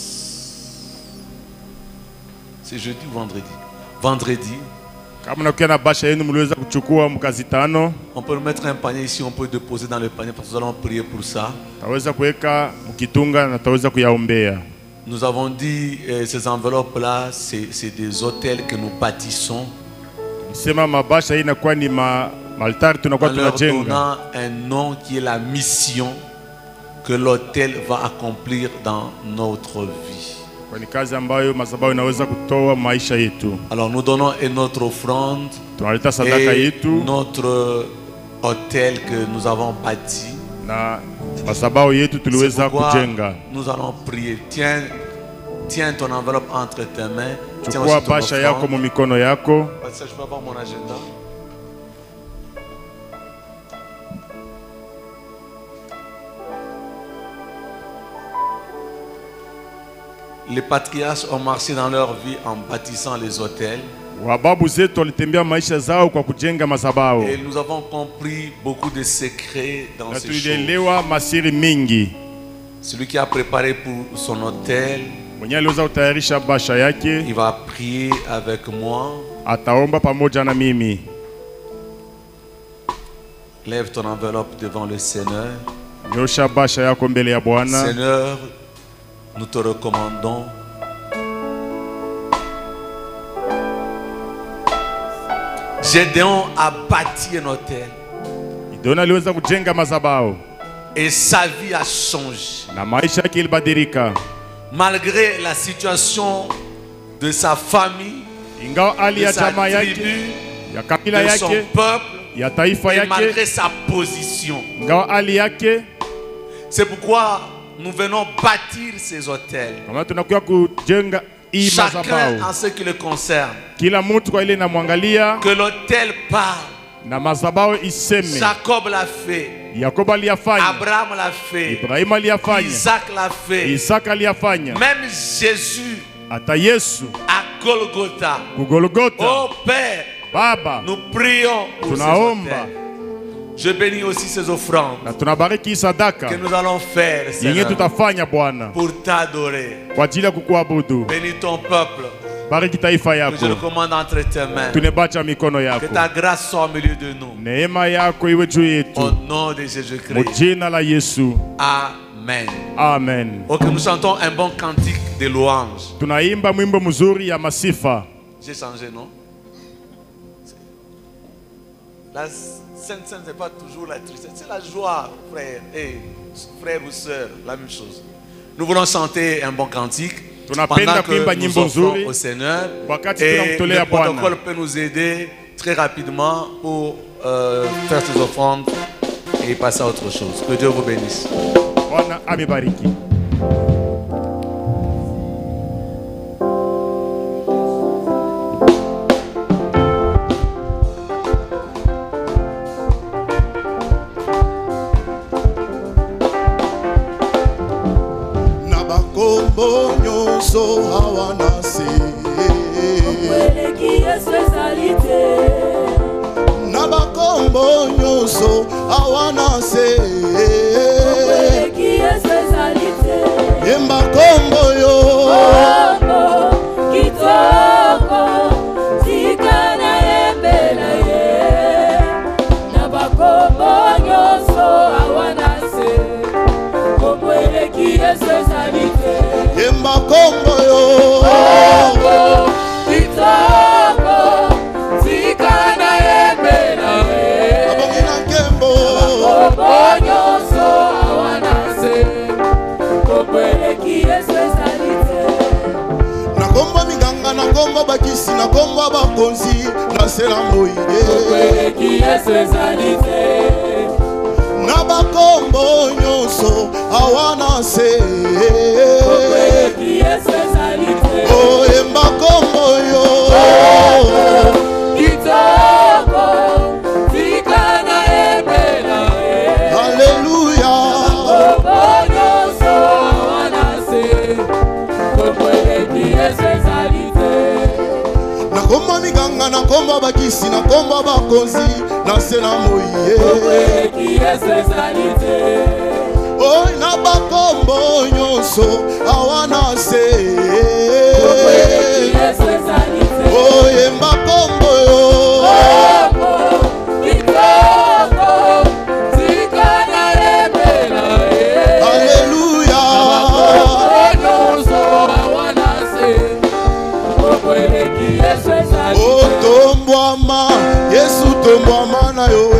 c'est jeudi ou vendredi? Vendredi. Kama nakuwa na basha yenu mliweza kuchukua mkazi tano, On peut mettre un panier ici, on peut déposer dans le panier parce que nous allons prier pour ça. taweza kuweka mkitunga na taweza kuyaombea. Nous avons dit euh, ces enveloppes-là, c'est c'est des hôtels que nous bâtissons. Sema mabasha hii inakuwa ni ma Maltari tunakuwa en leur tunajenga. donnant un nom qui est la mission que l'autel va accomplir dans notre vie. Kwa ni kazi ambayo madhabahu inaweza kutoa maisha yetu. Alors nous donnons et notre offrande Tunaleta sadaka et yetu notre hôtel que nous avons bâti. na madhabahu yetu C'est tuliweza pourquoi kujenga. nous allons prier. Tiens, tiens ton enveloppe entre tes mains. Tiens Chukua aussi ton basha yako offrande. mu mikono yako. Parce que je peux avoir mon agenda. Les patriarches ont marché dans leur vie en bâtissant les hôtels. Wababu zetu walitembea maisha zao kwa kujenga madhabahu. Et nous avons compris beaucoup de secrets dans Na ces choses. tulielewa masiri mingi. Celui qui a préparé pour son hôtel, Mwenye aliweza kutayarisha basha yake il va prier avec moi. ataomba pamoja na mimi. Lève ton enveloppe devant le Seigneur. Nyosha basha yako mbele ya Bwana. Seigneur, nous te recommandons Gédéon a bâti un hôtel Gideoni aliweza kujenga madhabahu et sa vie a changé. na maisha yake ilibadilika. Malgré la situation de sa famille, Ingawa hali de ya sa jamaa yake, tribu, ya kabila de son yake, peuple, ya taifa et yake, malgré sa position. ingawa hali yake, C'est pourquoi nous venons bâtir ces hôtels. kama tunakuwa kujenga hii Chacun madhabahu. en ce qui le concerne. Kila mtu kwa ile inamwangalia Que l'hôtel parle. na madhabahu iseme. Jacob l'a fait. Yakobo aliyafanya, Abraham l'a fait. Ibrahimu aliyafanya, Isaac l'a fait. Isaka aliyafanya, Même Jésus hata Yesu à Golgotha. kugolgota. Oh Père, Baba, nous prions pour ces tunaomba hôtels. Je bénis aussi ces offrandes na tunabariki sadaka que nous allons faire, yenye Seigneur, tutafanya Bwana pour t'adorer. kwa ajili ya kukuabudu. Bénis ton peuple. Bariki taifa Que je le yako, commande entre tes mains. tunebacha mikono Que yako, ta grâce soit au milieu de nous. neema yako iwe juu Au yetu, nom de Jésus-Christ. mujina la Yesu, Amen. amen. Ok, nous chantons un bon cantique de louange. Tunaimba mwimbo mzuri ya masifa. J'ai changé, non? La Sainte Sainte n'est pas toujours la tristesse, c'est la joie, frère. Et frère ou sœur, la même chose. Nous voulons chanter un bon cantique Tunapenda pendant kuimba que nous nyimbo offrons nzuri au Seigneur. wakati Et tunamtolea le Bwana. protocole peut nous aider très rapidement pour euh, faire ces offrandes et passer à autre chose. Que Dieu vous bénisse. Bwana amebariki. Na bakombo nyonso hawana se. Okweleki Yesu ezali te. Na bakombo nyonso hawana se. Okweleki Yesu ezali te. Yemba kombo yo. Kombo kitoko tika na yembe na ye. Na bakombo nyonso hawana se. Okweleki Yesu ezali te. Yemba kombo yo. Kombo kitoko tika na yembe na ye. Abongi na nkembo. Kombo nyonso hawana se. Okweleki Yesu ezali te. Na kombo miganga na kombo bakisi na kombo bakonzi na sela moide. Okweleki Yesu ezali te. Na bakombo nyonso hawana se. Okweleki Yesu ezali te. Oh, yemba kombo yo. Kitoko tika na yembe na ye. Hallelujah. Kombo nyonso hawana se. Okweleki Yesu ezali te. Na kombo miganga na kombo bakisi na kombo bakonzi na sela moide. Okweleki Yesu ezali te. Oh, na bakombo nyonso hawana se. Okweleki Yesu ezali te. Oh, yemba kombo yo. Kombo kitoko tika na yembe na ye. Hallelujah. Nyonso hawana se. Okweleki Yesu ezali Oh, te. tombwama Yesu tombwama na yo.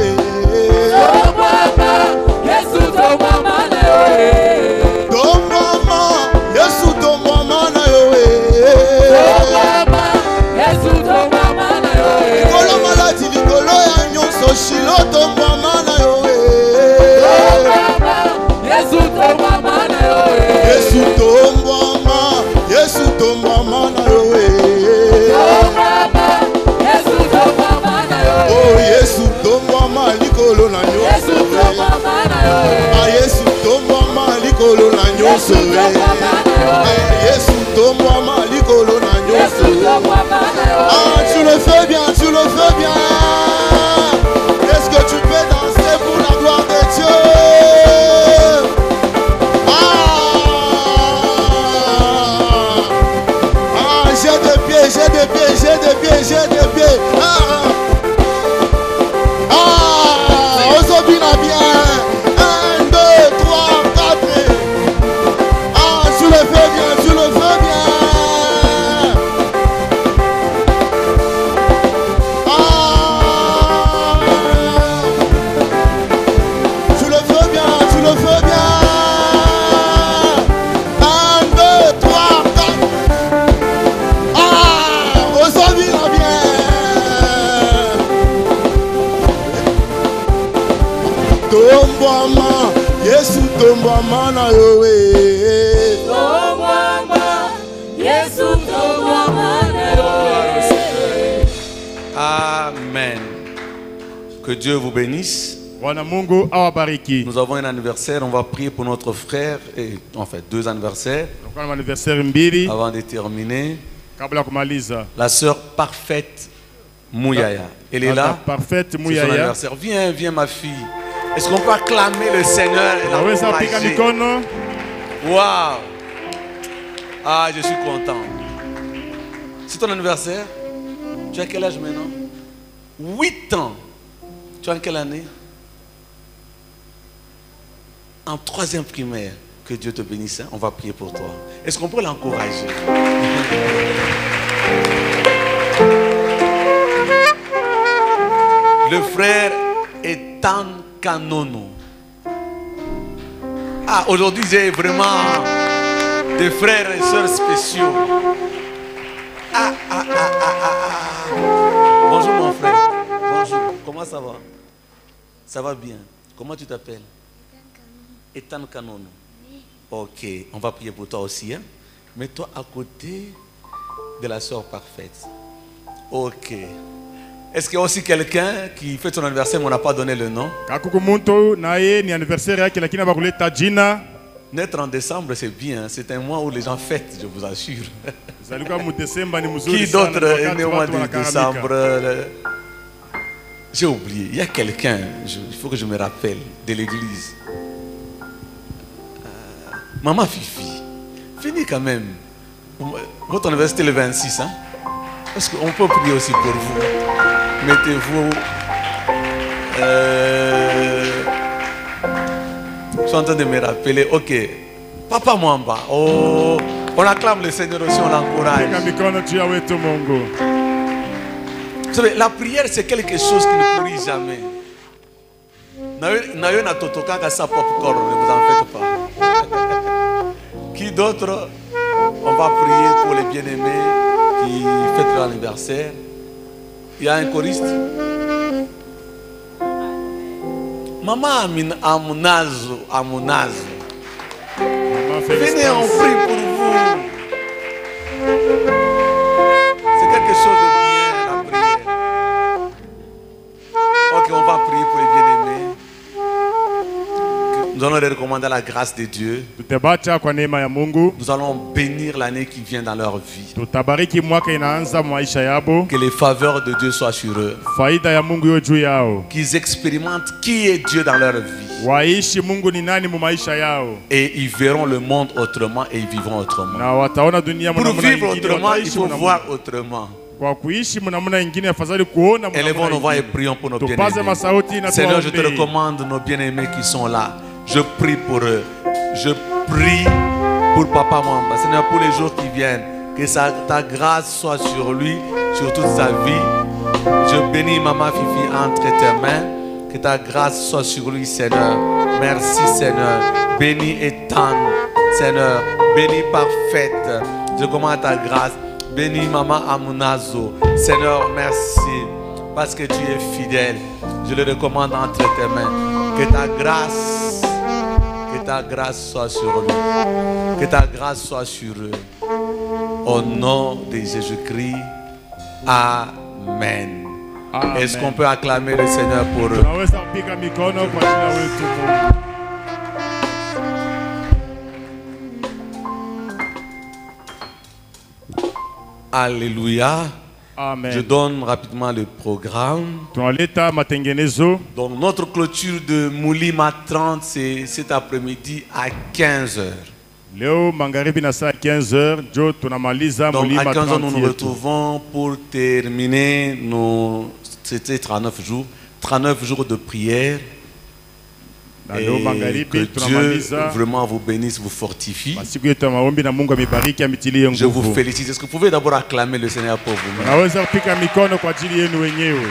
nyonso Yesu tomwama likolo na nyonso. Ah, tu le fais bien, tu le fais bien. Est-ce que tu peux danser pour la gloire de Dieu? J'ai des pieds, j'ai des pieds, j'ai des pieds, j'ai des pieds. Ah, ah, aujourd'hui on a bien. Un, deux, trois, quatre. Ah, tu le fais bien, tu le fais bien. Ah, tu le fais bien, tu le fais bien. Un, deux, trois, quatre. Aujourd'hui on a bien. Tombama, Yesu tombama na yo eh. Tombama, Yesu tombama na yo eh. Amen. Que Dieu vous bénisse. Bwana Mungu awabariki. Nous avons un anniversaire, on va prier pour notre frère, et en fait deux anniversaires. Tunakuwa na anniversaire mbili Avant de terminer, kabla ya kumaliza. la sœur parfaite Mouyaya, elle est là. Parfaite C'est son Mouyaya. anniversaire. Viens, viens ma fille. Est-ce qu'on peut acclamer le Seigneur et Naweza pika l'encourager? mikono. Waouh! Ah, je suis content. C'est ton anniversaire? Tu as quel âge maintenant? huit ans. Tu as en quelle année? En troisième primaire. Que Dieu te bénisse. Hein? On va prier pour toi. Est-ce qu'on peut l'encourager? Le frère Ethan Kanono. Ah, aujourd'hui j'ai vraiment des frères et sœurs spéciaux. Ah, ah, ah, ah, ah, ah. Bonjour mon frère. Bonjour. Comment ça va? Ça va bien. Comment tu t'appelles? Ethan Kanono. Ok, on va prier pour toi aussi. Hein? Mets-toi à côté de la sœur parfaite. Ok. Est-ce qu'il y a aussi quelqu'un qui fait son anniversaire mais on n'a pas donné le nom? Kakuku muntu naye ni anniversaire yake lakini abakuleta jina. Naître en décembre, c'est bien. C'est un mois où les gens fêtent, je vous assure. Zalikuwa mu Desemba ni mzuri Qui sana. d'autre est né au mois de décembre? le- J'ai oublié. Il y a quelqu'un, je- il faut que je me rappelle, de l'église. Euh, Maman Fifi. Fini quand même. Votre anniversaire le vingt-six, hein? Est-ce qu'on peut prier aussi pour vous? Mettez-vous. Euh, je suis en train de me rappeler. Ok. Papa Mwamba. Oh, on acclame le Seigneur aussi, on l'encourage. Pika mikono juu ya wetu Mungu. Vous savez, la prière, c'est quelque chose qui ne pourrit jamais. Nayo na totokaka sa popcorn, ne vous en faites pas. Qui d'autre? On va prier pour les bien-aimés qui fêtent leur anniversaire. Il y a un choriste. Maman Amin Amunazo, Amunazo. Maman Venez, on Félicitations. prie pour vous. C'est quelque chose de bien, la prière. Ok, on va prier pour les bien-aimés. Nous allons les recommander la grâce de Dieu. Tutabacha kwa neema ya Mungu. Nous allons bénir l'année qui vient dans leur vie. Tutabariki mwaka inaanza maisha yabo. Que les faveurs de Dieu soient sur eux. Faida ya Mungu yo juu yao. Qu'ils expérimentent qui est Dieu dans leur vie. Waishi Mungu ni nani mu maisha yao. Et ils verront le monde autrement et ils vivront autrement. Na wataona dunia Pour mnamuna vivre ingine, autrement, il wataishi faut mnamuna- voir autrement. Kwa kuishi mnamuna ingine afadhali kuona mnamuna Élevons nos voix et ingine. prions pour nos Tupaze bien-aimés. masauti na Seigneur, je te tuwaombee. recommande nos bien-aimés qui sont là. Je prie pour eux. Je prie pour Papa Mwamba. Seigneur, pour les jours qui viennent, que sa- ta grâce soit sur lui, sur toute sa vie. Je bénis Maman Fifi entre tes mains. Que ta grâce soit sur lui, Seigneur. Merci, Seigneur. Bénis Ethan, Seigneur. Bénis Parfaite. Je commande ta grâce. Bénis Maman Amunazo. Seigneur, merci. Parce que tu es fidèle. Je le recommande entre tes mains. Que ta grâce, que ta grâce soit sur lui. Que ta grâce soit sur eux. Au nom de Jésus-Christ. Amen. Amen. Est-ce qu'on peut acclamer le Seigneur pour eux? Tunaweza kupiga mikono kwa jina wetu Mungu. Alléluia. Amen. Je donne rapidement le programme. Tunaleta matengenezo. Donc notre clôture de Moulima trente, c'est cet après-midi à quinze heures. Leo magharibi na saa quinze heures, jo tunamaliza Donc Mulima à quinze heures, nous trente nous yetu. retrouvons pour terminer nos... C'était trente-neuf jours. trente-neuf jours de prière. Na leo Et magharibi que Dieu tunamaliza vraiment vous bénisse, vous fortifie. masiku yetu ya maombi na Mungu amibariki amitilie Je vous nguvu. félicite. Est-ce que vous pouvez d'abord acclamer le Seigneur pour vous-même? Naweza kupika mikono kwa ajili yenu wenyewe.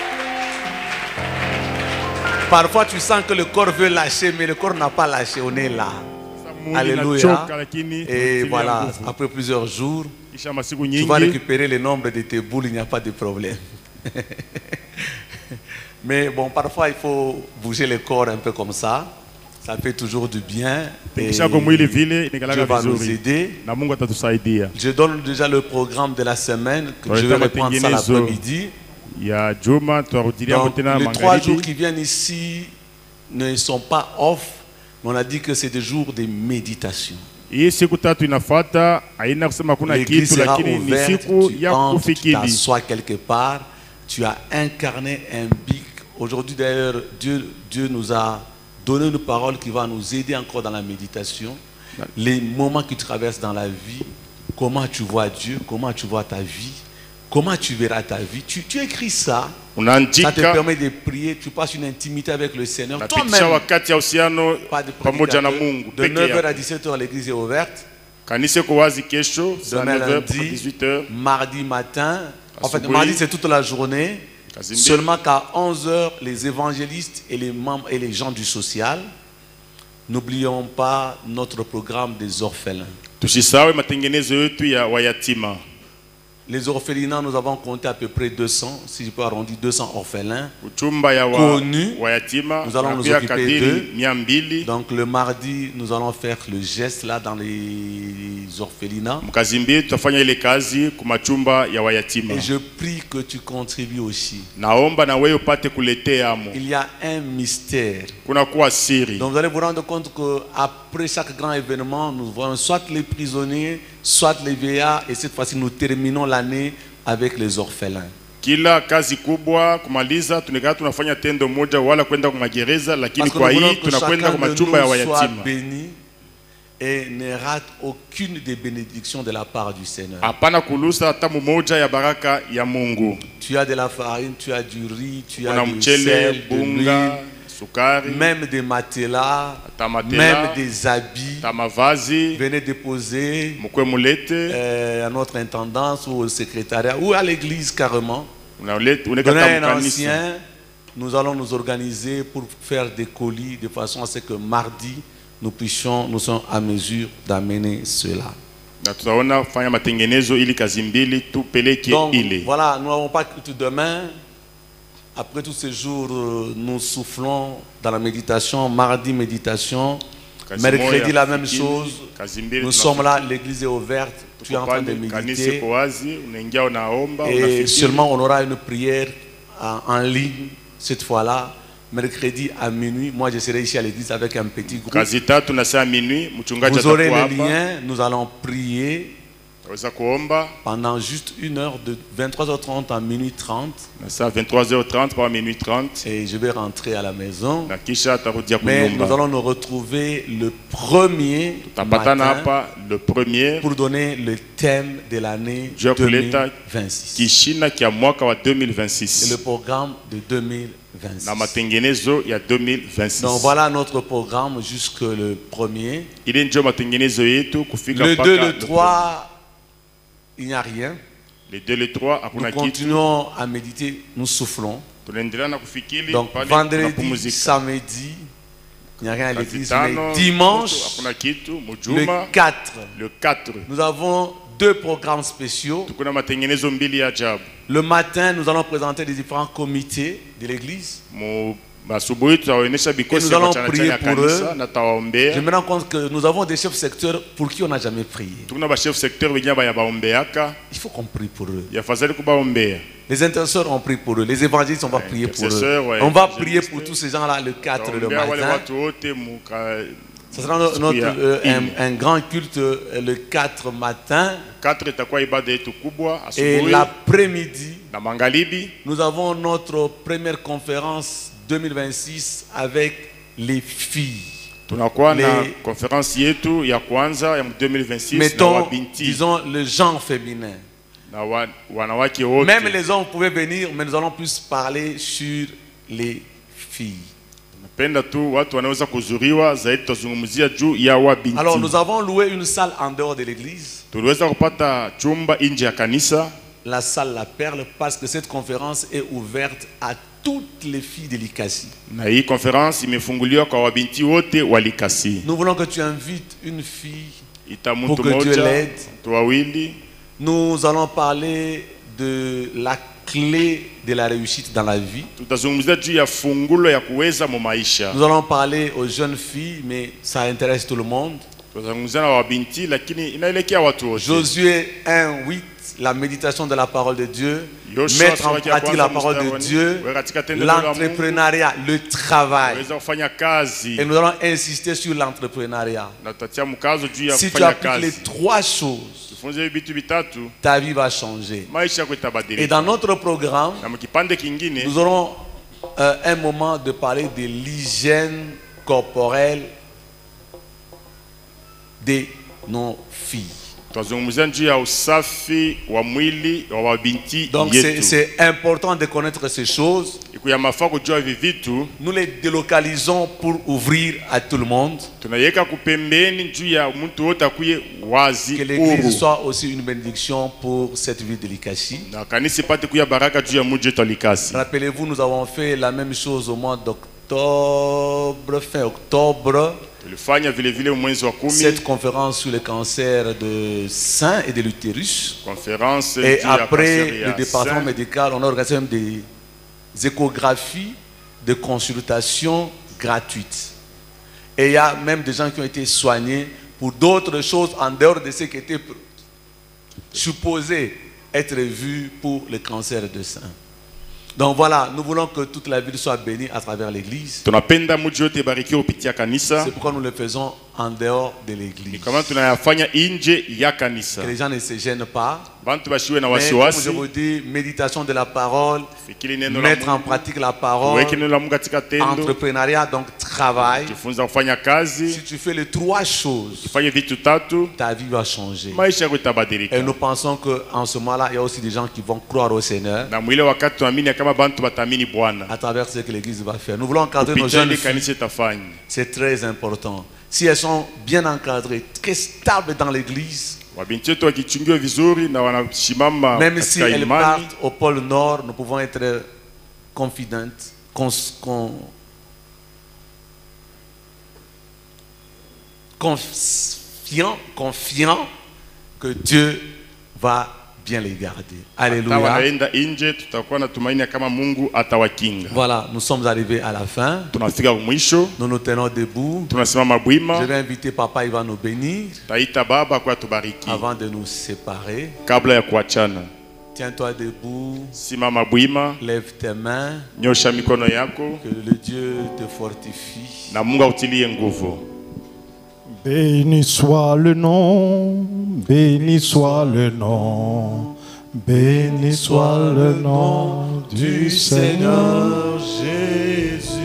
Parfois tu sens que le corps veut lâcher, mais le corps n'a pas lâché. On est là. Mwili Alléluia. inachoka, lakini Et tunatilia voilà, nguvu. après plusieurs jours, Kisha masiku tu vas nyingi récupérer le nombre de tes boules, il n'y a pas de problème. Mais bon, parfois il faut bouger le corps un peu comme ça. Ça fait toujours du bien. Et kisha kwa mwili vile Dieu inekalaga va nous vizuri aider. na Mungu atatusaidia. Je donne déjà le programme de la semaine, que Ouais, je vais t'as reprendre ça matengenezo. l'après-midi. Ya Juma tutarudilia Donc, tena les trois jours magharibi. qui viennent ici ne sont pas off, mais on a dit que c'est des jours de méditation. Hii siku tatu inafuata haina kusema kuna L'église kitu, sera lakini ni ouverte, siku tu ya entres, tu kufikiri. t'assois quelque part, tu as incarné un bic. Aujourd'hui d'ailleurs, Dieu, Dieu nous a donné une parole qui va nous aider encore dans la méditation. Les moments qui traversent dans la vie, comment tu vois Dieu, comment tu vois ta vie, comment tu verras ta vie. Tu, tu écris ça, ça te Unaandika permet de prier, tu passes une intimité avec le Seigneur. napitisha Toi-même, wakati ya uhusiano pas de pamoja na prédicateur. Mungu De peke neuf heures yako. à dix-sept heures, l'église est ouverte. Kanisa iko wazi kesho saa Demain neuf heures mpaka lundi, dix-huit heures. mardi matin. En fait, Asubuhi. mardi c'est toute la journée. Kazi mbili. Seulement qu'à onze heures, les évangélistes et les membres et les gens du social, n'oublions pas notre programme des orphelins. Tusisahau matengenezo yetu ya wayatima. Les orphelinats, nous avons compté à peu près deux cents, si je peux arrondir, deux cents orphelins. Uchumba ya wa, Connu. wayatima Nous allons nous pia occuper kadiri d'eux. mia mbili. Donc le mardi, nous allons faire le geste là dans les orphelinats. Mkazi mbili tutafanya ile kazi kumachumba ya wayatima. Et je prie que tu contribues aussi. Naomba na wewe upate kuletea amo. Il y a un mystère. Kuna kuwa siri. Donc vous allez vous rendre compte qu'après chaque grand événement, nous voyons soit les prisonniers, soit les vieillards, et cette fois-ci nous terminons l'année avec les orphelins. Kila kazi kubwa kumaliza tunakaa tunafanya tendo moja wala kwenda kwa magereza, lakini Parce que kwa nous voulons hii que tunakwenda chacun kwa de machumba ya nous soit wayatima. béni et ne rate aucune des bénédictions de la part du Seigneur. Hapana kulusa hata mmoja ya baraka ya Mungu. Tu as de la farine, tu as du riz, tu as Kuna du mchele, sel, de bunga, l'huile, sukari, même des matelas, hata matela, même des habits. hata mavazi. Venez déposer Mkwe mulete, euh, à notre intendance ou au secrétariat ou à l'église carrément. unalete Donnez uneka un kanisa. ancien, nous allons nous organiser pour faire des colis de façon à ce que mardi, nous puissions, nous sommes à mesure d'amener cela. Na tutaona fanya matengenezo ili kazi mbili tupeleke Donc ile. voilà, nous n'avons pas que demain. Après tous ces jours, euh, nous soufflons dans la méditation. Mardi, méditation. Kazi Mercredi, moja, la même fikiri, chose. kazi mbili Nous tunafikiri. sommes là, l'église est ouverte. Tu es en train de Kanisa méditer. iko wazi, unaingia unaomba, Et unafikiri. seulement on aura une prière en, en ligne cette fois-là. Mercredi à minuit, moi je serai ici à l'église avec un petit groupe. Kazi tatu na saa minuit, mchungaji Vous aurez atakuwa le hapa. lien, nous allons prier Waweza kuomba pendant juste une heure, de vingt-trois heures trente à minuit trente. na saa vingt-trois heures trente par minuit trente, Et je vais rentrer à la maison. na kisha atarudia Mais nous kunyumba. allons nous retrouver le premier Tapatana matin hapa le premier pour donner le thème de l'année Dieu a deux mille kuleta vingt-six. kishina kia mwaka wa Et le deux mille vingt-six programme de deux mille vingt-six. na matengenezo ya deux mille vingt-six. Donc voilà notre programme jusque le premier. Ile ndio matengenezo yetu kufika Le mpaka deux, le trois, il n'y a rien. le deux le trois Nous hakuna kitu. continuons à méditer, nous soufflons. Tunaendelea na kufikiri Donc pale vendredi, tunapumzika. samedi, il n'y a rien à Kazi l'église. tano, Mais dimanche, hakuna kitu. le Mujuma quatre, le quatre nous avons deux programmes spéciaux. tukuna matengenezo mbili ya ajabu. Le matin, nous allons présenter les différents comités de l'église. Mu asubuhi tutaonyesha bikosi Et nous ya allons wachana prier ya pour kanisa eux. na Je tawaombea. me rends compte que nous avons des chefs secteurs pour qui on n'a jamais prié. Tukuna ba chef secteur wenye ba ya baombeaka Il faut qu'on prie pour eux. ya fadhali kubaombea. Les intercesseurs ont prié pour eux. Les évangélistes, on va prier pour eux. intercesseurs, ouais, On va évangélistes. prier pour tous ces gens-là le quatre le Taombea wale matin. watu wote muka Ce sera notre, Siku ya euh, ine. un, un grand culte euh, le quatre matin. Quatre itakuwa ibada yetu kubwa Et asubuhi l'après-midi, na magharibi. nous avons notre première conférence deux mille vingt-six avec les filles. Tunakuwa na Les- konferensi yetu ya kwanza ya deux mille vingt-six na Mettons, wabinti disons, le genre féminin. na wa, wanawake wote. Même les hommes pouvaient venir, mais nous allons plus parler sur les filles. Napenda tu watu wanaweza kuzuriwa zaidi, tutazungumzia juu ya wabinti. Alors, nous avons loué une salle en dehors de l'église, Tuliweza kupata chumba nje ya kanisa, la salle La Perle, parce que cette conférence est ouverte à toutes les filles de l'Ikasi. na hii konferensi imefunguliwa kwa wabinti wote walikasi. Nous voulons que tu invites une fille. Ita Pour mtu que Dieu moja, l'aide. mtu wawili. Nous allons parler de la clé de la réussite dans la vie. Tutazungumzia juu ya fungulo ya kuweza mu maisha. Nous allons parler aux jeunes filles, mais ça intéresse tout le monde. Tutazungumzia na wabinti lakini inaelekea watu wote. Josué un huit, la méditation de la parole de Dieu, Yoshua mettre en sura ya pratique la kwanza parole de mstari wa Dieu, nne, katika tendo la Mungu, l'entrepreneuriat, le travail. waweza kufanya kazi. Et nous allons insister sur l'entrepreneuriat. Na tutatia mkazo juu ya Si tu kufanya appliques les kazi. trois choses, Tufunze hivi vitu vitatu, ta vie va changer. maisha yako Et itabadilika. dans notre programme, Na mkipande kingine nous aurons euh, un moment de parler de l'hygiène corporelle de nos filles. tutazungumzia juu ya usafi wa mwili wa wabinti Donc c'est yetu. c'est important de connaître ces choses. Iku ya mafaa kujua hivi vitu, Nous les délocalisons pour ouvrir à tout le monde. tunaiweka kupembeni juu ya mtu wote akuye wazi Que l'église huru. soit aussi une bénédiction pour cette ville de l'Ikashi. Na kanisa ipate kuya baraka juu ya mji wetu wa Likasi. Rappelez-vous, nous avons fait la même chose au mois d'octobre, fin octobre. Tulifanya vile vile mwezi wa kumi Cette conférence sur le cancer de sein et de l'utérus. conférence Et juu ya après kanseri ya le département sein. médical, on a organisé même des échographies, de consultations gratuites. Et il y a même des gens qui ont été soignés pour d'autres choses en dehors de ce qui était supposé être vu pour le cancer de sein. Donc voilà, nous voulons que toute la ville soit bénie à travers l'église. Tunapenda mji wote ibarikiwe kupitia kanisa. C'est pourquoi nous le faisons en dehors de l'église. Kama tunayafanya nje ya kanisa. Que les gens ne se gênent pas. Bantu bashiwe na Mais comme wasiwasi. je vous dis, méditation de la parole, Fikiri neno la mettre en Mungu. pratique la parole, Weke neno la Mungu katika tendo. entrepreneuriat, donc travail. Jifunza kufanya kazi. Si tu fais les trois choses, Fanye vitu tatu. ta vie va changer. Maisha yako itabadilika. Et nous pensons qu'en ce moment-là, il y a aussi des gens qui vont croire au Seigneur Na mwile wakati tuamini kama bantu batamini Bwana. à travers ce que l'Église va faire. Nous voulons encadrer nos Kupitia jeunes ile filles. kanisa itafanya. C'est très important. Si elles sont bien encadrées, très stables dans l'Église, Wabinti wetu wakichungiwa vizuri na wanasimama même si katika elles imani. partent au pôle Nord, nous pouvons être confidentes, cons- con- confiants, confiants que Dieu va bien les garder. Hata Alléluia. wanaenda nje, tutakuwa na tumaini kama Mungu atawakinga. Voilà, nous sommes arrivés à la fin. Tunafika mwisho, Nous nous tenons debout. tunasimama Je bwima. vais inviter Papa, il va nous bénir Taita baba kwa tubariki avant de nous séparer. kabla ya kuachana. Tiens-toi debout, Simama bwima, lève tes mains, nyosha mikono yako que le Dieu te fortifie. na Mungu autilie nguvu. Béni soit le nom, béni soit le nom, béni soit le nom du Seigneur Jésus.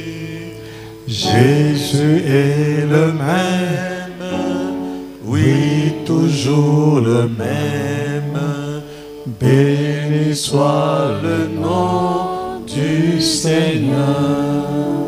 Jésus est le même, oui, toujours le même. Béni soit le nom du Seigneur.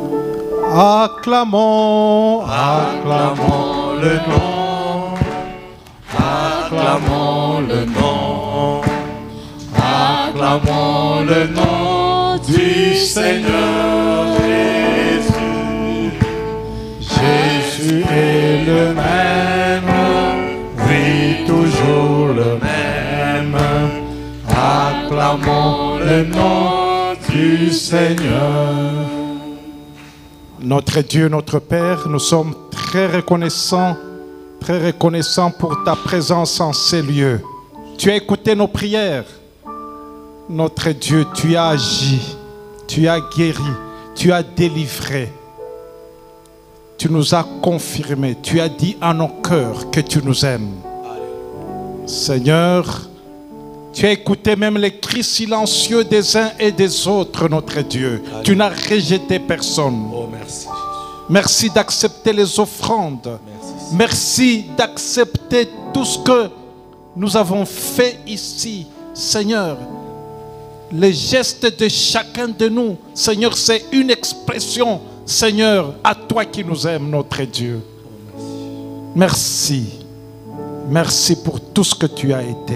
Acclamons, acclamons le nom, acclamons le nom, acclamons le nom du Seigneur Jésus. Jésus est le même, oui, toujours le même. Acclamons le nom du Seigneur. Notre Dieu, notre Père, nous sommes très reconnaissants, très reconnaissants pour ta présence en ces lieux. Tu as écouté nos prières. Notre Dieu, tu as agi, tu as guéri, tu as délivré. tu nous as confirmé, tu as dit à nos cœurs que tu nous aimes. Seigneur, tu as écouté même les cris silencieux des uns et des autres, notre Dieu. Alléluia. Tu n'as rejeté personne. Oh, merci. Merci d'accepter les offrandes. Merci, merci d'accepter tout ce que nous avons fait ici, Seigneur. Les gestes de chacun de nous, Seigneur, c'est une expression, Seigneur, à toi qui nous aimes, notre Dieu. Oh, merci. merci. Merci pour tout ce que tu as été.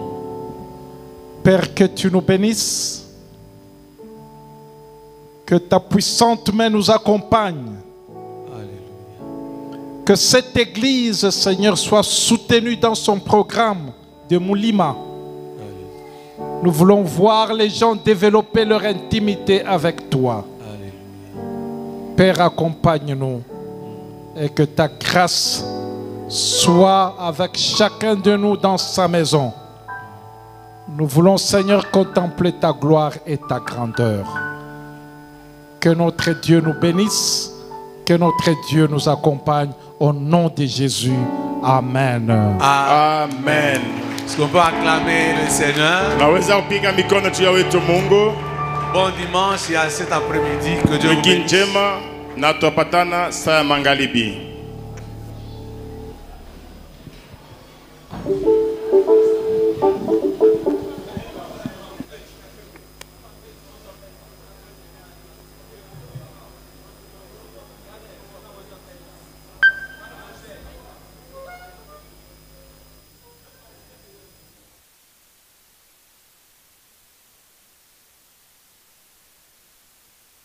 Père, que tu nous bénisses, que ta puissante main nous accompagne. Alléluia. Que cette église, Seigneur, soit soutenue dans son programme de Moulima. Alléluia. Nous voulons voir les gens développer leur intimité avec toi. Alléluia. Père, accompagne-nous et que ta grâce soit avec chacun de nous dans sa maison. Nous voulons, Seigneur, contempler ta gloire et ta grandeur. Que notre Dieu nous bénisse, que notre Dieu nous accompagne au nom de Jésus. Amen. Amen. Est-ce qu'on peut acclamer le Seigneur? Bon dimanche et à cet après-midi. Que Dieu vous bénisse.